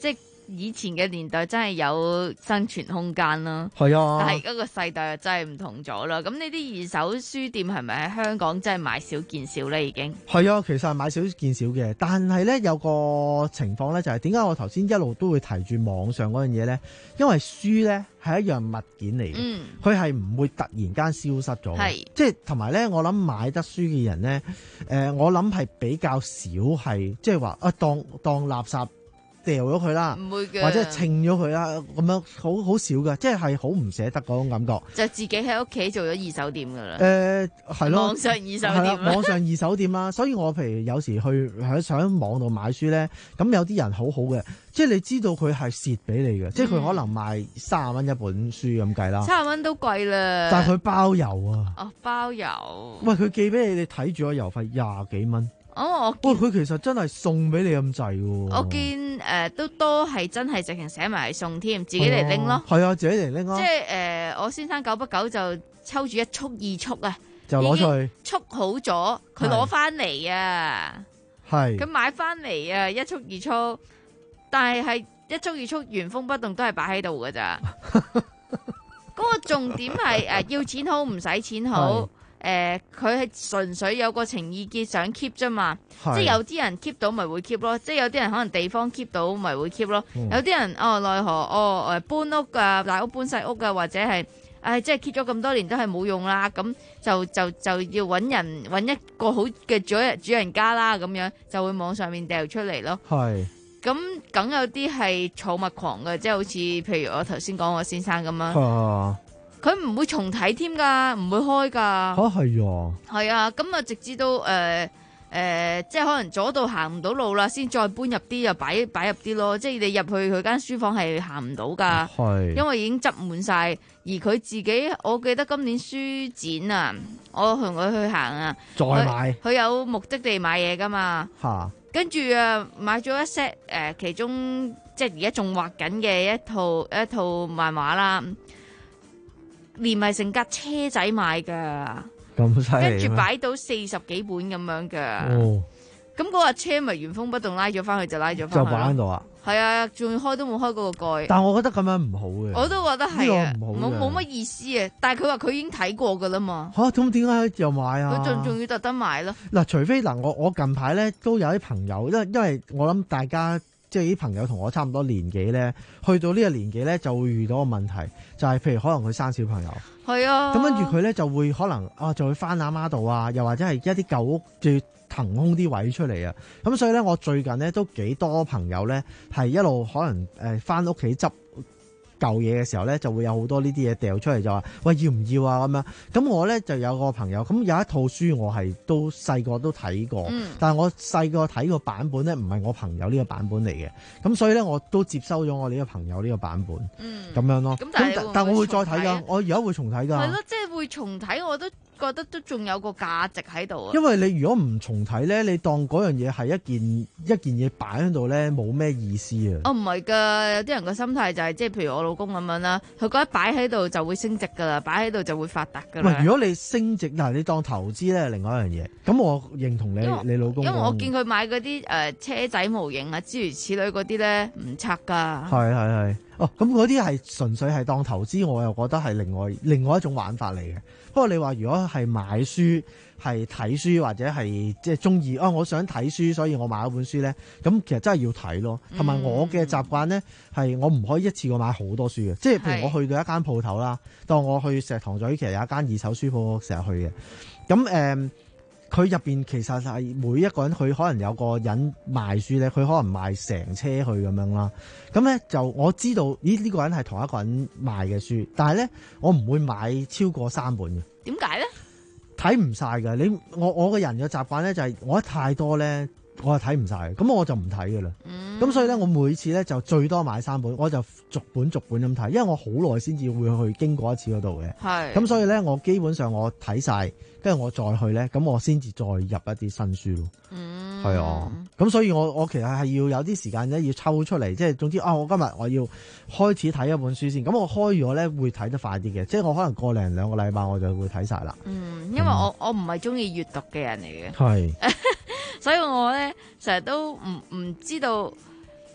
以前嘅年代真係有生存空間啦。
係啊，
但係嗰個世代又真係唔同咗啦。咁呢啲二手書店係咪喺香港真係買少見少咧？已經
係啊，其實係買少見少嘅。但係咧有個情況咧，就係點解我頭先一路都會提住網上嗰樣嘢咧？因為書咧係一樣物件嚟嘅，佢係唔會突然間消失咗。係即係同埋咧，我諗買得書嘅人咧，誒、呃，我諗係比較少係即係話啊，當當垃圾掉咗佢啦，
唔會嘅，
或者稱咗佢啦，咁樣好好少嘅，即係係好唔捨得嗰種感覺。
就自己喺屋企做咗二手店噶啦。誒、
呃，係咯，
網上二手店，
網上二手店啦。所以我譬如有時去喺上網度買書咧，咁有啲人好好嘅，即係你知道佢係蝕俾你嘅，嗯、即係佢可能賣三十蚊一本書咁計啦。
三十蚊都貴啦。但
係佢包郵啊。
哦，包郵。
喂，佢寄俾你，你睇住個郵費廿幾蚊。
哦，
我喂，佢其實真係送俾你咁滯喎。
我見誒、呃、都多係真係直情寫埋係送添，自己嚟拎咯。
係啊，自己嚟拎咯。
即係誒、呃，我先生久不久就抽住一束二束啊，
就攞出去
束好咗，佢攞翻嚟啊。
係。
佢買翻嚟啊，一束二束，但係係一束二束原封不動都係擺喺度㗎咋。嗰個重點係誒、呃、要錢好唔使錢好。誒，佢係純粹有個情意結想 keep 啫嘛，即係有啲人 keep 到咪會 keep 咯，即係有啲人可能地方 keep 到咪會 keep 咯，嗯、有啲人哦奈何哦誒搬屋噶大屋搬細屋噶或者係誒、哎、即係 keep 咗咁多年都係冇用啦，咁就就就要搵人搵一個好嘅主人主人家啦，咁樣就會網上面掉出嚟咯。係，咁梗有啲係儲物狂嘅，即係好似譬如我頭先講我先生咁樣。佢唔會重睇添噶，唔會開噶。嚇係啊！係啊，咁啊直至到誒誒、呃呃，即係可能左度行唔到路啦，先再搬入啲又擺擺入啲咯。即係你入去佢間書房係行唔到噶，係因為已經執滿晒。而佢自己，我記得今年書展啊，我同佢去行啊，再買佢有目的地買嘢噶嘛嚇。跟住啊，買咗一 set 誒，其中即係而家仲畫緊嘅一套一套漫畫啦。連埋成架車仔買噶，咁犀利，跟住擺到四十幾本咁樣噶。哦，咁嗰架車咪原封不動拉咗翻去就拉咗翻去，就擺喺度啊。係啊，仲要開都冇開嗰個蓋。但係我覺得咁樣唔好嘅。我都覺得係啊，冇冇乜意思啊。但係佢話佢已經睇過噶啦嘛。吓，咁點解又買啊？佢仲仲要特登買咯。嗱，除非嗱，我我近排咧都有啲朋友，因為因為我諗大家。即係啲朋友同我差唔多年紀咧，去到呢個年紀咧就會遇到個問題，就係、是、譬如可能佢生小朋友，係啊，咁跟住佢咧就會可能啊就會翻阿媽度啊，又或者係一啲舊屋就要騰空啲位出嚟啊，咁所以咧我最近咧都幾多朋友咧係一路可能誒翻屋企執舊嘢嘅時候咧，就會有好多呢啲嘢掉出嚟，就話喂要唔要啊咁樣。咁我咧就有個朋友，咁有一套書我係都細個都睇過，嗯、但係我細個睇個版本咧唔係我朋友呢個版本嚟嘅，咁所以咧我都接收咗我呢個朋友呢個版本，咁、嗯、樣咯。咁但係但係我會再睇㗎，我而家會重睇㗎。係咯，即係會重睇，我都覺得都仲有個價值喺度啊。因為你如果唔重睇咧，你當嗰樣嘢係一件一件嘢擺喺度咧，冇咩意思啊。哦，唔係㗎，有啲人個心態就係、是、即係譬如我老公咁樣啦，佢覺得擺喺度就會升值㗎啦，擺喺度就會發達㗎啦。唔係，如果你升值嗱，你當投資咧，另外一樣嘢。咁我認同你你老公。因為我見佢買嗰啲誒車仔模型啊，諸如此類嗰啲咧，唔拆㗎。係係係。哦，咁嗰啲係純粹係當投資，我又覺得係另外另外一種玩法嚟嘅。不過你話如果係買書、係睇書或者係即係中意啊，我想睇書，所以我買一本書咧，咁其實真係要睇咯。同埋我嘅習慣咧係我唔可以一次過買好多書嘅，即係譬如我去到一間鋪頭啦，當我去石塘咀其實有一間二手書鋪，我成日去嘅。咁誒。嗯佢入邊其實係每一個人，佢可能有個人賣書咧，佢可能賣成車去咁樣啦。咁咧就我知道，咦呢、呢個人係同一個人賣嘅書，但係咧我唔會買超過三本嘅。點解咧？睇唔晒㗎。你我我個人嘅習慣咧就係我一太多咧，我係睇唔晒，咁我就唔睇㗎啦。咁、嗯、所以咧，我每次咧就最多買三本，我就逐本逐本咁睇，因為我好耐先至會去經過一次嗰度嘅。係。咁所以咧，我基本上我睇晒。跟住我再去咧，咁我先至再入一啲新書咯。嗯，係啊。咁所以我我其實係要有啲時間咧，要抽出嚟，即係總之啊，我今日我要開始睇一本書先。咁我開咗咧會睇得快啲嘅，即係我可能過零兩個禮拜我就會睇晒啦。嗯，因為我、嗯、我唔係中意閱讀嘅人嚟嘅。係。所以我咧成日都唔唔知道。究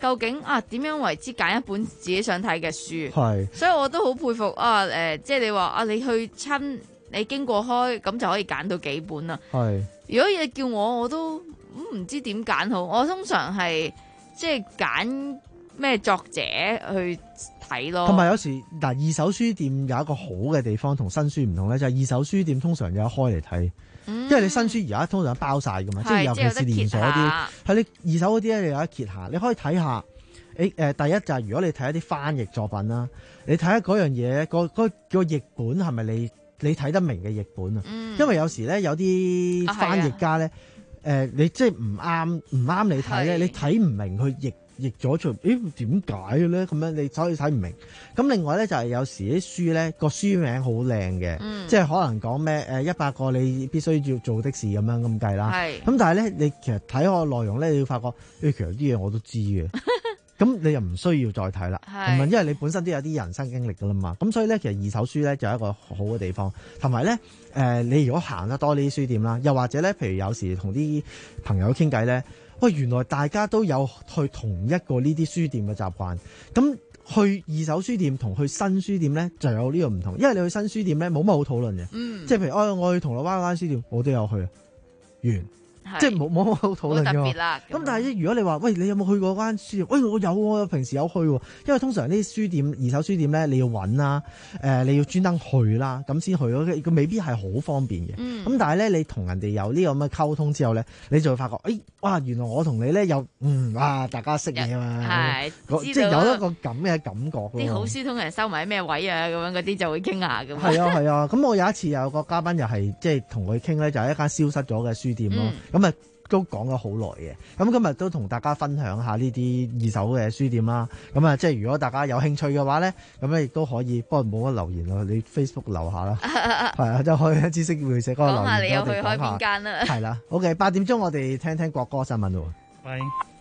究竟啊點樣為之揀一本自己想睇嘅書？
係，
所以我都好佩服啊！誒、呃，即係你話啊，你去親，你經過開，咁就可以揀到幾本啦。
係。
如果你叫我，我都唔知點揀好。我通常係即係揀咩作者去睇咯。
同埋有時嗱，二手書店有一個好嘅地方同新書唔同咧，就係、是、二手書店通常有得開嚟睇。因為你新書而家通常包晒噶嘛，即係尤其是連鎖啲，係你二手嗰啲咧，你有得揭下，你可以睇下。誒、呃、第一就係如果你睇一啲翻譯作品啦，你睇下嗰樣嘢，嗰嗰個譯本係咪你你睇得明嘅譯本啊？嗯、因為有時咧有啲翻譯家咧，誒、啊呃、你即係唔啱唔啱你睇咧，你睇唔明佢譯。譯咗出，咦點解嘅咧？咁樣你所以睇唔明。咁另外咧就係、是、有時啲書咧個書名好靚嘅，嗯、即係可能講咩誒一百個你必須要做的事咁樣咁計啦。咁但係咧你其實睇個內容咧，你要發覺誒、欸、其實啲嘢我都知嘅。咁你又唔需要再睇啦，係咪？因為你本身都有啲人生經歷噶啦嘛。咁所以咧其實二手書咧就係一個好嘅地方。同埋咧誒，你如果行得多呢啲書店啦，又或者咧，譬如有時同啲朋友傾偈咧。喂，原來大家都有去同一個呢啲書店嘅習慣，咁去二手書店同去新書店咧就有呢個唔同，因為你去新書店咧冇乜好討論嘅，嗯、即係譬如哦，我去銅鑼灣嗰間書店，我都有去，完。即係冇冇乜好討論嘅，咁但係如果你話喂，你有冇去過間書店？喂，我有喎，平時有去喎。因為通常啲書店二手書店咧，你要揾啦，誒、呃、你要專登去啦，咁先去咯。佢未必係好方便嘅。咁、嗯、但係咧，你同人哋有呢個咁嘅溝通之後咧，你就會發覺，誒、哎、哇，原來我同你咧有嗯哇，大家識嘢啊嘛，即係有一個咁嘅感覺。
啲好書通常收埋喺咩位啊？咁樣嗰啲就會傾下咁。
係啊係啊，咁我有一次有個嘉賓又係即係同佢傾咧，就係、是、一間消失咗嘅書店咯。咁、嗯、啊〜都講咗好耐嘅，咁今日都同大家分享下呢啲二手嘅書店啦。咁啊，即係如果大家有興趣嘅話咧，咁咧亦都可以，不過冇乜留言咯，你 Facebook 留下啦，係啊，就可以知識會社嗰個留言。講下
你有去開邊間啦？
係啦，OK，八點鐘我哋聽聽國歌新聞咯。
喂，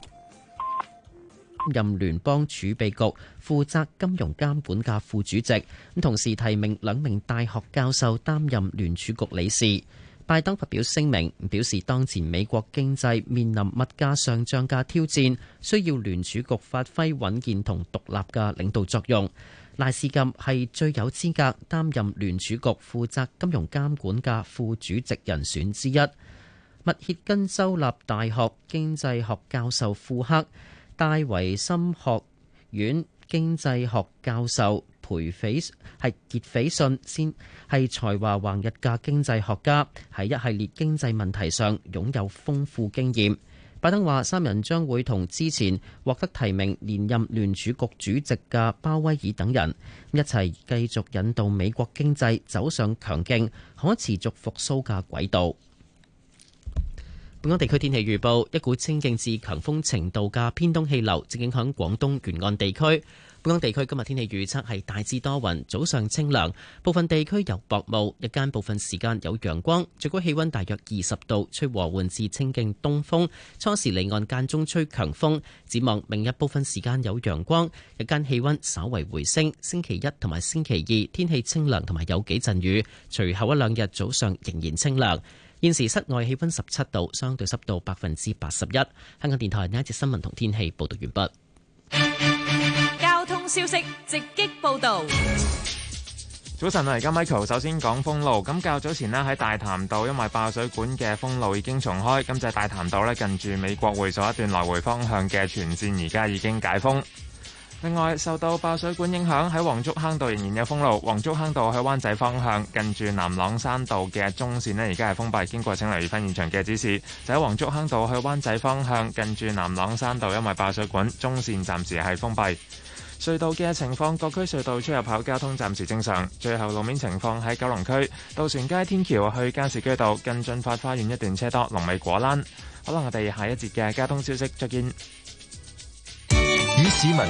任聯邦儲備局負責金融監管嘅副主席，咁同時提名兩名大學教授擔任聯儲局理事。拜登發表聲明，表示當前美國經濟面臨物價上漲嘅挑戰，需要聯儲局發揮穩健同獨立嘅領導作用。賴士欽係最有資格擔任聯儲局負責金融監管嘅副主席人選之一。密歇根州立大學經濟學教授庫克、戴維森學院經濟學教授培斐係傑斐遜先係才華橫溢嘅經濟學家，喺一系列經濟問題上擁有豐富經驗。拜登話三人將會同之前獲得提名連任聯儲局主席嘅鮑威爾等人一齊繼續引導美國經濟走上強勁可持續復甦嘅軌道。本港地區天氣預報，一股清勁至強風程度嘅偏東氣流正影響廣東沿岸地區。本港地區今日天氣預測係大致多雲，早上清涼，部分地區有薄霧，日間部分時間有陽光，最高氣溫大約二十度，吹和緩至清勁東風，初時離岸間中吹強風。展望明日部分時間有陽光，日間氣溫稍為回升。星期一同埋星期二天氣清涼同埋有幾陣雨，隨後一兩日早上仍然清涼。現時室外氣溫十七度，相對濕度百分之八十一。香港電台呢一節新聞同天氣報道完畢。
交通消息直擊報道。
早晨啊，而家 Michael 首先講封路。咁較早前呢，喺大潭道因為爆水管嘅封路已經重開，咁就係大潭道呢近住美國會所一段來回方向嘅全線而家已經解封。另外，受到爆水管影響，喺黃竹坑道仍然有封路。黃竹坑道去灣仔方向近住南朗山道嘅中線呢，而家係封閉，經過請留意翻現場嘅指示。就喺黃竹坑道去灣仔方向近住南朗山道，因為爆水管，中線暫時係封閉。隧道嘅情況，各區隧道出入口交通暫時正常。最後路面情況喺九龍區渡船街天橋去加士居道近駿發花園一段車多，龍尾果欄。好啦，我哋下一節嘅交通消息再見。
以市民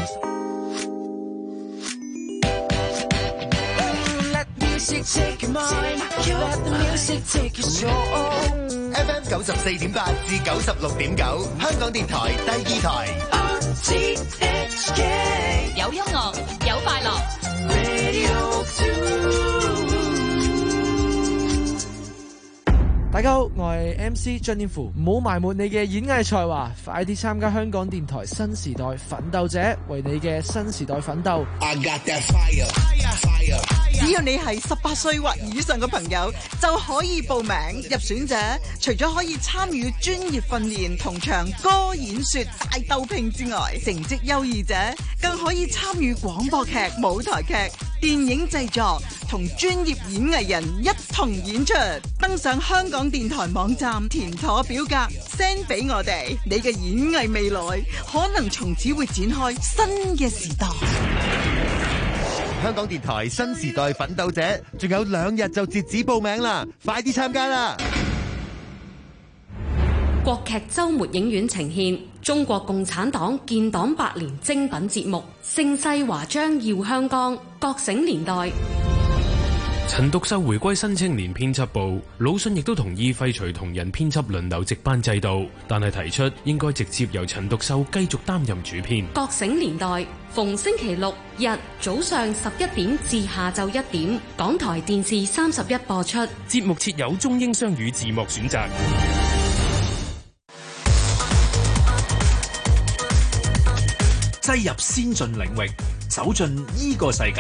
F M 九十四點八至九十六點九，香港電台第二台。
有音樂，有快樂。
大家好，我係 M C 張天賦，唔好埋沒你嘅演藝才華，快啲參加香港電台新時代奮鬥者，為你嘅新時代奮鬥。I got that fire, fire, fire.
只要你係十八歲或以上嘅朋友，就可以報名。入選者除咗可以參與專業訓練同唱歌演說大鬥拼之外，成績優異者更可以參與廣播劇、舞台劇、電影製作，同專業演藝人一同演出。登上香港電台網站填妥表格 send 俾我哋，你嘅演藝未來可能從此會展開新嘅時代。
香港電台新時代奮鬥者，仲有兩日就截止報名啦，快啲參加啦！
國劇周末影院呈現中國共產黨建黨百年精品節目《盛世華章耀香江》，覺醒年代。
陳獨秀回歸新青年編輯部，魯迅亦都同意廢除同仁編輯輪流值班制度，但係提出應該直接由陳獨秀繼續擔任主編。
覺醒年代逢星期六日早上十一點至下晝一點，港台電視三十一播出。
節目設有中英雙語字幕選擇。
擠入先進領域，走進依個世界。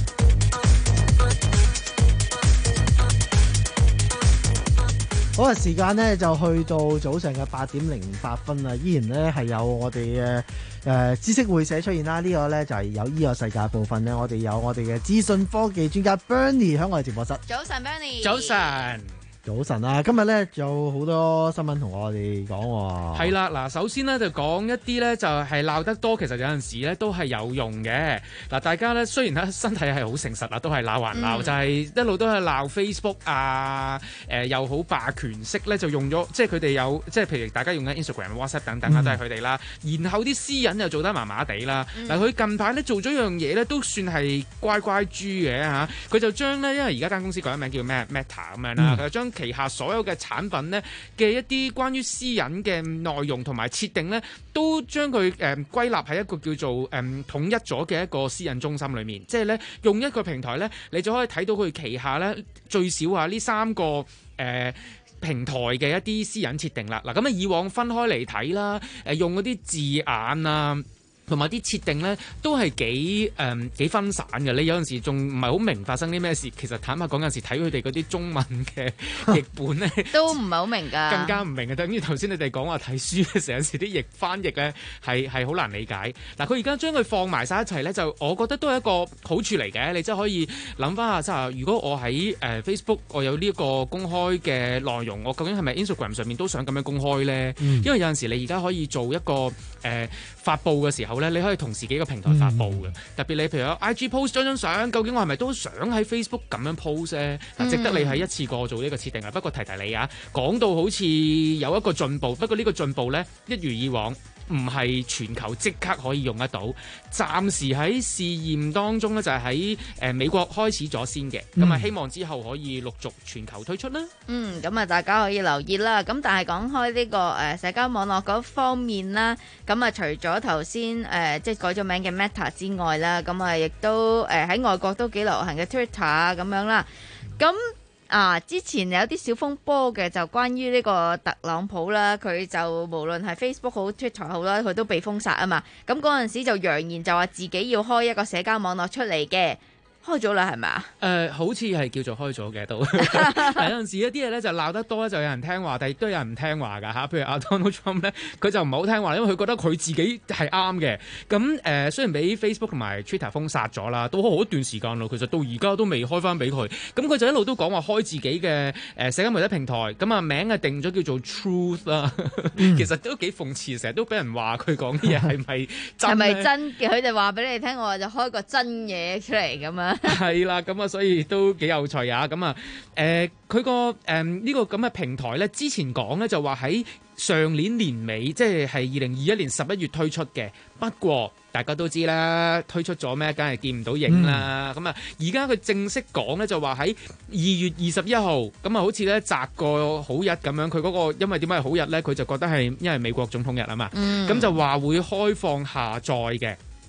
好啊，時間呢就去到早上嘅八點零八分啦，依然呢係有我哋嘅誒知識會社出現啦。呢、這個呢就係有依個世界部分呢，我哋有我哋嘅資訊科技專家 Bernie 喺我哋直播室。
早晨 Bernie。
早晨。
早晨啊！今日咧有好多新聞同我哋講喎。
係啦，嗱，首先咧就講一啲咧就係鬧得多，其實有陣時咧都係有用嘅。嗱，大家咧雖然咧身體係好誠實啊，都係鬧還鬧，嗯、就係一路都係鬧 Facebook 啊，誒、呃、又好霸權式咧，就用咗即係佢哋有即係譬如大家用緊 Instagram、WhatsApp 等等啊，都係佢哋啦。然後啲私隱又做得麻麻地啦。嗱、嗯，佢近排咧做咗樣嘢咧，都算係乖乖豬嘅嚇。佢就將咧，因為而家間公司改名叫咩 Meta 咁樣啦，佢就將旗下所有嘅產品咧嘅一啲關於私隱嘅內容同埋設定咧，都將佢誒歸納喺一個叫做誒、嗯、統一咗嘅一個私隱中心裏面。即係咧用一個平台咧，你就可以睇到佢旗下咧最少啊呢三個誒、呃、平台嘅一啲私隱設定啦。嗱，咁啊以往分開嚟睇啦，誒用嗰啲字眼啊，同埋啲設定咧都係幾誒、嗯、幾分散嘅，你有陣時仲唔係好明發生啲咩事。其實坦白講，有陣時睇佢哋嗰啲中文嘅譯本咧，
都唔係好明㗎，更
加唔明嘅。等於頭先你哋講話睇書嘅時候，有時啲譯翻譯咧係係好難理解。嗱，佢而家將佢放埋晒一齊咧，就我覺得都係一個好處嚟嘅。你真係可以諗翻下，即係如果我喺誒 Facebook 我有呢一個公開嘅內容，我究竟係咪 Instagram 上面都想咁樣公開咧？嗯、因為有陣時你而家可以做一個誒、呃、發布嘅時候。你可以同時幾個平台發布嘅、嗯，特別你譬如有 I G post 張張相，究竟我係咪都想喺 Facebook 咁樣 post 咧？嗱、嗯，值得你係一次過做呢個設定啊。不過提提你啊，講到好似有一個進步，不過呢個進步咧一如以往。唔係全球即刻可以用得到，暫時喺試驗當中咧，就係喺誒美國開始咗先嘅，咁、嗯、啊希望之後可以陸續全球推出啦。
嗯，咁啊大家可以留意啦。咁但係講開呢、這個誒、呃、社交網絡嗰方面啦，咁啊除咗頭先誒即係改咗名嘅 Meta 之外啦，咁啊亦都誒喺、呃、外國都幾流行嘅 Twitter 咁樣啦，咁。啊！之前有啲小風波嘅，就關於呢個特朗普啦，佢就無論係 Facebook 好 Twitter 好啦，佢都被封殺啊嘛。咁嗰陣時就揚言就話自己要開一個社交網絡出嚟嘅。開咗啦，係咪啊？誒、
呃，好似係叫做開咗嘅都。但有陣時一啲嘢咧就鬧得多咧，就有人聽話，但亦都有人唔聽話㗎嚇。譬如阿 Donald Trump 咧，佢就唔係好聽話，因為佢覺得佢自己係啱嘅。咁誒、呃，雖然俾 Facebook 同埋 Twitter 封殺咗啦，都好一段時間咯。其實到而家都未開翻俾佢。咁佢就一路都講話開自己嘅誒社交媒體平台。咁啊名係定咗叫做 Truth 啦。嗯、其實都幾諷刺，成日都俾人話佢講啲嘢係咪真？係咪真嘅？佢哋話俾你聽，我就開個真嘢出嚟咁啊！係啦，咁啊，所以都幾有趣啊！咁啊，誒，佢個誒呢個咁嘅平台咧，之前講咧就話喺上年年尾，即係係二零二一年十一月推出嘅。不過大家都知啦，推出咗咩，梗係見唔到影啦。咁、嗯、啊，而家佢正式講咧，就話喺二月二十一號，咁啊，好似咧擇個好日咁樣。佢嗰、嗰個因為點解係好日咧？佢就覺得係因為美國總統日啊嘛。咁、嗯、就話會開放下載嘅。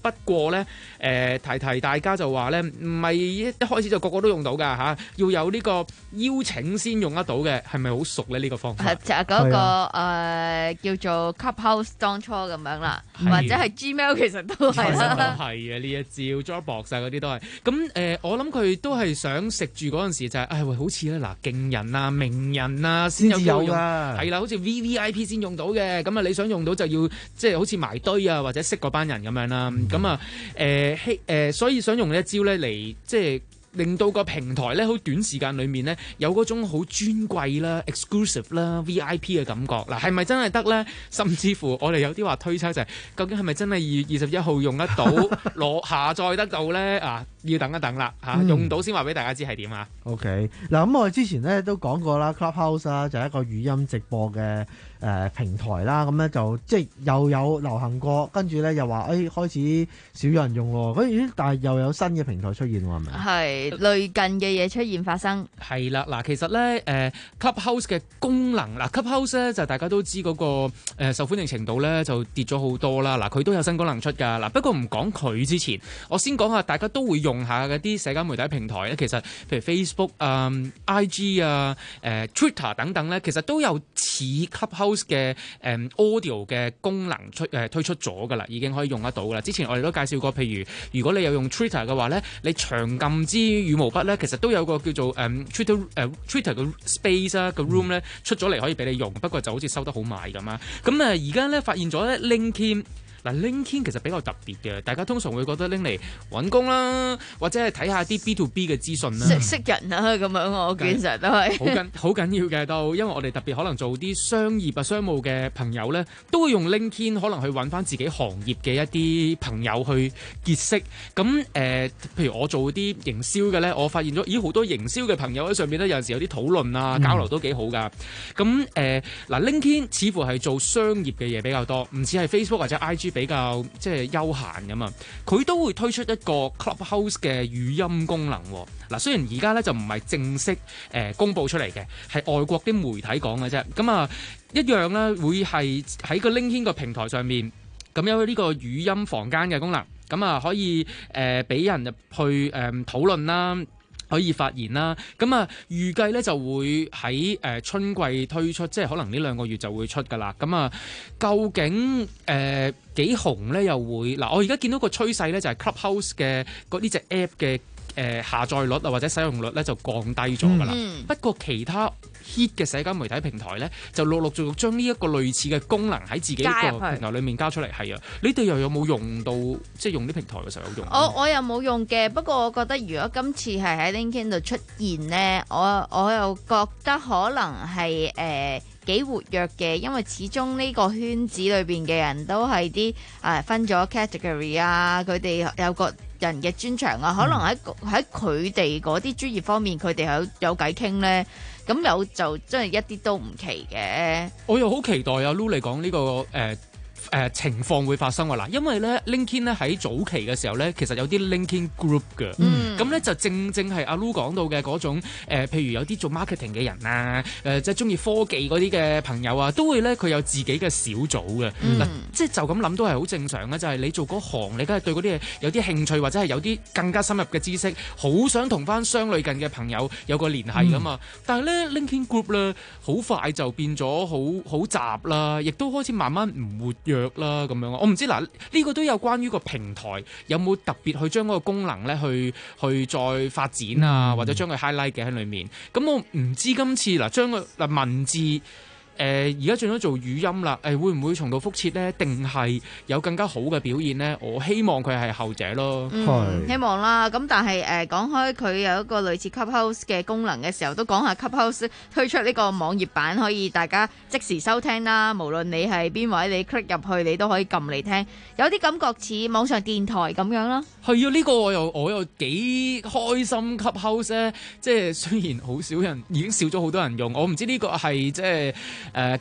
不過咧誒、呃、提提大家就話咧，唔係一開始就個個都用到㗎嚇、啊，要有呢個邀請先用得到嘅，係咪好熟咧呢、呢個方法？
就係嗰、嗰個、呃、叫做 Clubhouse 當初咁樣啦，或者係 Gmail 其實都係啦，
係啊呢一招 Dropbox 啊嗰啲都係。咁誒、呃，我諗佢都係想食住嗰陣時就係、是，唉、哎、好似咧嗱勁人啊名人啊先有機會用，係啦，好似 V V I P 先用到嘅。咁啊你想用到就要即係好似埋堆啊或者識嗰班人咁樣啦。咁啊誒希誒，所以想用呢一招咧嚟即係。令到個平台咧，好短時間裏面咧，有嗰種好尊貴啦、exclusive 啦、V I P 嘅感覺。嗱，係咪真係得咧？甚至乎我哋有啲話推測就係、是，究竟係咪真係二月二十一號用得到、攞下載得到咧？啊，要等一等啦嚇、啊，用到先話俾大家知係點啊。
OK，嗱咁我哋之前咧都講過啦 ，Clubhouse 啦就係一個語音直播嘅誒、呃、平台啦。咁咧就即係又有流行過，跟住咧又話誒、哎、開始少有人用喎。跟住但係又有新嘅平台出現喎，係咪？
係。類近嘅嘢出現發生
係啦，嗱，其實咧誒、呃、Clubhouse 嘅功能，嗱 Clubhouse 咧就大家都知嗰、那個、呃、受歡迎程度咧就跌咗好多啦。嗱，佢都有新功能出㗎。嗱，不過唔講佢之前，我先講下大家都會用下嗰啲社交媒體平台咧。其實譬如 Facebook 啊、呃、I G 啊、誒、呃、Twitter 等等咧，其實都有似 Clubhouse 嘅誒、呃、audio 嘅功能出誒、呃、推出咗㗎啦，已經可以用得到㗎啦。之前我哋都介紹過，譬如如果你有用 Twitter 嘅話咧，你長撳之羽毛筆咧，其實都有個叫做誒、um, Twitter 誒、uh, Twitter 嘅 space 啊個 room 咧出咗嚟可以俾你用，不過就好似收得好埋咁啊。咁啊而家咧發現咗咧 LinkedIn。嗱 LinkedIn 其實比較特別嘅，大家通常會覺得拎嚟揾工啦，或者係睇下啲 B to B 嘅資訊啦，
識識人啊咁樣，我見成日都係
好緊好緊要嘅都，因為我哋特別可能做啲商業啊、商務嘅朋友咧，都會用 LinkedIn 可能去揾翻自己行業嘅一啲朋友去結識。咁誒、呃，譬如我做啲營銷嘅咧，我發現咗咦好多營銷嘅朋友喺上面咧，有陣時有啲討論啊、交流都幾好噶。咁誒嗱 LinkedIn 似乎係做商業嘅嘢比較多，唔似係 Facebook 或者 I G。比較即係休閒咁啊，佢都會推出一個 Clubhouse 嘅語音功能。嗱，雖然而家咧就唔係正式誒、呃、公佈出嚟嘅，係外國啲媒體講嘅啫。咁啊，一樣咧會係喺個 LinkedIn 個平台上面，咁有呢個語音房間嘅功能，咁啊可以誒俾、呃、人入去誒、呃、討論啦。可以發言啦，咁啊預計咧就會喺誒春季推出，即係可能呢兩個月就會出㗎啦。咁啊，究竟誒幾紅咧？又會嗱，我而家見到個趨勢咧，就係 Clubhouse 嘅嗰呢隻 app 嘅誒下載率啊，或者使用率咧就降低咗㗎啦。嗯、不過其他 hit 嘅社交媒體平台咧，就陸陸續續將呢一個類似嘅功能喺自己個平台裏面交出嚟。係啊，你哋又有冇用到？即係用啲平台嘅時候有用？
我我又冇用嘅，不過我覺得如果今次係喺 LinkedIn 度出現咧，我我又覺得可能係誒幾活躍嘅，因為始終呢個圈子裏邊嘅人都係啲誒分咗 category 啊，佢哋有個人嘅專長啊，可能喺喺佢哋嗰啲專業方面，佢哋有有偈傾咧。咁有就真係一啲都唔奇嘅。
我又好期待啊 Lulu 嚟講呢個誒。呃誒、呃、情況會發生喎嗱，因為咧 LinkedIn 咧喺早期嘅時候咧，其實有啲 LinkedIn group 嘅，咁咧、嗯、就正正係阿 Lu 講到嘅嗰種、呃、譬如有啲做 marketing 嘅人啊，誒、呃、即係中意科技嗰啲嘅朋友啊，都會咧佢有自己嘅小組嘅，嗱、嗯、即係就咁諗都係好正常嘅，就係、是、你做嗰行，你梗係對嗰啲嘢有啲興趣，或者係有啲更加深入嘅知識，好想同翻相類近嘅朋友有個聯繫噶嘛。嗯、但係咧 LinkedIn group 咧，好快就變咗好好雜啦，亦都開始慢慢唔活躍啦咁樣，我唔知嗱，呢、這個都有關於個平台有冇特別去將嗰個功能咧去去再發展啊，嗯、或者將佢 highlight 嘅喺裏面。咁我唔知今次嗱將個嗱文字誒而家轉咗做語音啦，誒、呃、會唔會重蹈覆轍咧？定係有更加好嘅表現咧？我希望佢係後者咯，
嗯、希望啦。咁但係誒講開佢有一個類似 Clubhouse 嘅功能嘅時候，都講下 Clubhouse 推出呢個網頁版，可以大家即時收聽啦。無論你係邊位，你 click 入去，你都可以撳嚟聽，有啲感覺似網上電台咁樣啦。
係啊，呢、這個我又我又幾開心 Clubhouse 咧，即係雖然好少人，已經少咗好多人用，我唔知呢個係即係誒夠。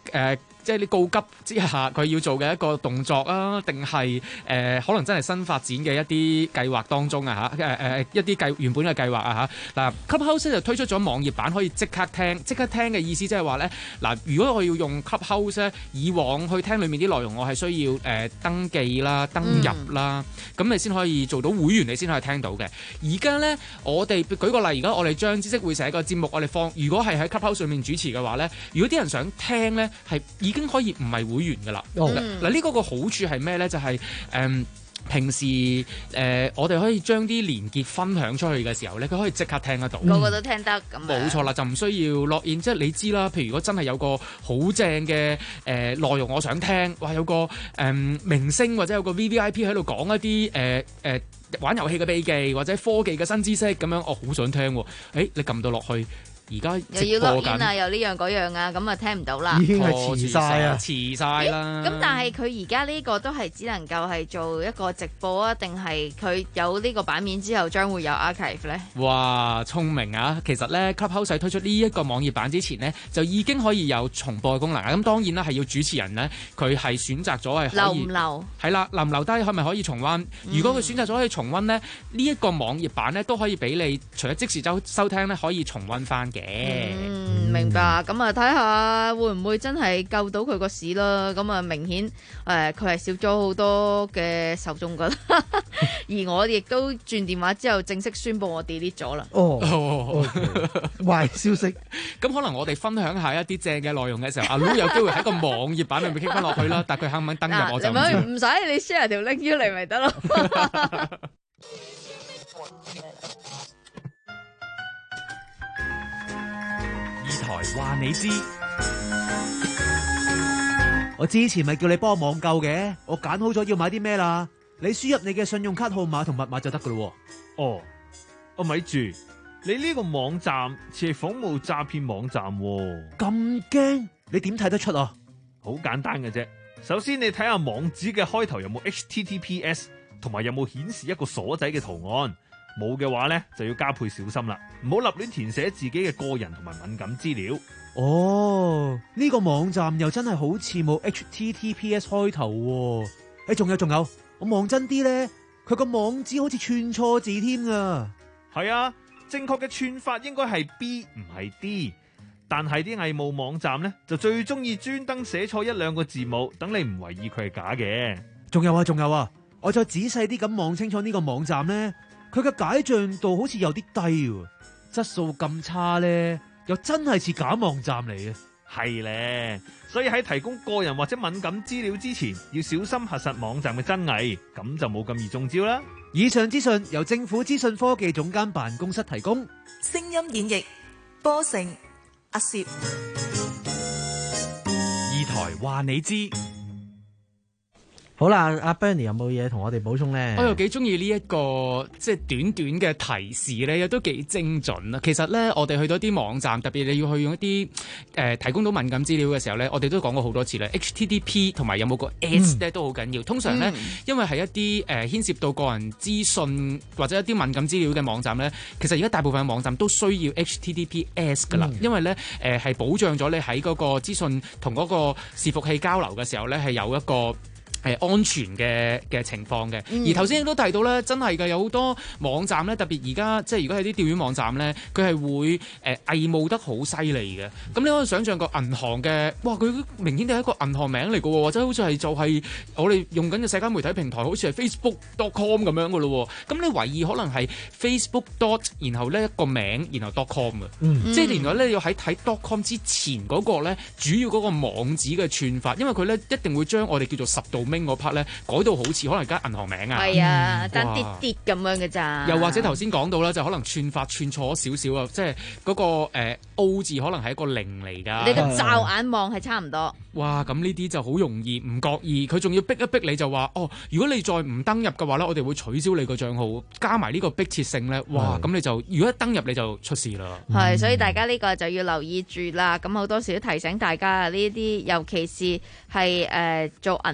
誒。即係你告急之下，佢要做嘅一個動作啊，定係誒可能真係新發展嘅一啲計劃當中啊嚇，誒誒一啲計原本嘅計劃啊嚇。嗱 Clubhouse 就推出咗網頁版，可以即刻聽，即刻聽嘅意思即係話咧，嗱，如果我要用 Clubhouse 咧，以往去聽裡面啲內容，我係需要誒、呃、登記啦、登入啦，咁、嗯、你先可以做到會員，你先可以聽到嘅。而家咧，我哋舉個例，而家我哋將知識會社個節目，我哋放，如果係喺 Clubhouse 上面主持嘅話咧，如果啲人想聽咧，係已經可以唔係會員㗎啦。嗱、嗯，呢個個好處係咩咧？就係、是、誒。嗯平時誒、呃，我哋可以將啲連結分享出去嘅時候咧，佢可以即刻聽得到，
個個都聽得咁。
冇錯啦，就唔需要落印，即係你知啦。譬如如果真係有個好正嘅誒內容，我想聽，哇有個誒、呃、明星或者有個 V V I P 喺度講一啲誒誒玩遊戲嘅秘技或者科技嘅新知識咁樣，我好想聽喎。誒，你撳到落去。而家
又要落煙啊，又呢樣嗰樣啊，咁啊聽唔到啦，
已經係遲晒啊，
遲晒啦。
咁但係佢而家呢個都係只能夠係做一個直播啊，定係佢有呢個版面之後將會有 archive 咧？
哇，聰明啊！其實咧 Clubhouse 推出呢一個網頁版之前呢，就已經可以有重播嘅功能。咁當然啦，係要主持人呢，佢係選擇咗係
留唔留？
係啦，留唔留低，係咪可以重溫？如果佢選擇咗可以重溫呢，呢、嗯、一、這個網頁版呢，都可以俾你，除咗即時收收聽呢，可以重溫翻嘅。
嗯，明白。咁啊，睇下會唔會真係救到佢個市啦？咁啊，明顯誒，佢、呃、係少咗好多嘅受眾噶啦。而我亦都轉電話之後，正式宣布我 delete 咗啦。
哦，壞消息。
咁可能我哋分享一下一啲正嘅內容嘅時候，阿 Lu 有機會喺個網頁版裏面傾翻落去啦。但佢肯唔肯登入我就唔知。
唔使你 share 條 link 出嚟咪得咯。
台話你知，我之前咪叫你幫我網購嘅，我揀好咗要買啲咩啦，你輸入你嘅信用卡號碼同密碼就得噶咯。
哦，哦咪住，你呢個網站似係仿冒詐騙網站喎。
咁驚？你點睇得出啊？
好簡單嘅啫，首先你睇下網址嘅開頭有冇 H T T P S， 同埋有冇顯示一個鎖仔嘅圖案。冇嘅話咧，就要加倍小心啦，唔好立亂填寫自己嘅個人同埋敏感資料。
哦，呢個網站又真係好似冇 H T T P S 開頭喎。誒，仲有仲有，我望真啲咧，佢個網址好似串錯字添啊。
係啊，正確嘅串法應該係 B 唔係 D， 但係啲偽冒網站咧就最中意專登寫錯一兩個字母，等你唔為意佢係假嘅。
仲有啊，仲有啊，我再仔細啲咁望清楚呢個網站咧。佢嘅解像度好似有啲低，質素咁差咧，又真係似假網站嚟嘅。
係咧，所以喺提供個人或者敏感資料之前，要小心核實網站嘅真偽，咁就冇咁易中招啦。
以上資訊由政府資訊科技總監辦公室提供。
聲音演繹波成阿攝，
二台話你知。
好啦，阿 Bernie 有冇嘢同我哋補充咧？
我又幾中意呢一個即係短短嘅提示咧，亦都幾精準啊！其實咧，我哋去到啲網站，特別你要去用一啲誒、呃、提供到敏感資料嘅時候咧，我哋都講過好多次啦。H T T P 同埋有冇個 S 咧、嗯、都好緊要。通常咧，嗯、因為係一啲誒、呃、牽涉到個人資訊或者一啲敏感資料嘅網站咧，其實而家大部分嘅網站都需要 H T T P S 噶啦，嗯、因為咧誒係保障咗你喺嗰個資訊同嗰個伺服器交流嘅時候咧係有一個。係安全嘅嘅情況嘅，嗯、而頭先亦都提到咧，真係嘅有好多網站咧，特別而家即係如果係啲釣魚網站咧，佢係會誒、呃、偽冒得好犀利嘅。咁你可以想象個銀行嘅，哇！佢明顯係一個銀行名嚟嘅喎，或者好似係就係我哋用緊嘅社交媒體平台，好似係 Facebook dot com 咁樣嘅咯。咁你懷疑可能係 Facebook dot 然後呢一個名，然後 dot com 嘅，嗯、即係原來咧要喺睇 dot com 之前嗰個咧，主要嗰個網址嘅串法，因為佢咧一定會將我哋叫做十度嗰 part 咧改到好似可能加銀行名啊，
係啊，單啲啲咁樣嘅咋。
又或者頭先講到啦，就可能串法串錯少少啊，即係嗰個誒、呃、O 字可能係一個零嚟㗎。
你個驟眼望係差唔多。
哇！咁呢啲就好容易唔覺意，佢仲要逼一逼你就話哦，如果你再唔登入嘅話咧，我哋會取消你個帳號，加埋呢個迫切性咧，哇！咁你就如果一登入你就出事啦。
係，所以大家呢個就要留意住啦。咁好多時都提醒大家啊，呢啲尤其是係誒、呃、做銀行網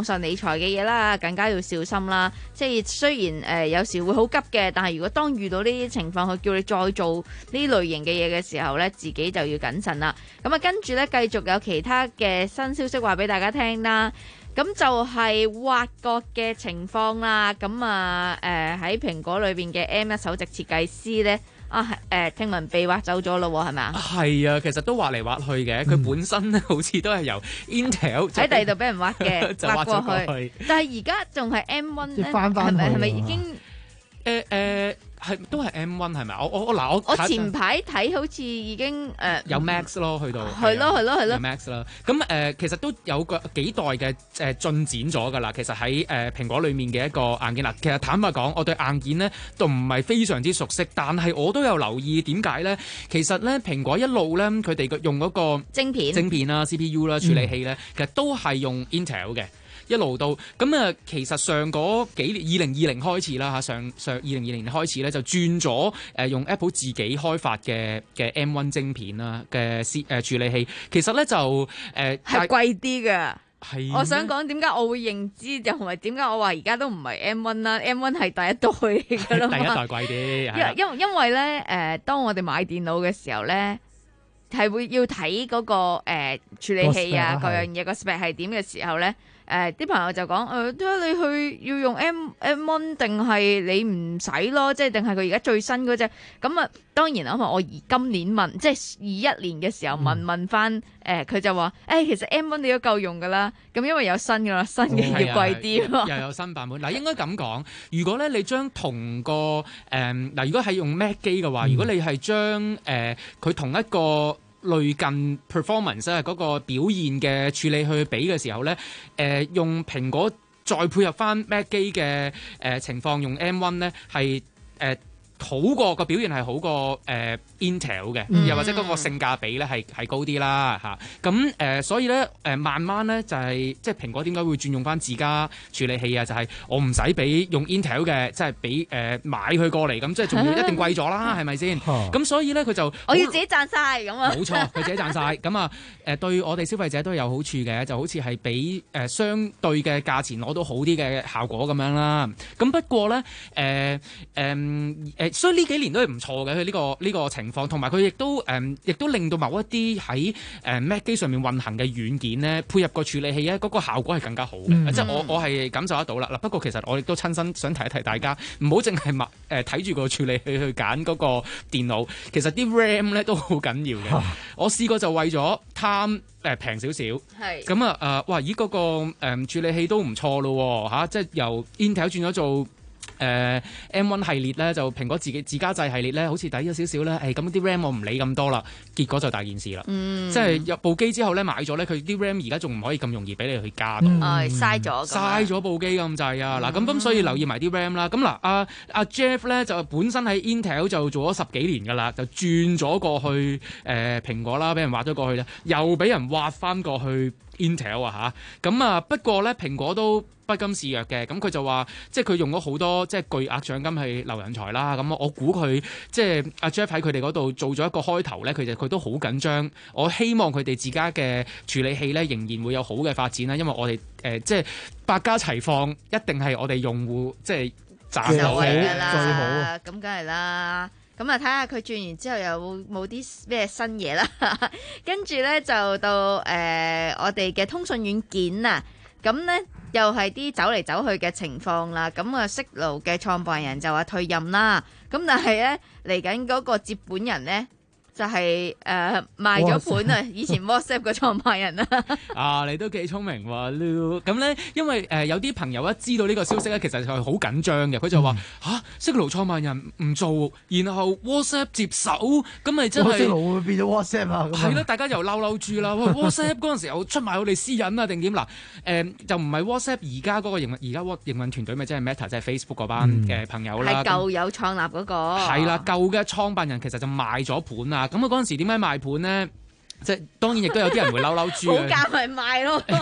上理財嘅嘢啦，更加要小心啦。即係雖然誒、呃、有時會好急嘅，但係如果當遇到呢啲情況，佢叫你再做呢類型嘅嘢嘅時候呢，自己就要謹慎啦。咁啊，跟住呢，繼續有其他嘅新消息話俾大家聽啦。咁就係挖角嘅情況啦。咁啊誒喺蘋果裏邊嘅 M 一首席設計師呢。啊，誒、呃，聽聞被挖走咗咯，係咪啊？
係啊，其實都挖嚟挖去嘅。佢、嗯、本身咧好似都係由 Intel
喺第二度俾人挖嘅，
就挖咗過去。
但係而家仲係 M 一 咧，
翻翻
係咪係咪已經？
誒誒、呃。係都係 M 一係咪？我我我嗱我
我前排睇好似已經誒、呃、
有 Max 咯，去到
係咯係咯係咯
Max 啦。咁誒、呃、其實都有個幾代嘅誒、呃、進展咗㗎啦。其實喺誒、呃、蘋果裡面嘅一個硬件啦。其實坦白講，我對硬件咧都唔係非常之熟悉，但係我都有留意點解咧。其實咧蘋果一路咧佢哋用嗰個
晶片
晶片啦、C P U 啦、處理器咧，嗯、其實都係用 Intel 嘅。一路到咁啊，其實上嗰幾年，二零二零開始啦嚇，上上二零二零年開始咧就轉咗誒用 Apple 自己開發嘅嘅 M 一 晶片啦嘅 C 誒處理器，其實咧就誒係、呃、
貴啲嘅。
係，
我想講點解我會認知，又唔係點解我話而家都唔係 M 一 啦 ，M 一係第一代㗎啦嘛。第一代
貴啲，
因因因為咧誒、呃，當我哋買電腦嘅時候咧，係會要睇嗰、那個誒、呃、處理器啊，各樣嘢個 spec 係點嘅時候咧。誒、呃、啲朋友就講誒，點、呃、解你去要用 M M 一定係你唔使咯？即係定係佢而家最新嗰隻？咁啊，當然啦，因為我而今年問，即係二一年嘅時候問、嗯、問翻誒，佢、呃、就話誒、欸，其實 M 一你都夠用㗎啦。咁因為有新㗎啦，新嘅要貴啲、哦。
又有新版本嗱，應該咁講。如果咧你將同個誒嗱、呃，如果係用 Mac 機嘅話，嗯、如果你係將誒佢同一個類近 performance 啊嗰個表現嘅處理去比嘅時候咧，誒、呃、用蘋果再配合翻 Mac 機嘅誒情況，用 M 一 咧係誒好過個表現係好過誒、呃、Intel 嘅，又、嗯、或者嗰個性價比咧係係高啲啦嚇。咁、啊、誒、呃、所以咧誒、呃、慢慢咧就係、是、即係蘋果點解會轉用翻自家處理器啊？就係、是、我唔使俾用 Intel 嘅，即係俾誒買佢過嚟，咁即係仲要一定貴咗啦，係咪先？咁所以咧佢就
我要自己賺晒咁啊！
冇錯，佢自己賺晒。咁啊誒對我哋消費者都有好處嘅，就好似係俾誒相對嘅價錢攞到好啲嘅效果咁樣啦。咁不過咧誒誒誒。所以呢幾年都係唔錯嘅，佢呢個呢個情況，同埋佢亦都誒，亦都令到某一啲喺誒 Mac 機上面運行嘅軟件咧，配入個處理器咧，嗰個效果係更加好嘅。嗯、即係我我係感受得到啦。嗱，不過其實我亦都親身想提一提大家，唔好淨係默誒睇住個處理器去揀嗰個電腦。其實啲 RAM 咧都好緊要嘅。我試過就為咗貪誒平少少，係咁啊誒，哇！咦嗰、嗰個誒、呃、處理器都唔錯咯嚇，即係由 Intel 轉咗做。誒、呃、M 一 系列咧就蘋果自己自家製系列咧，好似抵咗少少咧。誒咁啲 RAM 我唔理咁多啦，結果就大件事啦。嗯，即係入部機之後咧買咗咧，佢啲 RAM 而家仲唔可以咁容易俾你去加到。
係嘥咗，
嘥咗部機咁滯啊！嗱咁咁所以留意埋啲 RAM 啦。咁嗱阿阿 Jeff 咧就本身喺 Intel 就做咗十幾年㗎啦，就轉咗過去誒、呃、蘋果啦，俾人挖咗過去咧，又俾人挖翻過去 Intel 啊嚇。咁啊不過咧蘋果都不甘示弱嘅，咁佢就話，即係佢用咗好多即係巨額獎金去留人才啦。咁我估佢即係阿 Jeff 喺佢哋嗰度做咗一個開頭咧，其實佢都好緊張。我希望佢哋自家嘅處理器咧仍然會有好嘅發展啦，因為我哋誒、呃、即係百家齊放，一定係我哋用戶即係賺到嘅
最好。咁梗係啦。咁啊睇下佢轉完之後有冇啲咩新嘢啦。跟住咧就到誒、呃、我哋嘅通訊軟件啊，咁咧。又係啲走嚟走去嘅情況啦，咁啊，Signal嘅創辦人就話退任啦，咁但係咧嚟緊嗰個接盤人咧就係、是、誒、呃、賣咗盤啊，以前 WhatsApp 嘅創辦人啊。啊，你都幾聰明喎，咁咧因為誒、呃、有啲朋友一知道呢個消息咧，其實就係好緊張嘅，佢就話吓 Signal 創辦人唔做，然後 WhatsApp 接手，咁咪真係
Signal 會變咗 WhatsApp 啊？係
啦，大家又嬲嬲住啦，喂 WhatsApp 嗰陣時候出賣我哋私隱啊定點嗱？誒、呃、就唔係 WhatsApp 而家嗰個營運，而家營運團隊咪即係 Meta 即係 Facebook 嗰班嘅朋友啦。係、嗯、舊有創立嗰、那個。係啦，舊嘅創辦人其實就賣咗盤啊。咁啊嗰陣時點解賣盤咧？即係當然亦都有啲人會嬲嬲豬。好價咪賣咯。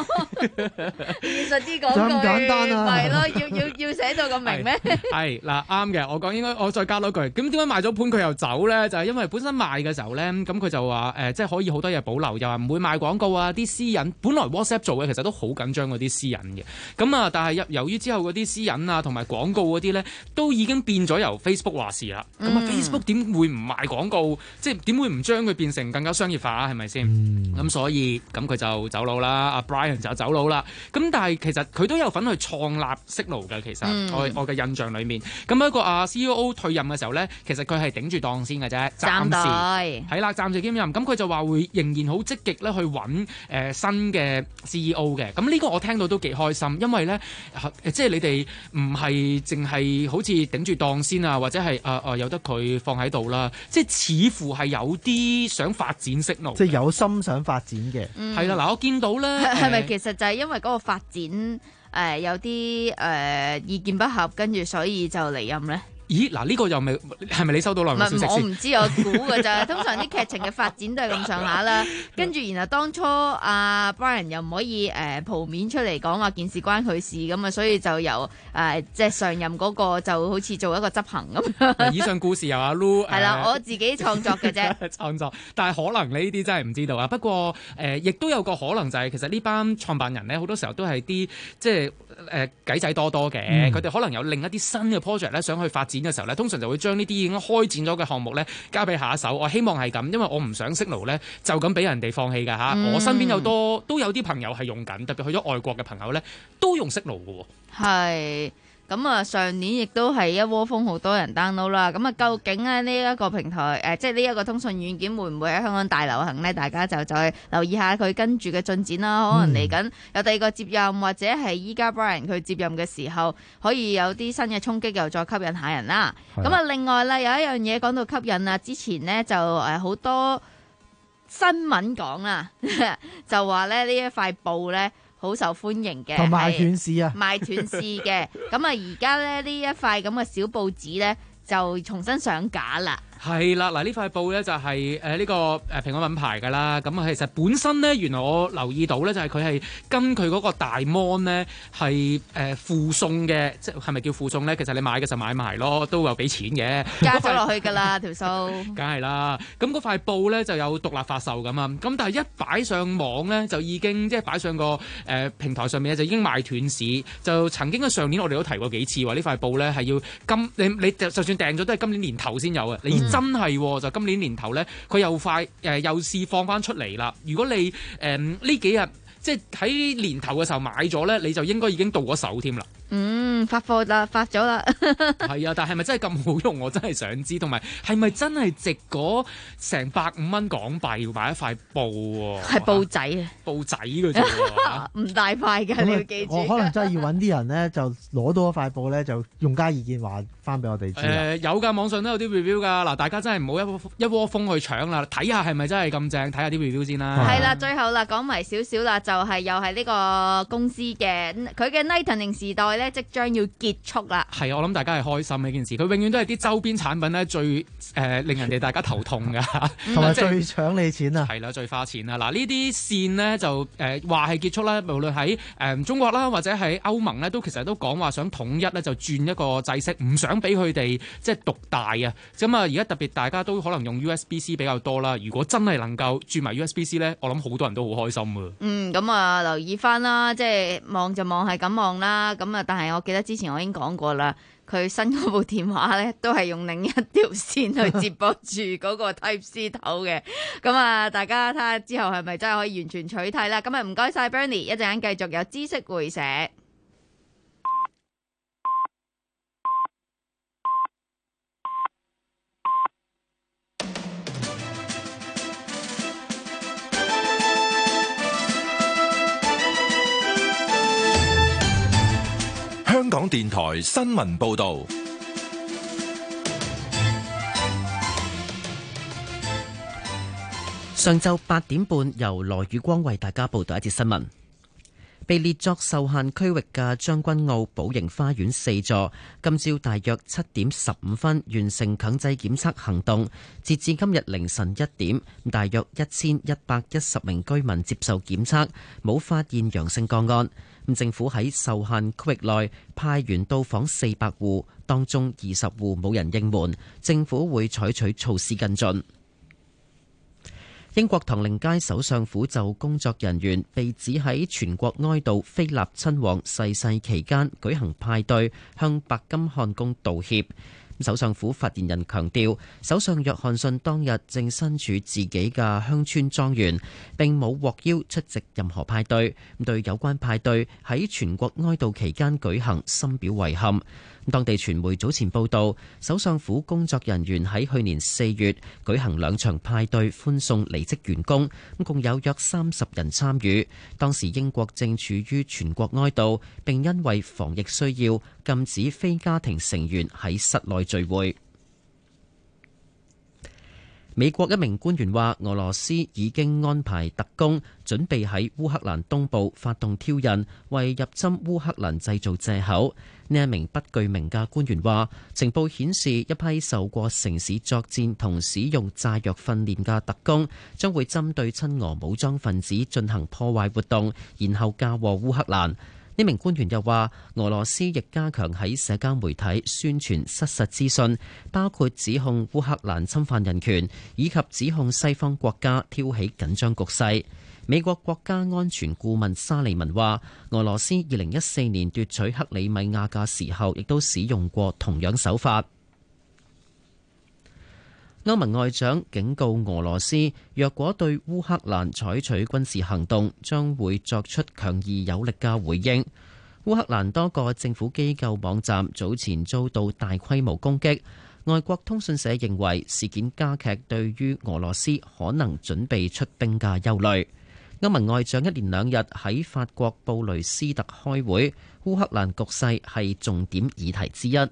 現實啲講句，
咁簡單啊
係咯，要要要寫到咁明咩？
係嗱啱嘅，我講應該我再加多句。咁點解賣咗盤佢又走咧？就係、是、因為本身賣嘅時候咧，咁佢就話誒、呃，即係可以好多嘢保留，又話唔會賣廣告啊，啲私隱。本來 WhatsApp 做嘅其實都好緊張嗰啲私隱嘅。咁啊，但係由於之後嗰啲私隱啊同埋廣告嗰啲咧，都已經變咗由 Facebook 話事啦。咁啊、嗯、，Facebook 點會唔賣廣告？即係點會唔將佢變成更加商業化啊？係咪先？咁、嗯、所以咁佢就走佬啦，阿 Brian 就走佬啦。咁但係其實佢都有份去創立 Signal 嘅，其實、嗯、我我嘅印象裏面。咁不過啊 C E O 退任嘅時候咧，其實佢係頂住檔先嘅啫，暫時係啦，暫時兼任。咁佢就話會仍然好積極咧去揾誒、呃、新嘅 C E O 嘅。咁呢個我聽到都幾開心，因為咧、呃、即係你哋唔係淨係好似頂住檔先啊，或者係誒誒由得佢放喺度啦。即係似乎係有啲想發展 Signal，
即係有心想發展嘅。
係啦，嗱我見到咧，
係咪其實就係因為嗰個發展誒、呃、有啲誒、呃、意見不合，跟住所以就離任咧？
咦，嗱、這、呢個又咪係咪你收到內幕消息先？
我唔知，我估㗎咋。通常啲劇情嘅發展都係咁上下啦。跟住然後當初阿、啊、Brian 又唔可以誒鋪、呃、面出嚟講話件事關佢事咁啊，所以就由誒、呃、即係上任嗰個就好似做一個執行咁。
以上故事由阿 Lu
係啦，我自己創作嘅啫。
創作，但係可能呢啲真係唔知道啊。不過誒，亦、呃、都有個可能就係、是、其實呢班創辦人咧，好多時候都係啲即係誒計仔多多嘅。佢哋、嗯、可能有另一啲新嘅 project 咧，想去發展嘅時候咧，通常就會將呢啲已經開展咗嘅項目咧交俾下一手。我希望係咁，因為我唔想 Signal 咧就咁俾人哋放棄㗎嚇。嗯、我身邊有多都有啲朋友係用緊，特別去咗外國嘅朋友咧都用 Signal 㗎喎。
係。咁啊，上年亦都係一窩蜂好多人 download 啦。咁啊，究竟咧呢一個平台誒、呃，即係呢一個通訊軟件會唔會喺香港大流行呢？大家就再留意下佢跟住嘅進展啦。可能嚟緊有第二個接任，或者係依家 Brian 佢接任嘅時候，可以有啲新嘅衝擊，又再吸引下人啦。咁啊的，另外咧有一樣嘢講到吸引啊，之前呢就誒好多新聞講啊，就話咧呢一塊布咧，好受歡迎嘅，
同賣斷市啊，
賣斷市嘅。咁啊，而家咧呢一塊咁嘅小報紙咧，就重新上架啦。
係啦，嗱呢塊布咧就係誒呢個誒蘋果品牌㗎啦。咁啊，其實本身咧，原來我留意到咧，就係佢係跟佢嗰個大 mon 咧係誒附送嘅，即係係咪叫附送咧？其實你買嘅就買埋咯，都有俾錢嘅，
加咗落去㗎啦條數。
梗係啦，咁嗰塊布咧就有獨立發售㗎嘛。咁但係一擺上網咧，就已經即係擺上個誒、呃、平台上面咧，就已經賣斷市。就曾經喺上年我哋都提過幾次話呢塊布咧係要今你你就就算訂咗都係今年年頭先有嘅。你真係就今年年頭咧，佢又快誒、呃、又試放翻出嚟啦。如果你誒呢、呃、幾日即係喺年頭嘅時候買咗咧，你就應該已經到咗手添啦。
嗯，發貨啦，發咗啦。
係啊，但係咪真係咁好用？我真係想知，同埋係咪真係值嗰成百五蚊港幣要買一塊布喎？
係布仔啊，
布仔嘅啫喎，
唔大塊㗎，你要記住。
我可能真係要揾啲人咧，就攞到一塊布咧，就用家意見話翻俾我哋知。誒、
呃、有㗎，網上都有啲 review 㗎。嗱，大家真係唔好一一窩蜂去搶啦，睇下係咪真係咁正，睇下啲 review 先啦。
係啦，最後啦，講埋少少啦，就係、是、又係呢個公司嘅佢嘅 Lightning 時代咧，即將要結束啦。係
啊，我諗大家係開心呢件事。佢永遠都係啲周邊產品咧最誒、呃、令人哋大家頭痛㗎，
同埋最搶你錢啊。
係啦，最花錢啊！嗱，呢啲線呢，就誒話係結束啦。無論喺誒、呃、中國啦，或者喺歐盟咧，都其實都講話想統一咧，就轉一個制式，唔想俾佢哋即係獨大啊。咁啊，而家特別大家都可能用 U S B C 比較多啦。如果真係能夠轉埋 U S B C 咧，我諗好多人都好開心啊。
嗯，咁啊留意翻啦，即係望就望係咁望啦。咁啊，但係我記得之前我已經講過啦，佢新嗰部電話咧都係用另一條線去接駁住嗰個 Type C 頭嘅。咁啊，大家睇下之後係咪真係可以完全取替啦？咁啊，唔該晒 Bernie，一陣間繼續有知識會社。
香港電台新聞報道，
上晝八點半由羅宇光為大家報道一節新聞。 被列作受限區域嘅將軍澳寶盈花園四座，今朝大約七點十五分完成強制檢測行動，截至今日凌晨一點，大約一千一百一十名居民接受檢測，冇發現陽性個案。政府喺受限區域內派員到訪四百戶，當中二十戶冇人應門，政府會採取措施跟進。英國唐寧街首相府就工作人員被指喺全國哀悼菲臘親王逝世期間舉行派對，向白金漢宮道歉。首相府發言人強調，首相約翰遜當日正身處自己嘅鄉村莊園，並冇獲邀出席任何派對，對有關派對喺全國哀悼期間舉行深表遺憾。當地傳媒早前報道，首相府工作人員喺去年四月舉行兩場派對歡送離職員工，共有約三十人參與。當時英國正處於全國哀悼，並因為防疫需要禁止非家庭成員喺室內聚會。美國一名官員話，俄羅斯已經安排特工準備喺烏克蘭東部發動挑釁，為入侵烏克蘭製造藉口。呢一名不具名嘅官員話，情報顯示一批受過城市作戰同使用炸藥訓練嘅特工將會針對親俄武裝分子進行破壞活動，然後嫁禍烏克蘭。呢名官員又話，俄羅斯亦加強喺社交媒體宣傳失實資訊，包括指控烏克蘭侵犯人權，以及指控西方國家挑起緊張局勢。美國國家安全顧問沙利文話，俄羅斯二零一四年奪取克里米亞嘅時候，亦都使用過同樣手法。歐盟外長警告俄羅斯，若果對烏克蘭採取軍事行動，將會作出強而有力嘅回應。烏克蘭多個政府機構網站早前遭到大規模攻擊，外國通訊社認為事件加劇對於俄羅斯可能準備出兵嘅憂慮。歐盟外長一連兩日喺法國布雷斯特開會，烏克蘭局勢係重點議題之一。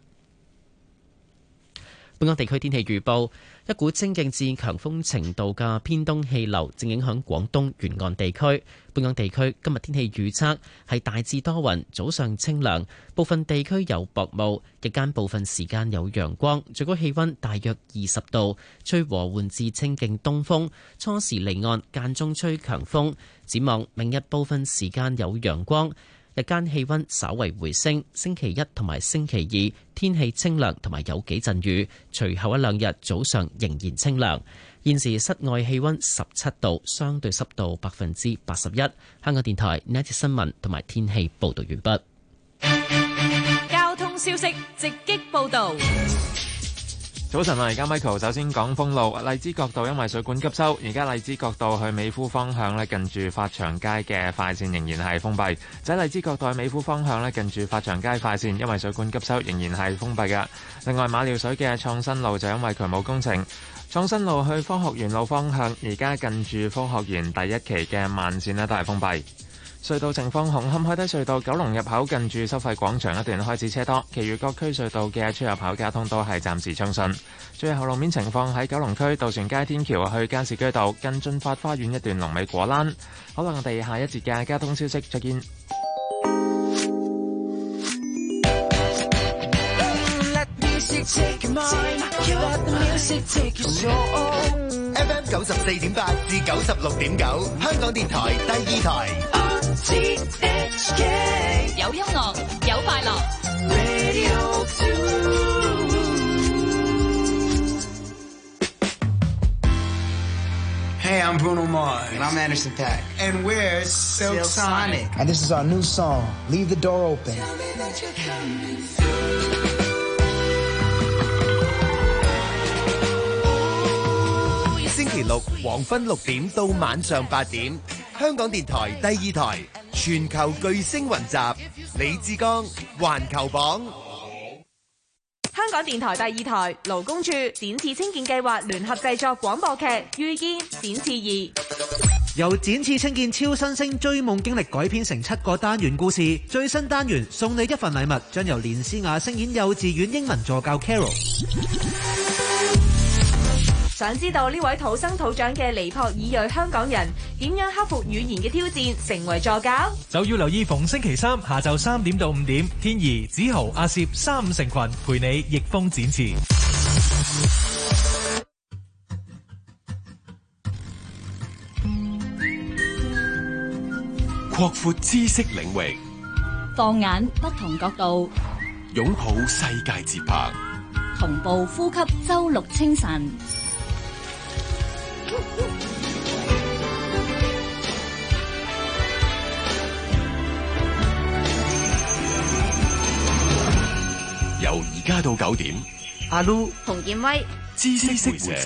本港地區天氣預報，一股清勁至強風程度嘅偏東氣流正影響廣東沿岸地區。本港地區今日天氣預測係大致多雲，早上清涼，部分地區有薄霧，日間部分時間有陽光，最高氣溫大約二十度，吹和緩至清勁東風，初時離岸，間中吹強風。展望明日部分時間有陽光，日間氣溫稍為回升，星期一同埋星期二天氣清涼同埋有幾陣雨，隨後一兩日早上仍然清涼。現時室外氣溫十七度，相對濕度百分之八十一。香港電台呢一節新聞同埋天氣報道完
畢。交通消息直擊報道。
早晨啊，而家 Michael 首先講封路，荔枝角道因為水管急修，而家荔枝角道去美孚方向咧，近住發祥街嘅快線仍然係封閉。就喺荔枝角道去美孚方向咧，近住發祥街快線，因為水管急修仍然係封閉㗎。另外馬料水嘅創新路就因為渠務工程，創新路去科學園路方向，而家近住科學園第一期嘅慢線咧都係封閉。隧道情況，紅磡海底隧道九龍入口近住收費廣場一段開始車多，其餘各區隧道嘅出入口交通都係暫時暢順。最後路面情況喺九龍區渡船街天橋去加士居道近駿發花園一段龍尾果欄。好啦，我哋下一節嘅交通消息再見。
F M 九十四點八至九十六點九，香港電台第二台。
T H K 有音樂有快樂 Radio two
Hey, I'm Bruno Mars. And I'm Anderson .Paak. And we're Silk Sonic. And this is our new song, Leave the Door Open.
星期六黃昏六點到晚上八點，香港電台第二台全球巨星雲集，李志剛環球榜。
香港電台第二台勞工處展翅青見計劃聯合製作廣播劇《遇見展翅二》，
由展翅青見超新星追夢經歷改編成七個單元故事，最新單元送你一份禮物，將由連詩雅聲演幼稚園英文助教 Carol。
想知道呢位土生土長嘅尼泊爾裔香港人點樣克服語言嘅挑戰，成為助教？
就要留意逢星期三下晝三點到五點，天怡、子豪、阿攝三五成群陪你逆風展翅。
擴闊知識領域，
放眼不同角度，
擁抱世界節拍，
同步呼吸周六清晨。
由而家到九點，
阿 Lu、
洪建威、
知識會社。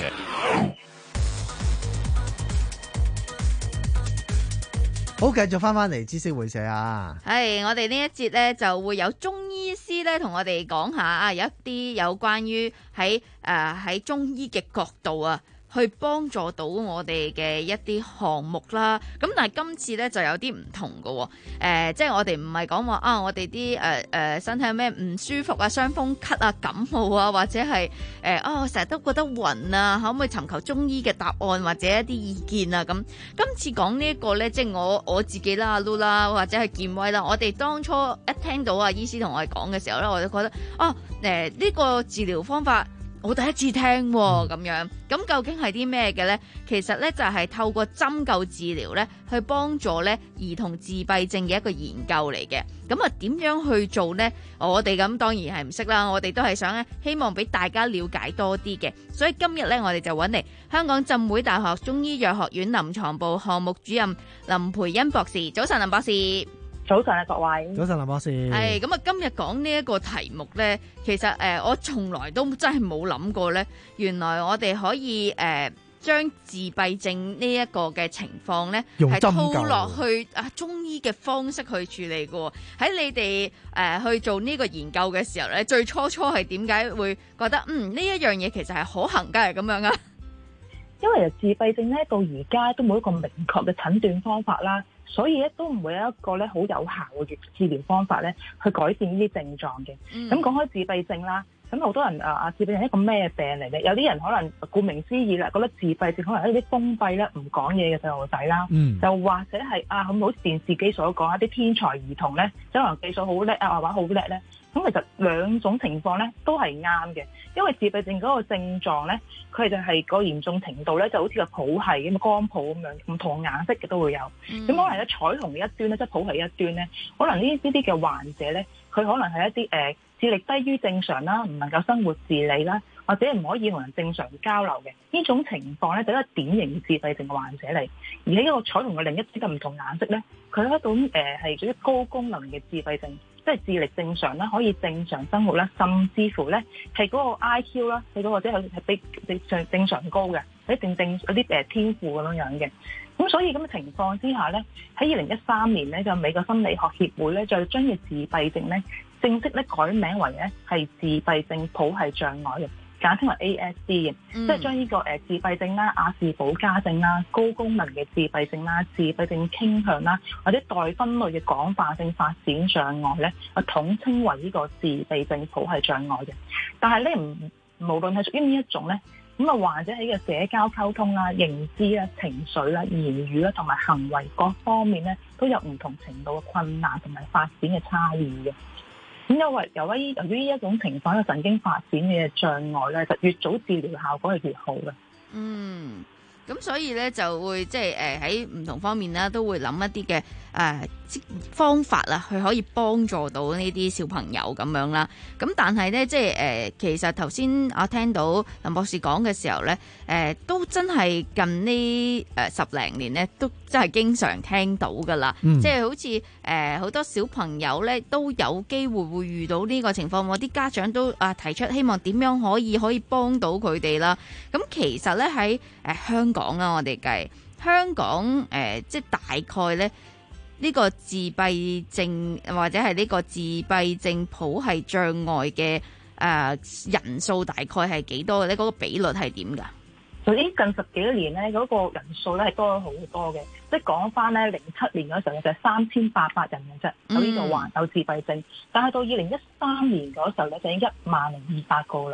好，繼續翻翻嚟知識會社啊！
係，我哋呢一節咧就會有中醫師咧同我哋講下啊，有一啲有關於喺誒喺中醫嘅角度啊，去幫助到我哋嘅一啲項目啦。咁但係今次咧就有啲唔同嘅喎、呃，即係我哋唔係講話啊，我哋啲誒誒身體有咩唔舒服啊、傷風咳啊、感冒啊，或者係誒啊，我成日都覺得暈啊，可唔可以尋求中醫嘅答案或者一啲意見啊？咁今次講呢一個咧，即係我我自己啦、阿 Lu 啦，或者係健威啦，我哋當初一聽到啊醫師同我哋講嘅時候咧，我就覺得啊誒呢個治療方法，我第一次聽喎、哦，咁樣咁究竟係啲咩嘅呢？其實呢，就係、是、透過針灸治療呢，去幫助呢兒童自閉症嘅一個研究嚟嘅。咁啊點樣去做呢？我哋咁當然係唔識啦，我哋都係想咧，希望俾大家了解多啲嘅。所以今日呢，我哋就揾嚟香港浸會大學中醫藥學院臨床部項目主任林培恩博士。早晨，林博士。
早晨啊，各位。
早晨，林博士。
係咁啊，今日講呢一個題目呢，其實誒、呃，我從來都真係冇諗過呢。原來我哋可以誒，將、呃、自閉症呢一個嘅情況呢，係套落去啊中醫嘅方式去處理嘅。喺你哋誒、呃、去做呢個研究嘅時候呢，最初初係點解會覺得嗯呢一樣嘢其實係可行嘅，係咁樣啊？
因為自閉症咧到而家都冇一個明確嘅診斷方法啦，所以咧都唔會有一個咧好有效嘅治療方法咧去改善呢啲症狀嘅。咁講開自閉症啦，咁好多人啊啊自閉症係一個咩病嚟咧？有啲人可能顧名思義啦，覺得自閉症可能係一啲封閉咧唔講嘢嘅細路仔啦，嗯、就或者係啊咁好似電視機所講一啲天才兒童咧，即可能技術好叻啊，畫畫好叻咧。咁其實兩種情況咧都係啱嘅，因為自閉症嗰個症狀咧，佢就係個嚴重程度咧就好似個譜係咁光譜咁樣，唔同顏色嘅都會有。咁、嗯、可能咧彩虹嘅一端咧，即係譜係一端咧，可能呢呢啲嘅患者咧，佢可能係一啲誒、呃、智力低於正常啦，唔能夠生活自理啦，或者唔可以同人正常交流嘅呢種情況咧，就係一個典型自閉症嘅患者嚟。而喺一個彩虹嘅另一端嘅唔同顏色咧，佢係一種誒係屬於高功能嘅自閉症。即係智力正常啦，可以正常生活啦，甚至乎咧係嗰個 I Q 啦，佢嗰個即係係比正常正常高嘅，一定正有啲誒天賦咁樣樣嘅。咁所以咁嘅情況之下咧，喺二零一三年咧就美國心理學協會咧就將嘅自閉症咧正式咧改名為咧係自閉症譜系障礙嘅。簡稱為 A S D 嘅、嗯，即係將呢個誒自閉症啦、亞氏保加症啦、高功能嘅自閉症啦、自閉症傾向啦，或者待分類嘅廣泛性發展障礙咧，啊統稱為呢個自閉症譜系障礙嘅。但係咧唔無論係屬於呢一種咧，咁啊患者喺個社交溝通啦、認知啦、情緒啦、言語啦同埋行為各方面咧，都有唔同程度嘅困難同埋發展嘅差異嘅。咁因為由於由於呢一種情況嘅神經發展嘅障礙咧，就越早治療效果係越好嘅。
嗯，咁所以咧就會即係誒喺唔同方面啦，都會諗一啲嘅誒方法啦，去可以幫助到呢啲小朋友咁樣啦。咁但係咧，即係誒、呃、其實頭先我聽到林博士講嘅時候咧，誒、呃、都真係近呢誒、呃、十零年咧，都真係經常聽到噶啦。嗯、即係好似誒好多小朋友咧都有機會會遇到呢個情況，我啲家長都啊提出希望點樣可以可以幫到佢哋啦。咁其實咧喺誒香港啊，我哋計香港誒、呃、即係大概咧。呢個自閉症或者係呢個自閉症譜系障礙嘅誒人數大概係幾多嘅咧？嗰、那個比率係點㗎？
就呢近十幾年咧，嗰、那個人數咧係多咗好多嘅。即係講翻咧，零七年嗰時候就係三千八百人嘅啫，有呢個患有自閉症。但係到二零一三年嗰時候咧，就已經一萬零二百個啦。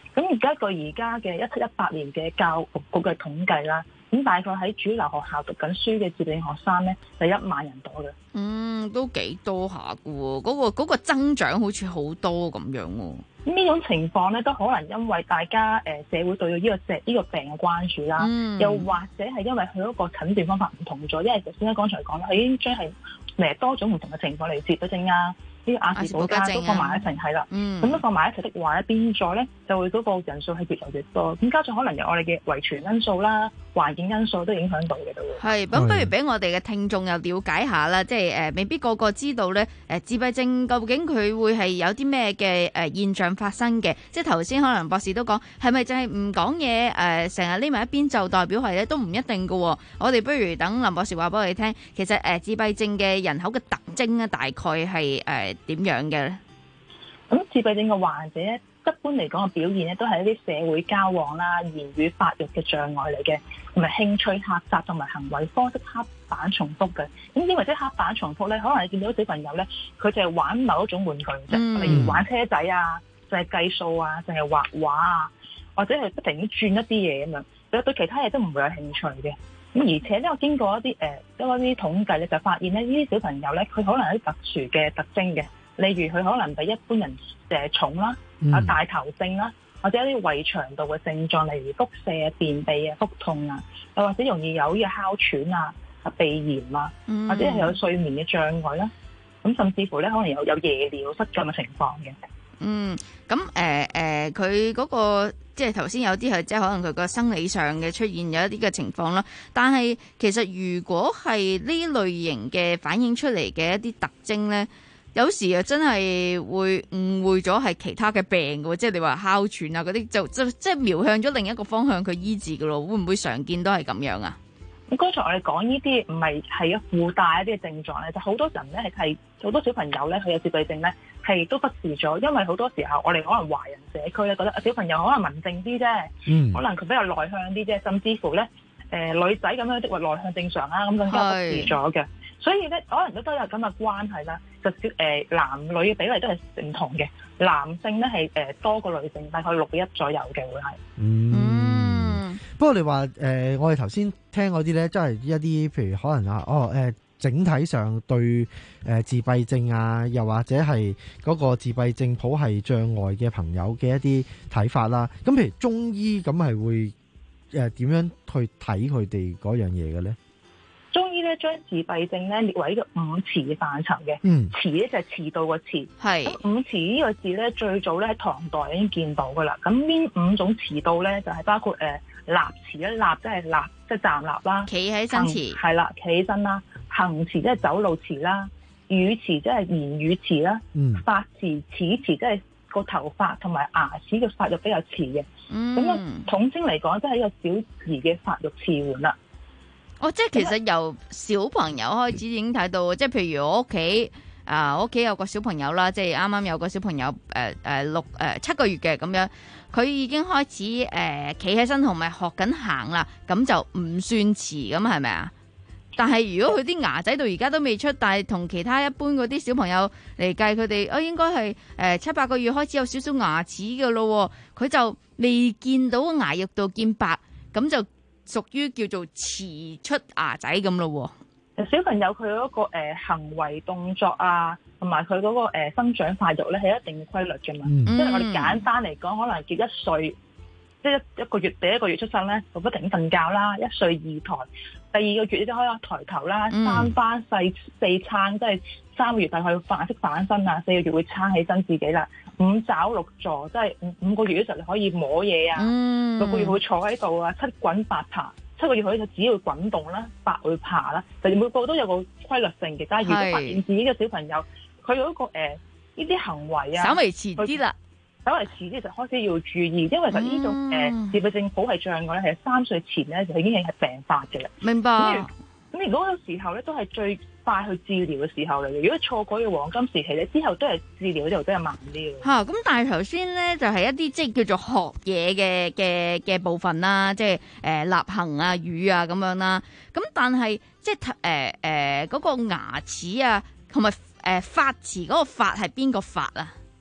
咁而家據而家嘅一七一八年嘅教育局嘅統計啦，咁大概喺主流學校讀緊書嘅自閉症學生咧，就一萬人多嘅。
嗯，都幾多下㗎喎，嗰、嗰個嗰個增長好似好多咁樣喎。
呢種情況咧，都可能因為大家誒、呃、社會對呢、呢個病呢、呢個病嘅關注啦，嗯、又或者係因為佢嗰個診斷方法唔同咗，因為頭先咧剛才講啦，佢已經將係誒多種唔同嘅情況嚟自閉症啊。啲亞氏保加都放埋一齊，係啦，咁都放埋一齊的話咧，變咗咧就會嗰個人數係越嚟越多。咁加上可能有我哋嘅遺傳因素啦、環境因素都影響到嘅都會。
係，咁不如俾我哋嘅聽眾又了解下啦，即係誒未必個個知道咧誒自閉症究竟佢會係有啲咩嘅誒現象發生嘅。即係頭先可能博士都講，係咪就係唔講嘢誒，成日匿埋一邊就代表係咧？都唔一定㗎喎。我哋不如等林博士話俾我哋聽，其實誒自閉症嘅人口嘅特徵咧，大概係誒點樣嘅咧？
咁自閉症嘅患者一般嚟講嘅表現咧，都係一啲社會交往啦、言語發育嘅障礙嚟嘅，同埋興趣狹窄同埋行為方式刻板重複嘅。咁點為之刻板重複咧？可能你見到小朋友咧，佢就係玩某一種玩具啫，嗯、例如玩車仔啊，就係計數啊，就係畫畫啊，或者係不停咁轉一啲嘢咁樣，佢對其他嘢都唔會有興趣嘅。咁而且咧，我經過一啲誒一啲統計咧，就發現咧，呢啲小朋友咧，佢可能有啲特殊嘅特徵嘅，例如佢可能比一般人誒重啦，啊、嗯、大頭症啦，或者一啲胃腸道嘅症狀，例如腹瀉啊、便秘啊、腹痛啊，又或者容易有呢個哮喘啊、啊鼻炎啊，或者係有睡眠嘅障礙啦，咁甚至乎咧可能有有夜尿失禁嘅情況嘅。
嗯，咁誒誒，佢嗰個即係頭先有啲係即係可能佢個生理上嘅出現有一啲嘅情況啦。但係其實如果係呢類型嘅反映出嚟嘅一啲特徵咧，有時啊真係會誤會咗係其他嘅病嘅喎，即係你話哮喘啊嗰啲就就即係瞄向咗另一個方向佢醫治嘅咯，會唔會常見都係咁樣啊？
咁剛才我哋講呢啲唔係係一附帶一啲嘅症狀咧，就好多人咧係係好多小朋友咧佢有自閉症咧係都忽視咗，因為好多時候我哋可能華人社區咧覺得小朋友可能文靜啲啫，嗯、可能佢比較內向啲啫，甚至乎咧誒、呃、女仔咁樣的話內向正常啦，咁更加忽視咗嘅。所以咧可能都都有咁嘅關係啦，就少誒、呃、男女嘅比例都係唔同嘅，男性咧係誒多過女性，大概六比一左右嘅會係。
嗯，不過你話誒、呃，我哋頭先聽嗰啲咧，真係一啲譬如可能啊，哦誒、呃，整體上對誒、呃、自閉症啊，又或者係嗰個自閉症譜系障礙嘅朋友嘅一啲睇法啦。咁譬如中醫咁係會誒點、呃、樣去睇佢哋嗰樣嘢嘅咧？
中醫咧將自閉症咧列為一個五遲嘅範疇嘅，遲咧、嗯、就係遲到個遲。係咁五遲呢個字咧最早咧喺唐代已經見到噶啦。咁呢五種遲到咧就係、是、包括誒、呃、立遲啦，立即係立即係站立啦，企喺身遲係啦，企起身啦，行遲即係走路遲啦，語遲即係言語遲啦，發遲齒遲即係個頭髮同埋牙齒嘅發育比較遲嘅。咁啊、嗯、統稱嚟講，即係一個小兒嘅發育遲緩啦。
哦，即係其實由小朋友開始已經睇到，即係譬如我屋企啊，我屋企有個小朋友啦，即係啱啱有個小朋友誒誒六誒七個月嘅咁樣，佢已經開始誒企起身同埋學緊行啦，咁就唔算遲咁係咪啊？但係如果佢啲牙仔到而家都未出，但係同其他一般嗰啲小朋友嚟計，佢哋啊應該係誒七八個月開始有少少牙齒嘅咯，佢就未見到牙肉度見白，咁就屬於叫做遲出牙仔咁咯。
小朋友佢嗰、那個誒、呃、行為動作啊，同埋佢嗰個誒、呃、生長發育咧係一定規律嘅嘛。即係、嗯、我哋簡單嚟講，可能叫一歲，即係一一個月第一個月出生咧，就不停瞓覺啦。一歲二抬，第二個月你就可以抬頭啦，嗯、三番四四撐，即係三個月大概反式反身啊，四個月會撐起身自己啦。五爪六座，即係五五個月嘅時候你可以摸嘢啊，嗯、六個月會坐喺度啊，七滾八爬，七個月佢就只要滾動啦，八會爬啦，就每個都有個規律性嘅。但係如果發現自己嘅小朋友佢有一個誒呢啲行為啊，
稍微遲啲啦，
稍微遲啲就開始要注意，因為其實呢種誒、呃、自閉症譜系障礙咧係三歲前咧就已經係病發嘅啦。
明白。
咁如果嗰個時候咧都係最快去治療嘅時候嚟嘅，如果錯過嘅黃金時期咧，之後都係治療嗰度都係慢啲嘅。
嚇、啊！咁但係頭先咧就係、是、一啲即係叫做學嘢嘅嘅嘅部分啦，即係誒、呃、立行啊、語啊咁樣啦。咁但係即係誒誒嗰個牙齒啊，同埋誒發詞嗰個發係邊個發啊？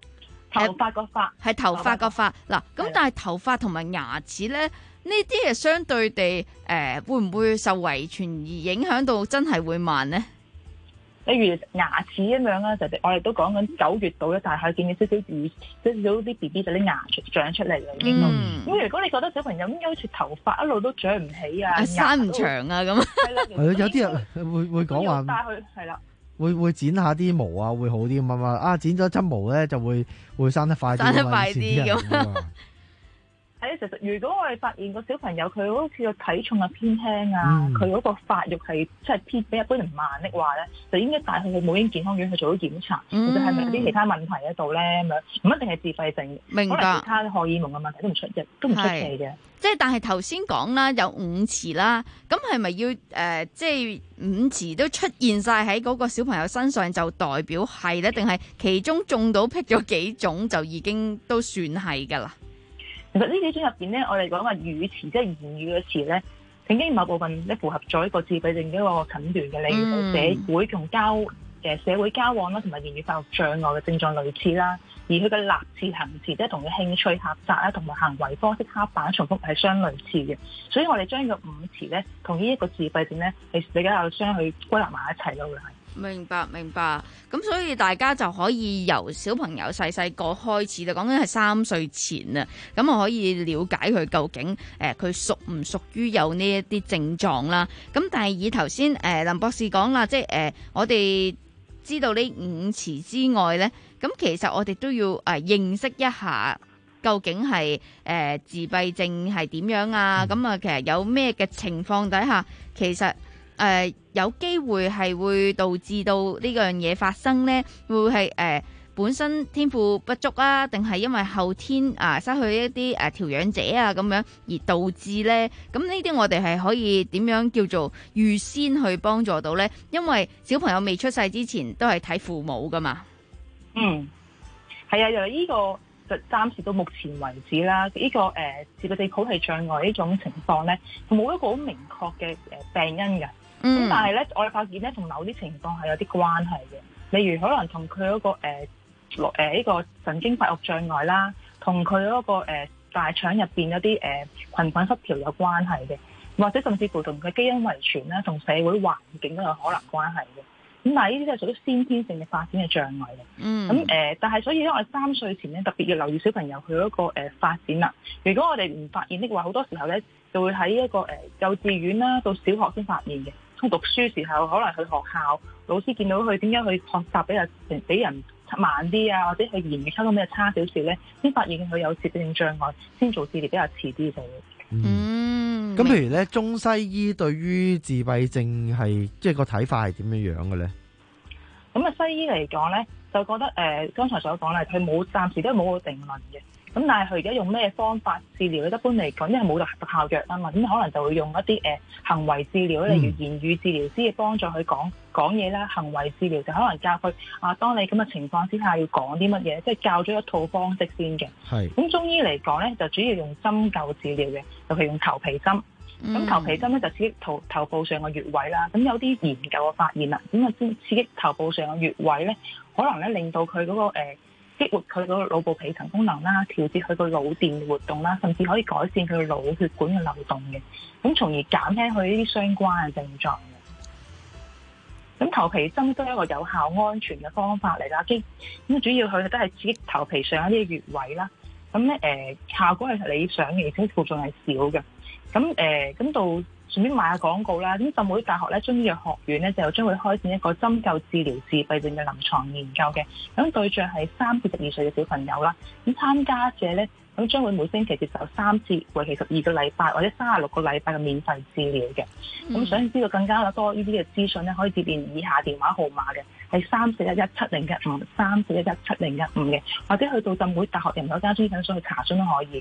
頭髮個髮
係頭髮個髮嗱，咁但係頭髮同埋牙齒咧，呢啲係相對地誒、呃，會唔會受遺傳而影響到真係會慢咧？
例如牙齒咁樣啦，就我哋都講緊九月到咧，但係見到少少乳，少少啲 B B 就啲牙長出嚟啦已經。咁、嗯、如果你覺得小朋友咁好似頭髮一路都長唔起啊，
生唔長啊咁，
係啦，
係咯，有啲人會會講話，
帶佢係啦，
會會剪下啲毛啊，會好啲咁啊啊，剪咗針毛咧就會會生得快啲，
生得快啲咁。
係，其實如果我哋發現個小朋友佢好似個體重係偏輕啊，佢嗰、嗯、個發育係即係偏比一般人慢的話咧，就應該帶佢去母嬰健康院去做啲檢查，嗯、其實係咪有啲其他問題喺度咧咁樣？唔一定係自閉症，
明白，
可能其他荷爾蒙嘅問題都唔出嘅，都唔出奇嘅。
即係但係頭先講啦，有五詞啦，咁係咪要誒、呃、即係五詞都出現晒喺嗰個小朋友身上就代表係咧？定係其中中到辟咗幾種就已經都算係㗎啦？
其實呢幾種入邊咧，我哋講話語詞，即係言語嘅詞咧，曾經某部分咧符合咗一個自閉症嘅一個診斷嘅，例如社會同交誒社會交往啦，同埋言語發育障礙嘅症狀類似啦。而佢嘅立詞行詞，即係同佢興趣狹窄啦，同埋行為方式刻板重複係相類似嘅。所以我哋將個五詞咧，同呢一個自閉症咧，係比較相去歸納埋一齊咯，會係。
明白明白，咁所以大家就可以由小朋友細細個開始，就講緊係三歲前啊，咁我可以了解佢究竟誒佢屬唔屬於有呢一啲症狀啦。咁但係以頭先誒林博士講啦，即係誒、呃、我哋知道呢五詞之外咧，咁其實我哋都要誒、呃、認識一下究竟係誒、呃、自閉症係點樣啊？咁啊，其實有咩嘅情況底下，其實。誒、呃、有機會係會導致到呢樣嘢發生呢？會係誒、呃、本身天賦不足啊，定係因為後天啊失去一啲誒、啊、調養者啊咁樣而導致呢？咁呢啲我哋係可以點樣叫做預先去幫助到呢？因為小朋友未出世之前都係睇父母噶嘛。
嗯，係啊，由呢、這個。就暫時到目前為止啦，呢、這個誒自閉症譜系障礙呢種情況咧，冇一個好明確嘅誒病因嘅。咁、嗯、但係咧，我哋發現咧，同某啲情況係有啲關係嘅。例如可能同佢嗰個誒誒呢個神經發育障礙啦，同佢嗰個誒大腸入邊有啲誒菌群失調有關係嘅，或者甚至乎同佢基因遺傳啦，同社會環境都有可能關係嘅。咁但係呢啲都係屬於先天性嘅發展嘅障礙嘅。嗯。咁誒、呃，但係所以咧，我哋三歲前咧特別要留意小朋友佢嗰個誒發展啦。如果我哋唔發現的話，好多時候咧就會喺一個誒幼稚園啦到小學先發現嘅。從讀書時候，可能去學校老師見到佢點解佢學習比較比人慢啲啊，或者佢言語溝通比較差少少咧，先發現佢有自閉症障礙，先做治療比較遲啲就會。
嗯，咁譬如咧，中西醫對於自閉症係即係個睇法係點樣樣嘅咧？
咁啊，西醫嚟講咧，就覺得誒、呃，剛才所講咧，佢冇暫時都冇個定論嘅。咁但係佢而家用咩方法治療咧？一般嚟講，因為冇特效藥啊嘛，咁可能就會用一啲誒、呃、行為治療，例如言語治療師嘅幫助佢講講嘢啦。行為治療就可能教佢啊，當你咁嘅情況之下要講啲乜嘢，即係教咗一套方式先嘅。係。咁中醫嚟講咧，就主要用針灸治療嘅，尤其用頭皮針。咁、嗯、頭皮針咧就刺激頭頭部上嘅穴位啦。咁有啲研究嘅發現啦，咁啊刺激頭部上嘅穴位咧，可能咧令到佢嗰、嗰個、呃、激活佢個腦部皮層功能啦，調節佢個腦電活動啦，甚至可以改善佢嘅腦血管嘅流動嘅，咁從而減輕佢呢啲相關嘅症狀嘅。咁頭皮針都係一個有效安全嘅方法嚟啦，咁主要佢都係刺激頭皮上一啲穴位啦。咁咧誒效果係理想嘅，而且副作用係少嘅。咁誒咁到順便賣下廣告啦。咁浸會大學咧中醫藥學院咧就將會開展一個針灸治療自閉症嘅臨床研究嘅。咁對象係三至十二歲嘅小朋友啦。咁參加者咧咁將會每星期接受三次，為期十二個禮拜或者三十六個禮拜嘅免費治療嘅。咁、嗯、想知道更加多呢啲嘅資訊咧，可以接連以下電話號碼嘅，係三四一一七零一五三四一一七零一五嘅，或者去到浸會大學人口家中診所去查詢都可以嘅。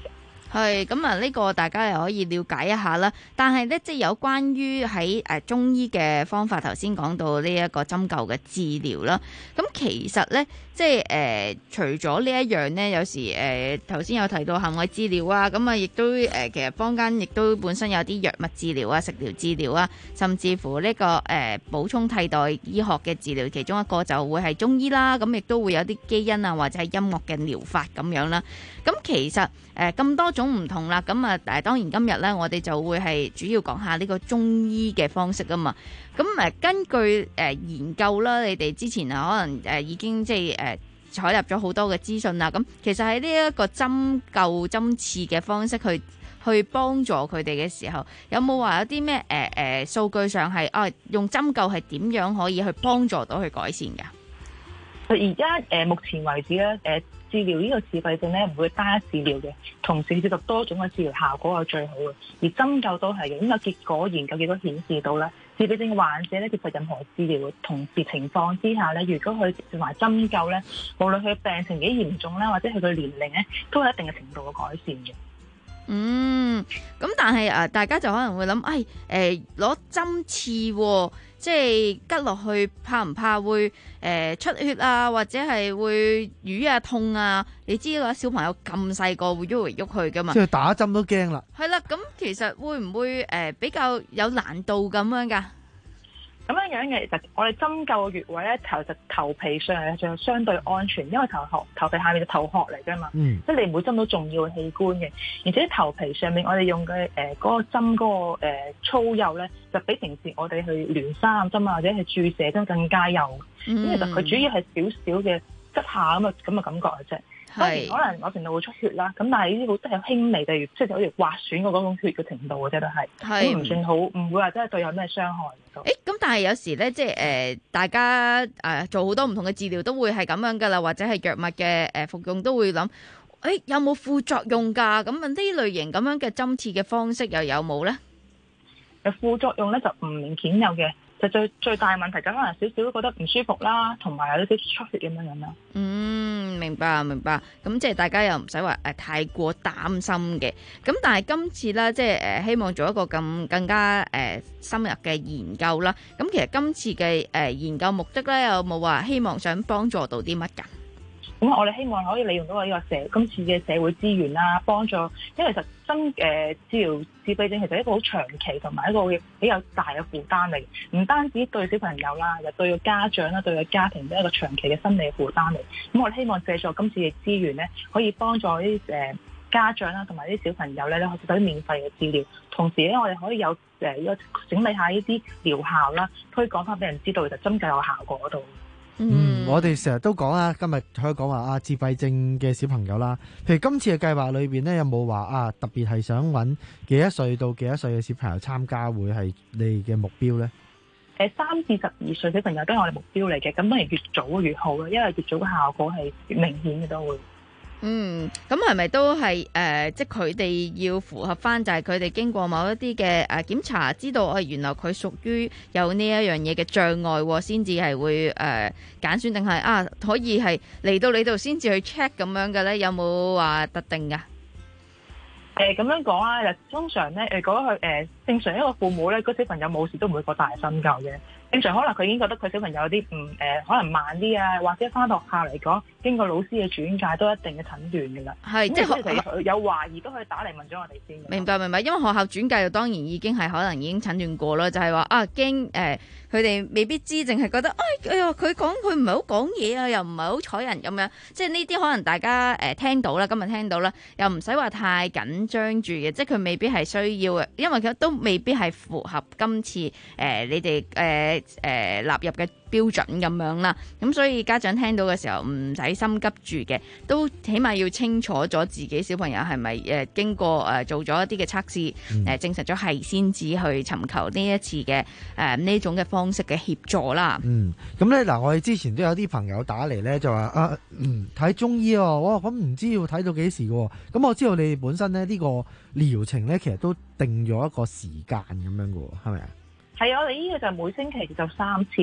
係咁啊！呢個大家又可以了解一下啦。但係咧，即係有關於喺誒中醫嘅方法，頭先講到呢一個針灸嘅治療啦。咁其實咧，即係誒、呃、除咗呢一樣咧，有時誒頭先有提到行為治療啊，咁啊亦都誒、呃、其實坊間亦都本身有啲藥物治療啊、食療治療啊，甚至乎呢、這個誒、呃、補充替代醫學嘅治療，其中一個就會係中醫啦。咁亦都會有啲基因啊，或者係音樂嘅療法咁樣啦。咁其實誒咁、呃、多種唔同啦，咁啊誒當然今日咧，我哋就會係主要講下呢個中醫嘅方式啊嘛。咁誒根據誒、呃、研究啦，你哋之前啊可能誒已經即係誒採納咗好多嘅資訊啦。咁其實喺呢一個針灸針刺嘅方式去去幫助佢哋嘅時候，有冇話有啲咩誒誒數據上係啊用針灸係點樣可以去幫助到去改善㗎？
而家誒目前為止咧誒。呃治療呢個自閉症咧唔會單一治療嘅，同時涉及多種嘅治療效果係最好嘅。而針灸都係嘅，因為結果研究結果顯示到咧，自閉症患者咧接受任何治療同時情況之下咧，如果佢接受埋針灸咧，無論佢病情幾嚴重啦，或者佢嘅年齡咧，都有一定嘅程度嘅改善嘅。
嗯，咁但係誒，大家就可能會諗，誒誒攞針刺喎，即係拮落去怕唔怕會誒、呃、出血啊，或者係會瘀啊痛啊？你知啦，小朋友咁細個會喐嚟喐去噶嘛？
即係打針都驚啦。
係啦，咁其實會唔會誒、呃、比較有難度咁樣㗎？
咁樣樣嘅，其實我哋針灸嘅穴位咧，頭就頭皮上係就相對安全，因為頭殼頭皮下面就頭殼嚟㗎嘛，
嗯、
即係你唔會針到重要嘅器官嘅。而且頭皮上面我哋用嘅誒嗰個針嗰、嗰個、呃、粗幼咧，就比平時我哋去聯三針啊或者係注射針更加幼。咁、嗯、其實佢主要係少少嘅側下咁嘅咁嘅感覺嘅啫。當然可能某程度會出血啦，咁但係呢啲好都係輕微，例如即係好似劃損嘅嗰種血嘅程度嘅啫，都係，咁唔算好，唔會話真係對有咩傷害。
誒，咁但係有時咧，即係誒、呃，大家誒、呃、做好多唔同嘅治療都會係咁樣噶啦，或者係藥物嘅誒服用都會諗，誒、欸、有冇副作用㗎？咁呢類型咁樣嘅針刺嘅方式又有冇咧？
誒副作用咧就唔明顯有嘅。就最最大問題就可能少少覺得唔舒服啦，同埋有啲出血咁樣樣啦。嗯，
明白明白。咁即係大家又唔使話誒太過擔心嘅。咁但係今次咧，即係誒希望做一個咁更加誒、呃、深入嘅研究啦。咁其實今次嘅誒、呃、研究目的咧，有冇話希望想幫助到啲乜㗎？
咁我哋希望可以利用到呢個社今次嘅社會資源啦，幫助，因為其實針誒治療自閉症其實係一個好長期同埋一個比較大嘅負擔嚟，唔單止對小朋友啦，又對個家長啦，對個家庭都係一個長期嘅心理負擔嚟。咁我哋希望借助今次嘅資源咧，可以幫助啲誒家長啦，同埋啲小朋友咧，可以接受啲免費嘅治療。同時咧，我哋可以有誒一個整理下呢啲療效啦，可以講翻俾人知道，其實針灸有效果嗰度。
嗯，我哋成日都講啦，今日可以講話啊，自閉症嘅小朋友啦，譬如今次嘅計劃裏邊咧，有冇話啊特別係想揾幾多歲到幾多歲嘅小朋友參加，會係你嘅目標咧？
誒，三至十二歲小朋友都係我哋目標嚟嘅，咁當然越早越好啦，因為越早嘅效果係越明顯嘅都會。
嗯，咁係咪都係誒、呃，即係佢哋要符合翻，就係佢哋經過某一啲嘅誒檢查，知道哦，原來佢屬於有呢一樣嘢嘅障礙，先至係會誒揀選，定係啊可以係嚟到你度先至去 check 咁樣嘅咧？有冇話特定噶？誒、
呃，咁樣講啊，通常咧誒，嗰個誒正常一個父母咧，個小朋友冇事都唔會覺得係針灸嘅。正常可能佢已經覺得佢小朋友有啲唔誒可能慢啲啊，或者翻學校嚟講，經過老師嘅轉介都有一定嘅診斷嘅啦。係，即係學有懷疑都可以打嚟問咗我哋先。
明白明白，因為學校轉介就當然已經係可能已經診斷過啦，就係、是、話啊驚誒佢哋未必知，淨係覺得哎呀佢講佢唔係好講嘢啊，又唔係好睬人咁樣，即係呢啲可能大家誒、呃、聽到啦，今日聽到啦，又唔使話太緊張住嘅，即係佢未必係需要嘅，因為佢都未必係符合今次誒、呃、你哋誒。呃誒納、呃、入嘅標準咁樣啦，咁所以家長聽到嘅時候唔使心急住嘅，都起碼要清楚咗自己小朋友係咪誒經過誒、呃、做咗一啲嘅測試，誒、嗯呃、證實咗係先至去尋求呢一次嘅誒呢種嘅方式嘅協助啦。
嗯，咁咧嗱，我哋之前都有啲朋友打嚟咧，就話啊，嗯睇中醫喎，哇咁唔知要睇到幾時嘅，咁我知道你哋本身咧呢、呢個療程咧，其實都定咗一個時間咁樣嘅，係咪啊？
係啊，我哋呢個就每星期就三次，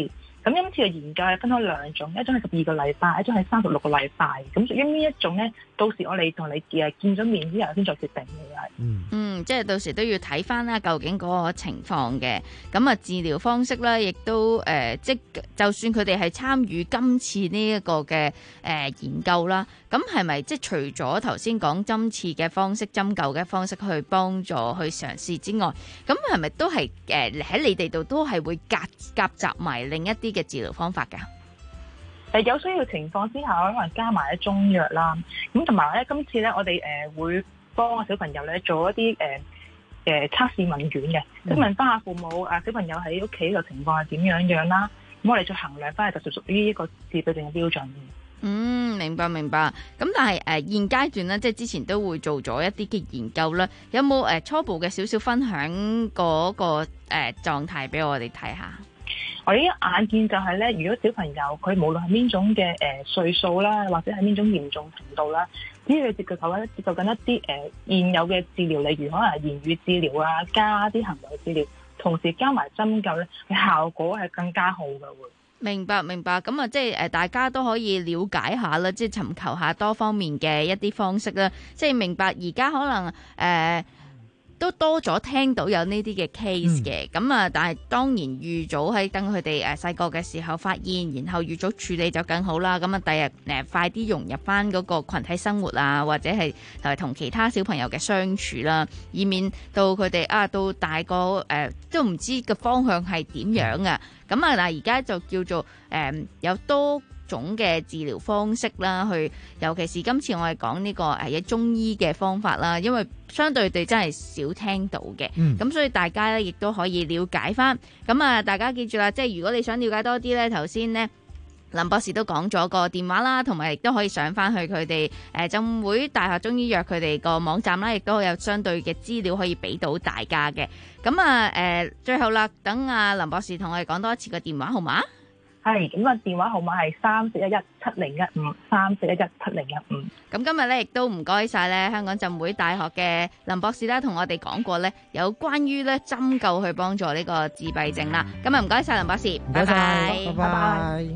咁今次嘅研究係分開兩種，一種係十二個禮拜，一種係三十六個禮拜。咁屬於呢一種咧，到時我哋同你誒見咗面之後先再決定嘅係。
嗯，嗯，即係到時都要睇翻啦，究竟嗰個情況嘅。咁啊，治療方式咧，亦都誒、呃，即就算佢哋係參與今次呢一個嘅誒、呃、研究啦，咁係咪即係除咗頭先講針刺嘅方式、針灸嘅方式去幫助去嘗試之外，咁係咪都係誒喺你哋度都係會夾夾雜埋另一啲嘅治療方法㗎？
誒有需要情況之下，可能加埋啲中藥啦。咁同埋咧，今次咧，我哋誒、呃、會幫個小朋友咧做一啲誒誒測試問卷嘅，即係問翻下父母啊，小朋友喺屋企嘅情況係點樣樣啦。咁我哋再衡量翻，就屬屬於一個自閉症嘅標準。
嗯，明白明白。咁但係誒、呃、現階段咧，即係之前都會做咗一啲嘅研究啦。有冇誒、呃、初步嘅少少分享嗰、那個誒、呃、狀態俾我哋睇下？
我哋一眼見就係咧，如果小朋友佢無論係邊種嘅誒歲數啦，或者係邊種嚴重程度啦，只要佢接受緊接受緊一啲誒、呃、現有嘅治療，例如可能係言語治療啊，加啲行為治療，同時加埋針灸咧，嘅效果係更加好嘅會。
明白明白，咁啊，即係誒，大家都可以了解下啦，即係尋求下多方面嘅一啲方式啦，即係明白而家可能誒。呃都多咗聽到有呢啲嘅 case 嘅，咁啊、嗯，但係當然預早喺等佢哋誒細個嘅時候發現，然後預早處理就更好啦。咁啊，第日誒快啲融入翻嗰個羣體生活啊，或者係誒同其他小朋友嘅相處啦，以免到佢哋啊到大個誒、呃、都唔知個方向係點樣啊。咁啊，嗱而家就叫做誒、呃、有多種嘅治療方式啦，去尤其是今次我哋講呢個誒一中醫嘅方法啦，因為相對地真係少聽到嘅，咁、嗯、所以大家咧亦都可以了解翻。咁啊，大家記住啦，即係如果你想了解多啲咧，頭先呢林博士都講咗個電話啦，同埋亦都可以上翻去佢哋誒浸會大學中醫藥佢哋個網站啦，亦都有相對嘅資料可以俾到大家嘅。咁啊誒，最後啦，等阿林博士同我哋講多一次個電話號碼。
係，咁啊電話號碼係三四一一七零一五，三四一一七零一五。咁
今日咧亦都唔該晒咧香港浸會大學嘅林博士啦，同我哋講過咧有關於咧針灸去幫助呢個自閉症啦。今日唔該晒林博士，拜拜，
拜拜。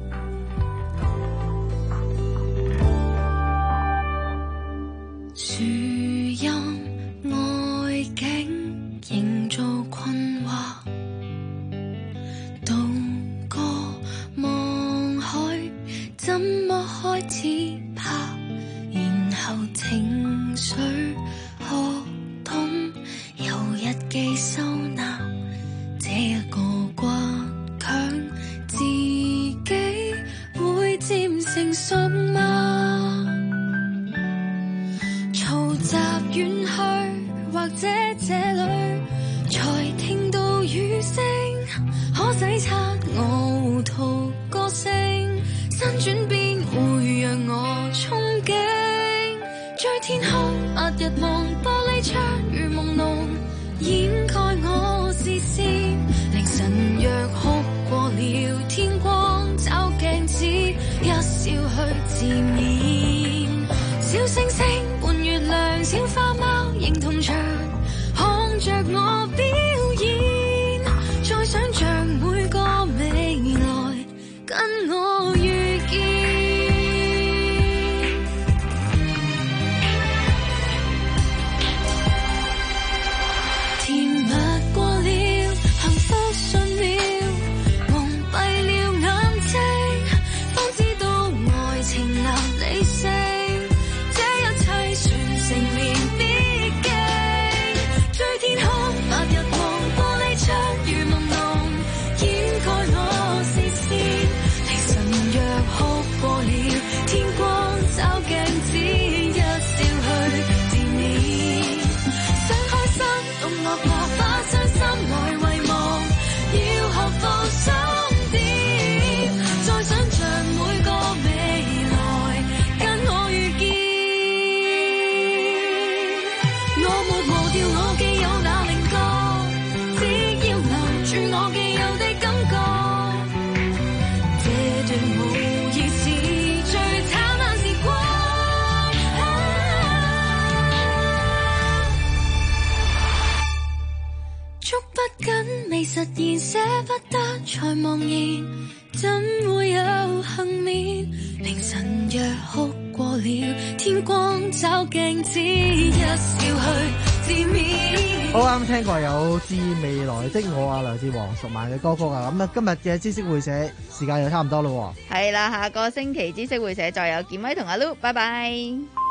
樹蔭外景營造困惑，望海怎麼開始拍，然後情緒學通，由日記收納，這一個倔強自己會漸成熟嗎？嘈雜遠去，或者這裡才聽到雨聲，可洗刷我糊塗個性，新轉變會讓我憧憬，追天空白日望玻璃窗如朦朧掩蓋我視線，凌晨若哭過了天光找鏡子一笑去自勉，小星星伴月亮小花貓認同場看着我表演，再想像每個未來跟我遇見，甜蜜過了，幸福瞬秒，蒙蔽了眼睛，方知道愛情難理性，這一切算成年必經，追天空白日望玻璃窗如朦朧掩蓋我視線，凌晨若哭過了天光找鏡子一笑去自勉，想開心動樂樂把傷心來遺忘，要學到終點，再想像每個未來跟我遇見，我沒忘掉我既有那稜角，只要留住我既有的感覺，這段無疑是最燦爛時光，捉不緊未實現捨不得才茫然， 了，天光找鏡子，一笑去自勉。
好啱聽過有致未來的我啊，來自黃淑蔓嘅歌曲啊。咁啊，今日嘅知識會社時間又差唔多咯。
係啦，下個星期知識會社再有健威同阿 Lu，拜拜。